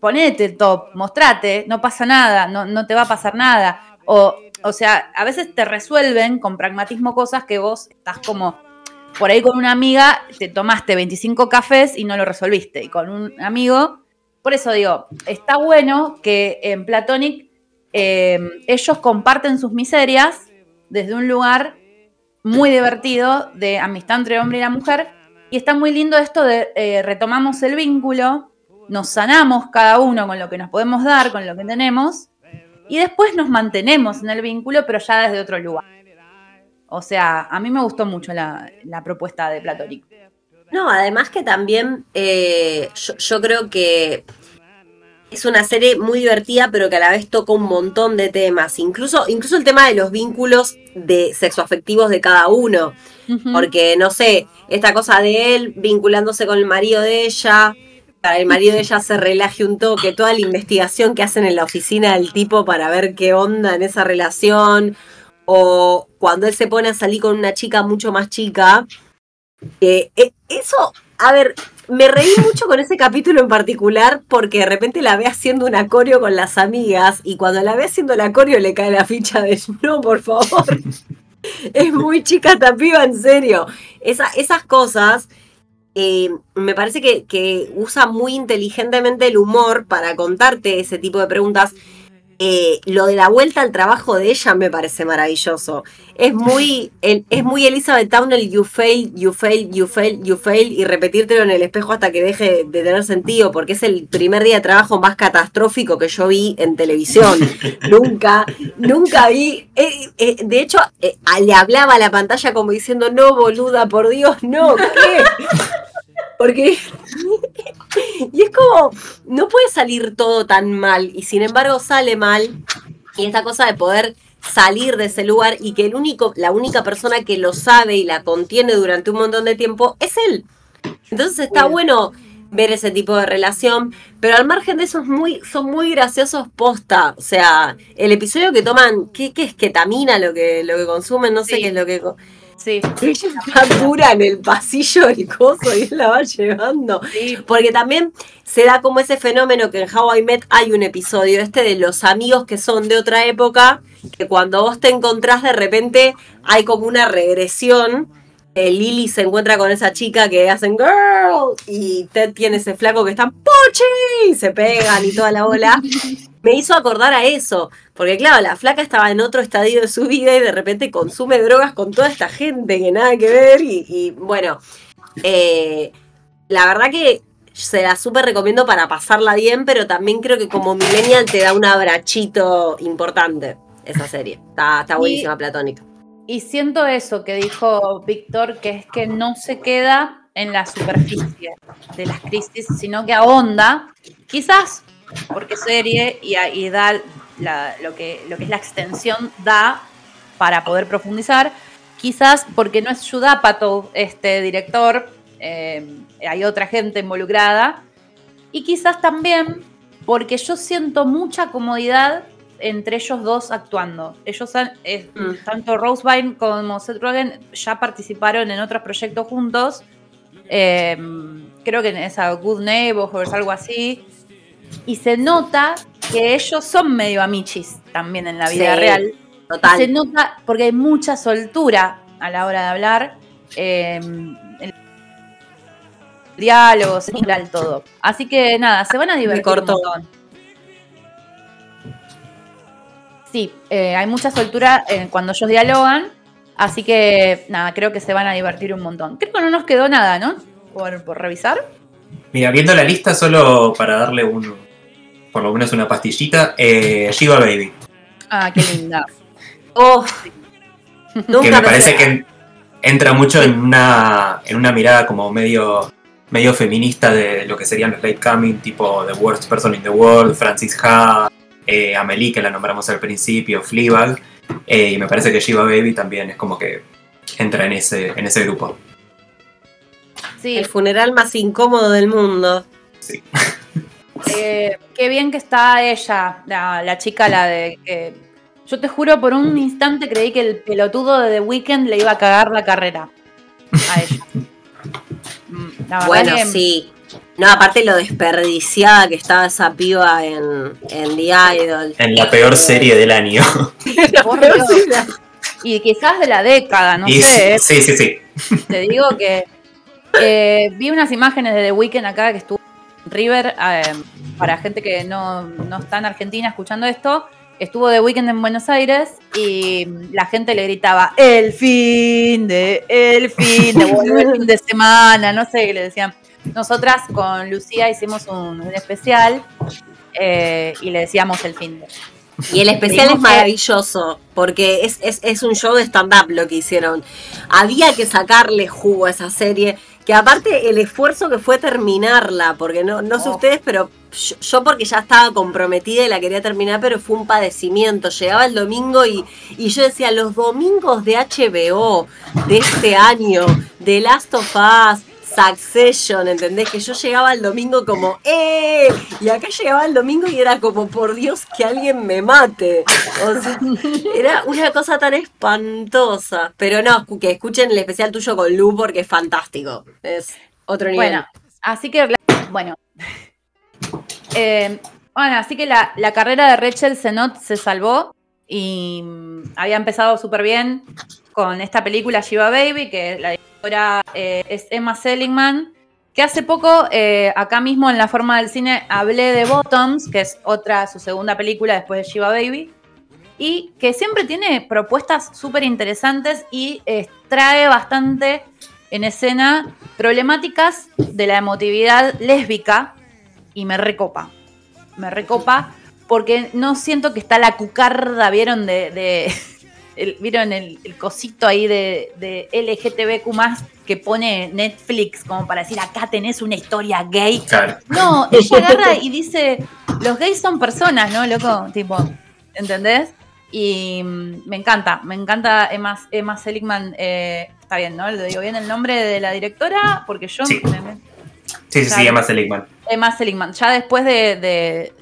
A: ponete el top, mostrate, no pasa nada, no te va a pasar nada. O sea, a veces te resuelven con pragmatismo cosas que vos estás como, por ahí con una amiga te tomaste 25 cafés y no lo resolviste. Y con un amigo, por eso digo, está bueno que en Platonic ellos comparten sus miserias desde un lugar muy divertido de amistad entre el hombre y la mujer. Y está muy lindo esto de retomamos el vínculo, nos sanamos cada uno con lo que nos podemos dar, con lo que tenemos, y después nos mantenemos en el vínculo, pero ya desde otro lugar. O sea, a mí me gustó mucho la propuesta de Platonic.
B: No, además que también yo creo que es una serie muy divertida, pero que a la vez toca un montón de temas. Incluso el tema de los vínculos de sexoafectivos de cada uno.
A: Uh-huh.
B: Porque, no sé, esta cosa de él vinculándose con el marido de ella, para el marido de ella se relaje un toque, toda la investigación que hacen en la oficina del tipo para ver qué onda en esa relación, o cuando él se pone a salir con una chica mucho más chica. Eso, a ver, me reí mucho con ese capítulo en particular porque de repente la ve haciendo un acorio con las amigas y cuando la ve haciendo el acorio le cae la ficha de no, por favor. Es muy chica esta piba, en serio. Esas cosas me parece que usa muy inteligentemente el humor para contarte ese tipo de preguntas. Lo de la vuelta al trabajo de ella me parece maravilloso. Es muy Elizabeth Townell, you fail, you fail, you fail, you fail, y repetírtelo en el espejo hasta que deje de tener sentido, porque es el primer día de trabajo más catastrófico que yo vi en televisión. Nunca vi. De hecho, le hablaba a la pantalla como diciendo, no, boluda, por Dios, no, ¿qué? Porque y es como, no puede salir todo tan mal, y sin embargo sale mal, y esta cosa de poder salir de ese lugar y que la única persona que lo sabe y la contiene durante un montón de tiempo es él. Entonces está bueno ver ese tipo de relación, pero al margen de eso son muy graciosos posta. O sea, el episodio que toman, ¿qué es? Ketamina lo que consumen, no sé qué es lo que...
A: Sí.
B: Ella está dura en el pasillo del coso y él la va llevando.
A: Sí.
B: Porque también se da como ese fenómeno que en How I Met hay un episodio de los amigos que son de otra época, que cuando vos te encontrás de repente hay como una regresión. Lily se encuentra con esa chica que hacen girl y Ted tiene ese flaco que están ¡Pochi! Y se pegan y toda la bola. Me hizo acordar a eso, porque claro, la flaca estaba en otro estadio de su vida y de repente consume drogas con toda esta gente que nada que ver y bueno, la verdad que se la súper recomiendo para pasarla bien, pero también creo que como millennial te da un abrachito importante esa serie. Está buenísima, Platonic.
A: Y siento eso que dijo Víctor, que es que no se queda en la superficie de las crisis, sino que ahonda, quizás porque serie y da lo que es la extensión da para poder profundizar, quizás porque no es Judd Apatow este director, hay otra gente involucrada, y quizás también porque yo siento mucha comodidad entre ellos dos actuando. Ellos tanto Rose Byrne como Seth Rogen ya participaron en otros proyectos juntos, creo que en esa Good Neighbors, algo así, y se nota que ellos son medio amichis también en la vida real.
B: Total.
A: Se nota porque hay mucha soltura a la hora de hablar, el diálogo, todo. Así que nada, se van a divertir un montón. Sí, hay mucha soltura cuando ellos dialogan, así que nada, creo que se van a divertir un montón. Creo que no nos quedó nada, ¿no? Por revisar.
C: Mira, viendo la lista, solo para darle por lo menos una pastillita, Shiva Baby.
A: Ah, qué linda.
C: Que me parece que entra mucho en una mirada como medio feminista de lo que serían los late coming, tipo The Worst Person in the World, Francis Ha, Amelie, que la nombramos al principio, Fleabag, y me parece que Shiva Baby también es como que entra en ese grupo.
A: Sí.
B: El funeral más incómodo del mundo.
C: Sí.
A: Qué bien que está ella, la chica, la de que yo te juro por un instante creí que el pelotudo de The Weeknd le iba a cagar la carrera a ella.
B: Bueno, sí. No, aparte lo desperdiciada que estaba esa piba en The Idol.
C: En la peor serie del año.
A: Por Dios. Y quizás de la década, no sé.
C: Sí.
A: Te digo que vi unas imágenes de The Weeknd acá que estuvo en River, para gente que no está en Argentina escuchando esto. Estuvo The Weeknd en Buenos Aires y la gente le gritaba el fin de volvió el fin de semana, no sé qué le decían. Nosotras con Lucía hicimos un especial y le decíamos el fin de.
B: Y el especial es maravilloso, porque es un show de stand-up lo que hicieron. Había que sacarle jugo a esa serie, que aparte el esfuerzo que fue terminarla, porque no sé ustedes, pero yo porque ya estaba comprometida y la quería terminar, pero fue un padecimiento. Llegaba el domingo y yo decía, los domingos de HBO de este año, The Last of Us, Succession, ¿entendés? Que yo llegaba el domingo como y acá llegaba el domingo y era como, por Dios, que alguien me mate. O sea, era una cosa tan espantosa. Pero no, que escuchen el especial tuyo con Lu porque es fantástico. Es otro nivel.
A: Bueno, así que, así que la carrera de Rachel Sennott se salvó y había empezado súper bien con esta película Shiva Baby, que la directora es Emma Seligman, que hace poco, acá mismo en La Forma del Cine, hablé de Bottoms, que es su segunda película después de Shiva Baby, y que siempre tiene propuestas súper interesantes y trae bastante en escena problemáticas de la emotividad lésbica, y me recopa porque no siento que está la cucarda, ¿vieron? ¿Vieron el cosito ahí de LGTBQ+, que pone Netflix como para decir, acá tenés una historia gay?
C: Claro.
A: No, ella agarra y dice, los gays son personas, ¿no, loco? Tipo, ¿entendés? Y me encanta Emma Seligman, está bien, ¿no? Le digo bien el nombre de la directora, porque yo...
C: Sí, sí, Emma Seligman.
A: Emma Seligman, ya después de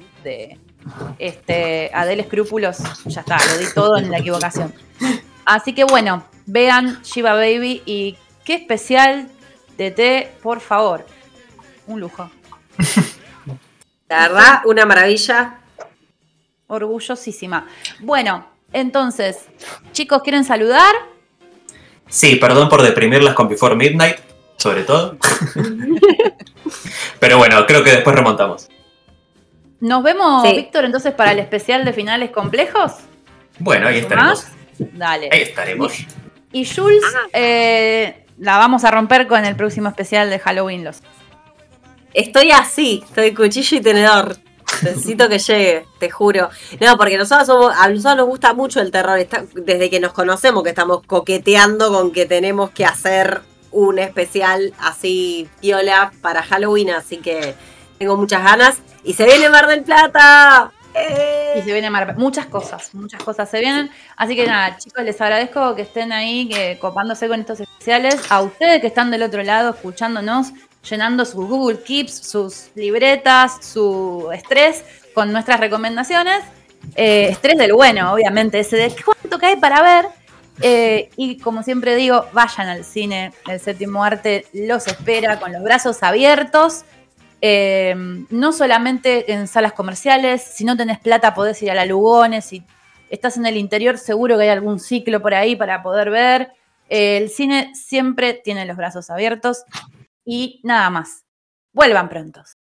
A: Adele Escrúpulos, ya está, lo di todo en la equivocación. Así que bueno, vean Shiva Baby y qué especial de té, por favor. Un lujo.
B: La verdad, una maravilla.
A: Orgullosísima. Bueno, entonces, chicos, ¿quieren saludar?
C: Sí, perdón por deprimirlas con Before Midnight, sobre todo. Pero bueno, creo que después remontamos.
A: Nos vemos,
B: Sí.
A: Víctor, entonces para el especial de finales complejos.
C: Bueno, ahí estaremos.
A: Dale.
C: Ahí estaremos.
A: Y Jules, la vamos a romper con el próximo especial de Halloween.
B: Estoy cuchillo y tenedor. Necesito que llegue, te juro. No, porque a nosotros nos gusta mucho el terror. Desde que nos conocemos que estamos coqueteando con que tenemos que hacer un especial así piola para Halloween, así que tengo muchas ganas. Y se viene Mar del Plata.
A: Y se viene muchas cosas se vienen. Así que nada, chicos, les agradezco que estén ahí, que copándose con estos especiales. A ustedes que están del otro lado escuchándonos, llenando sus Google Keeps, sus libretas, su estrés con nuestras recomendaciones. Estrés del bueno, obviamente, ese de cuánto cae para ver. Y como siempre digo, vayan al cine. El Séptimo Arte los espera con los brazos abiertos. No solamente en salas comerciales, si no tenés plata podés ir a la Lugones, si estás en el interior seguro que hay algún ciclo por ahí para poder ver. El cine siempre tiene los brazos abiertos y nada más. Vuelvan prontos.